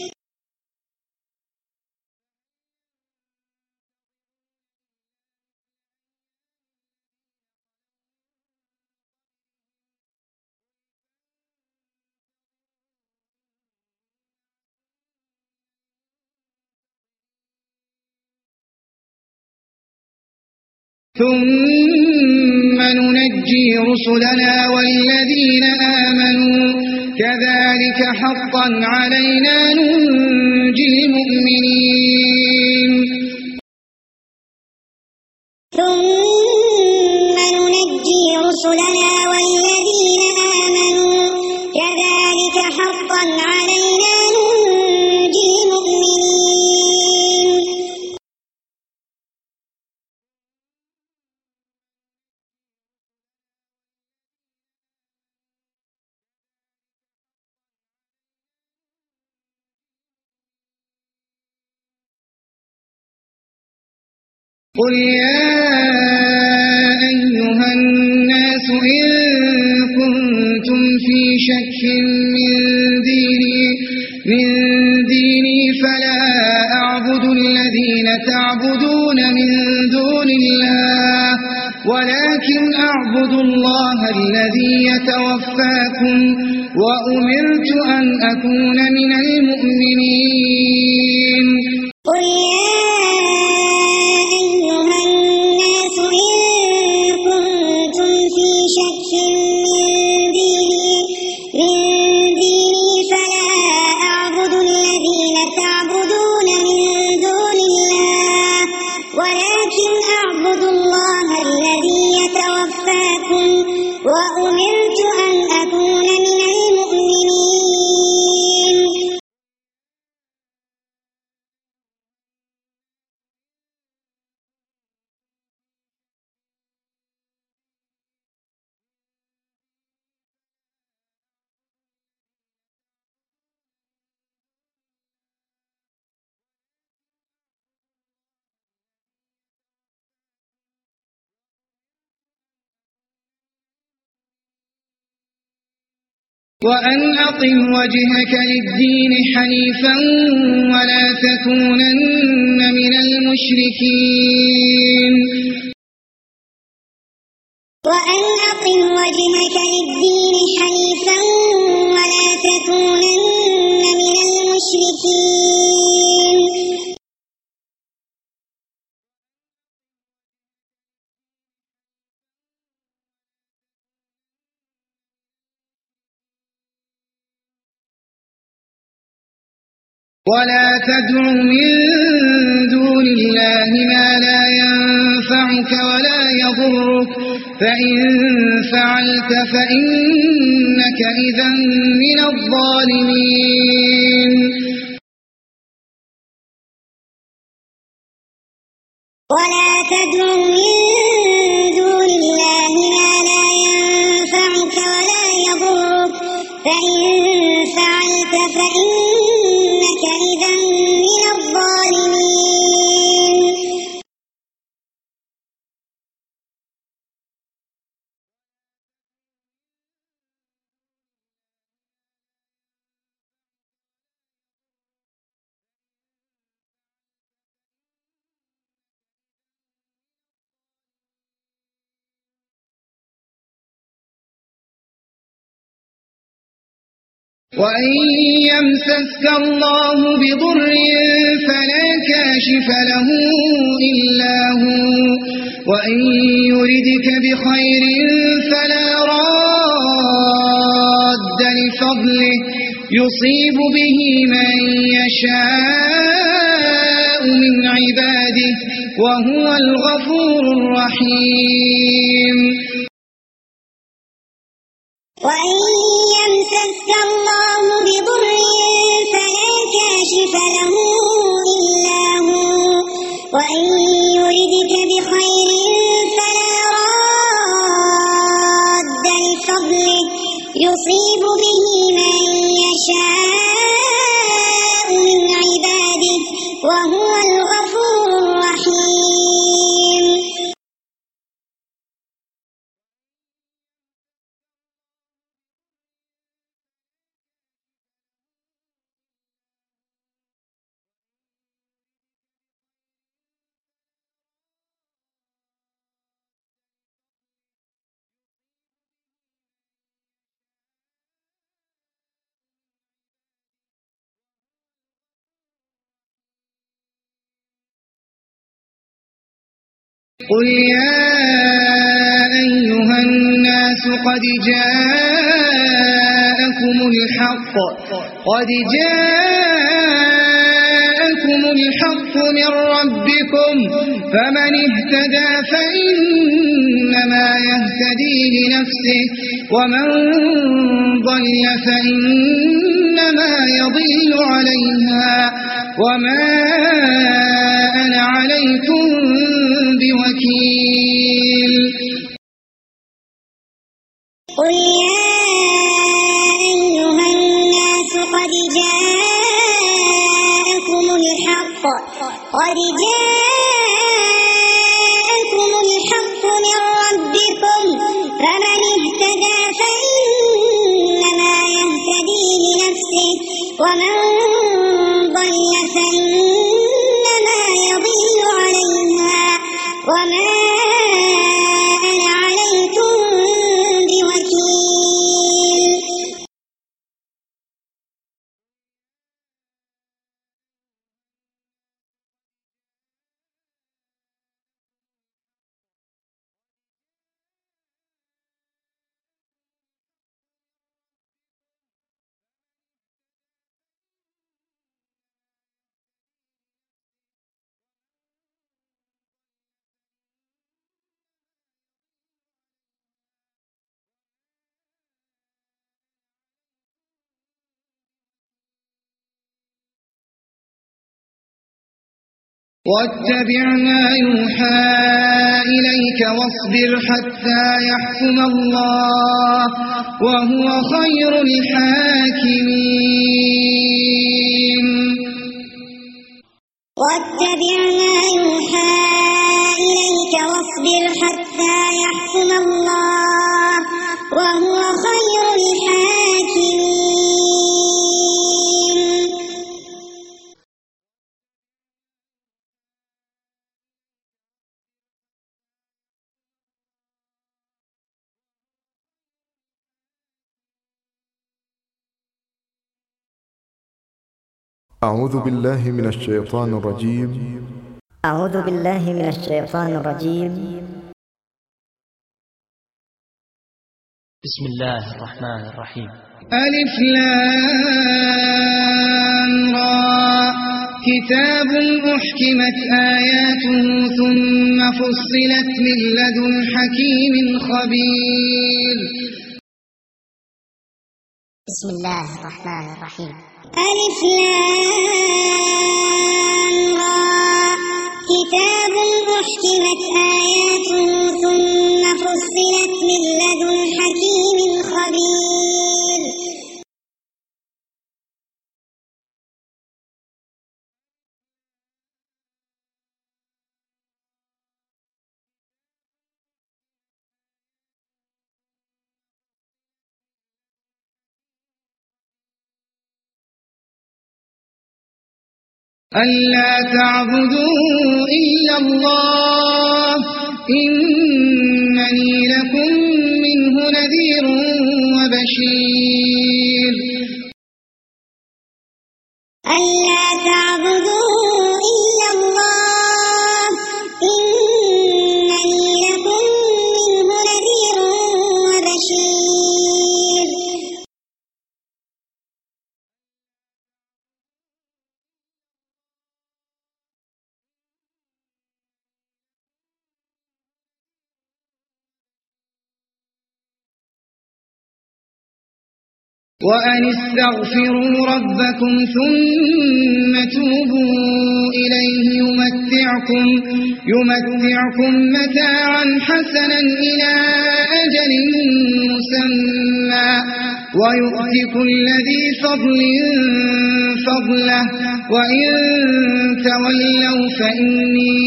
ثم ننجي رسلنا والذين آمنوا كذلك حقا علينا ننجي المؤمنين ثم ننجي رسلنا والذين آمنوا كذلك حقا علينا ننجي المؤمنين قل يا أيها الناس إن كنتم في شك من ديني فلا أعبد الذين تعبدون من دون الله ولكن أعبد الله الذي يتوفاكم وأمرت أن أكون من المؤمنين قل يا أيها الناس إن كنتم في شك من ديني فلا أعبد الذين تعبدون من دون الله ولكن أعبد الله الذي يتوفاكم وأمرت أن أكون من المؤمنين وأن أقم وجهك للدين حنيفا ولا تكونن من المشركين وأن أقم وجهك للدين حنيفا ولا تكونن من المشركين ولا تدع من دون الله ما لا ينفعك ولا يضرك فإن فعلت فإنك إذا من الظالمين ولا تدع من دون الله ما لا ينفعك ولا يضرك فإن فعلت فإنك إذا من الظالمين وإن يمسسك الله بضر فلا كاشف له إلا هو وإن يردك بخير فلا راد لفضله يصيب به من يشاء من عباده وهو الغفور الرحيم. وإن يمسسك الله بضر فلا كاشف له إلا هو وإن يردك بخير فلا راد لفضله يصيب به من يشاء من عباده وهو الغفور الرحيم. قل يا أيها الناس قد جاءكم الحق من ربكم فمن اهتدى فإنما يهتدي لنفسه ومن ضل فإنما يضل عليها وما أنا عليكم بوكيل. قل يا أيها الناس قد جاءكم الحق من ربكم فمن اهتدى فإنما يهتدي لنفسه ومن ضل فإنما يضل عليها وما أنا عليكم بوكيل. واتبع ما يوحى إليك واصبر حتى يحكم الله وهو خير الحاكمين. واتبع ما يوحى إليك واصبر حتى يحكم الله وهو خير الحاكمين. أعوذ بالله من الشيطان الرجيم. أعوذ بالله من الشيطان الرجيم. بسم الله الرحمن الرحيم. ألف لام را كتاب أحكمت آياته ثم فصلت من لدن حكيم خبير. بسم الله الرحمن الرحيم. ألف لام را كتاب أحكمت آياته ثم فصلت من لدن حكيم خبير. ألا تعبدوا إلا الله إنني لكم منه نذير وبشير. وأن استغفروا ربكم ثم توبوا إليه يمتعكم متاعا حسنا إلى أجل مسمى ويؤت كل ذي فضل فضله وإن تولوا فإني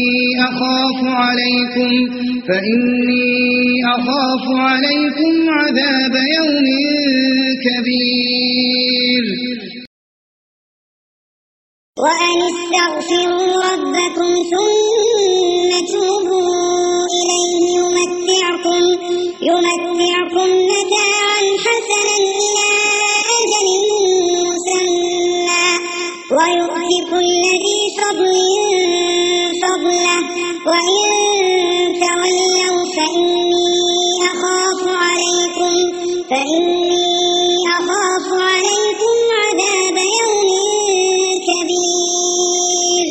أخاف عليكم عذاب يوم كبير. وأن استغفروا ربكم ثم توبوا إليه يمتعكم متاعا حسنا إلى أجل مسمى ويؤت كل ذي فضل فضله وإن تولوا فإني أخاف عليكم عذاب يوم كبير.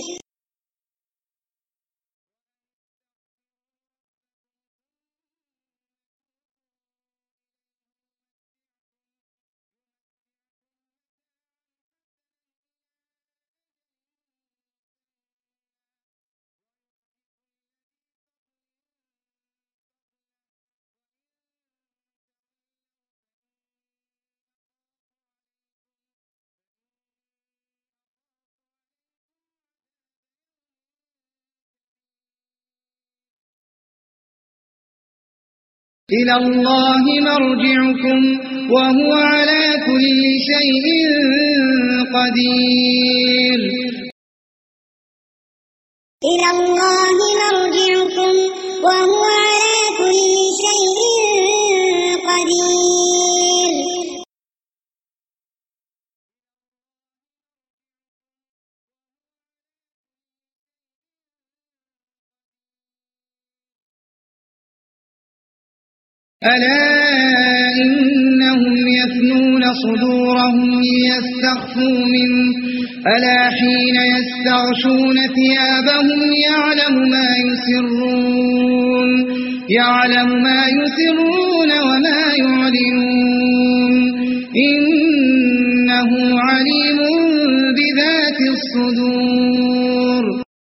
إلى الله مرجعكم وهو على كل شيء قدير. إلى الله مرجعكم وهو على كل شيء قدير. ألا إنهم يثنون صدورهم ليستخفوا منه ألا حين يستغشون ثيابهم يعلم ما يسرون وما يعلنون إنه عليم بذات الصدور.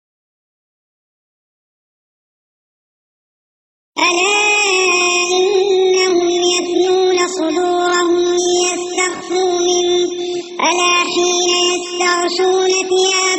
ألا إنهم يثنون صدورهم ليستخفوا منه ألا حين يستغشون ثيابهم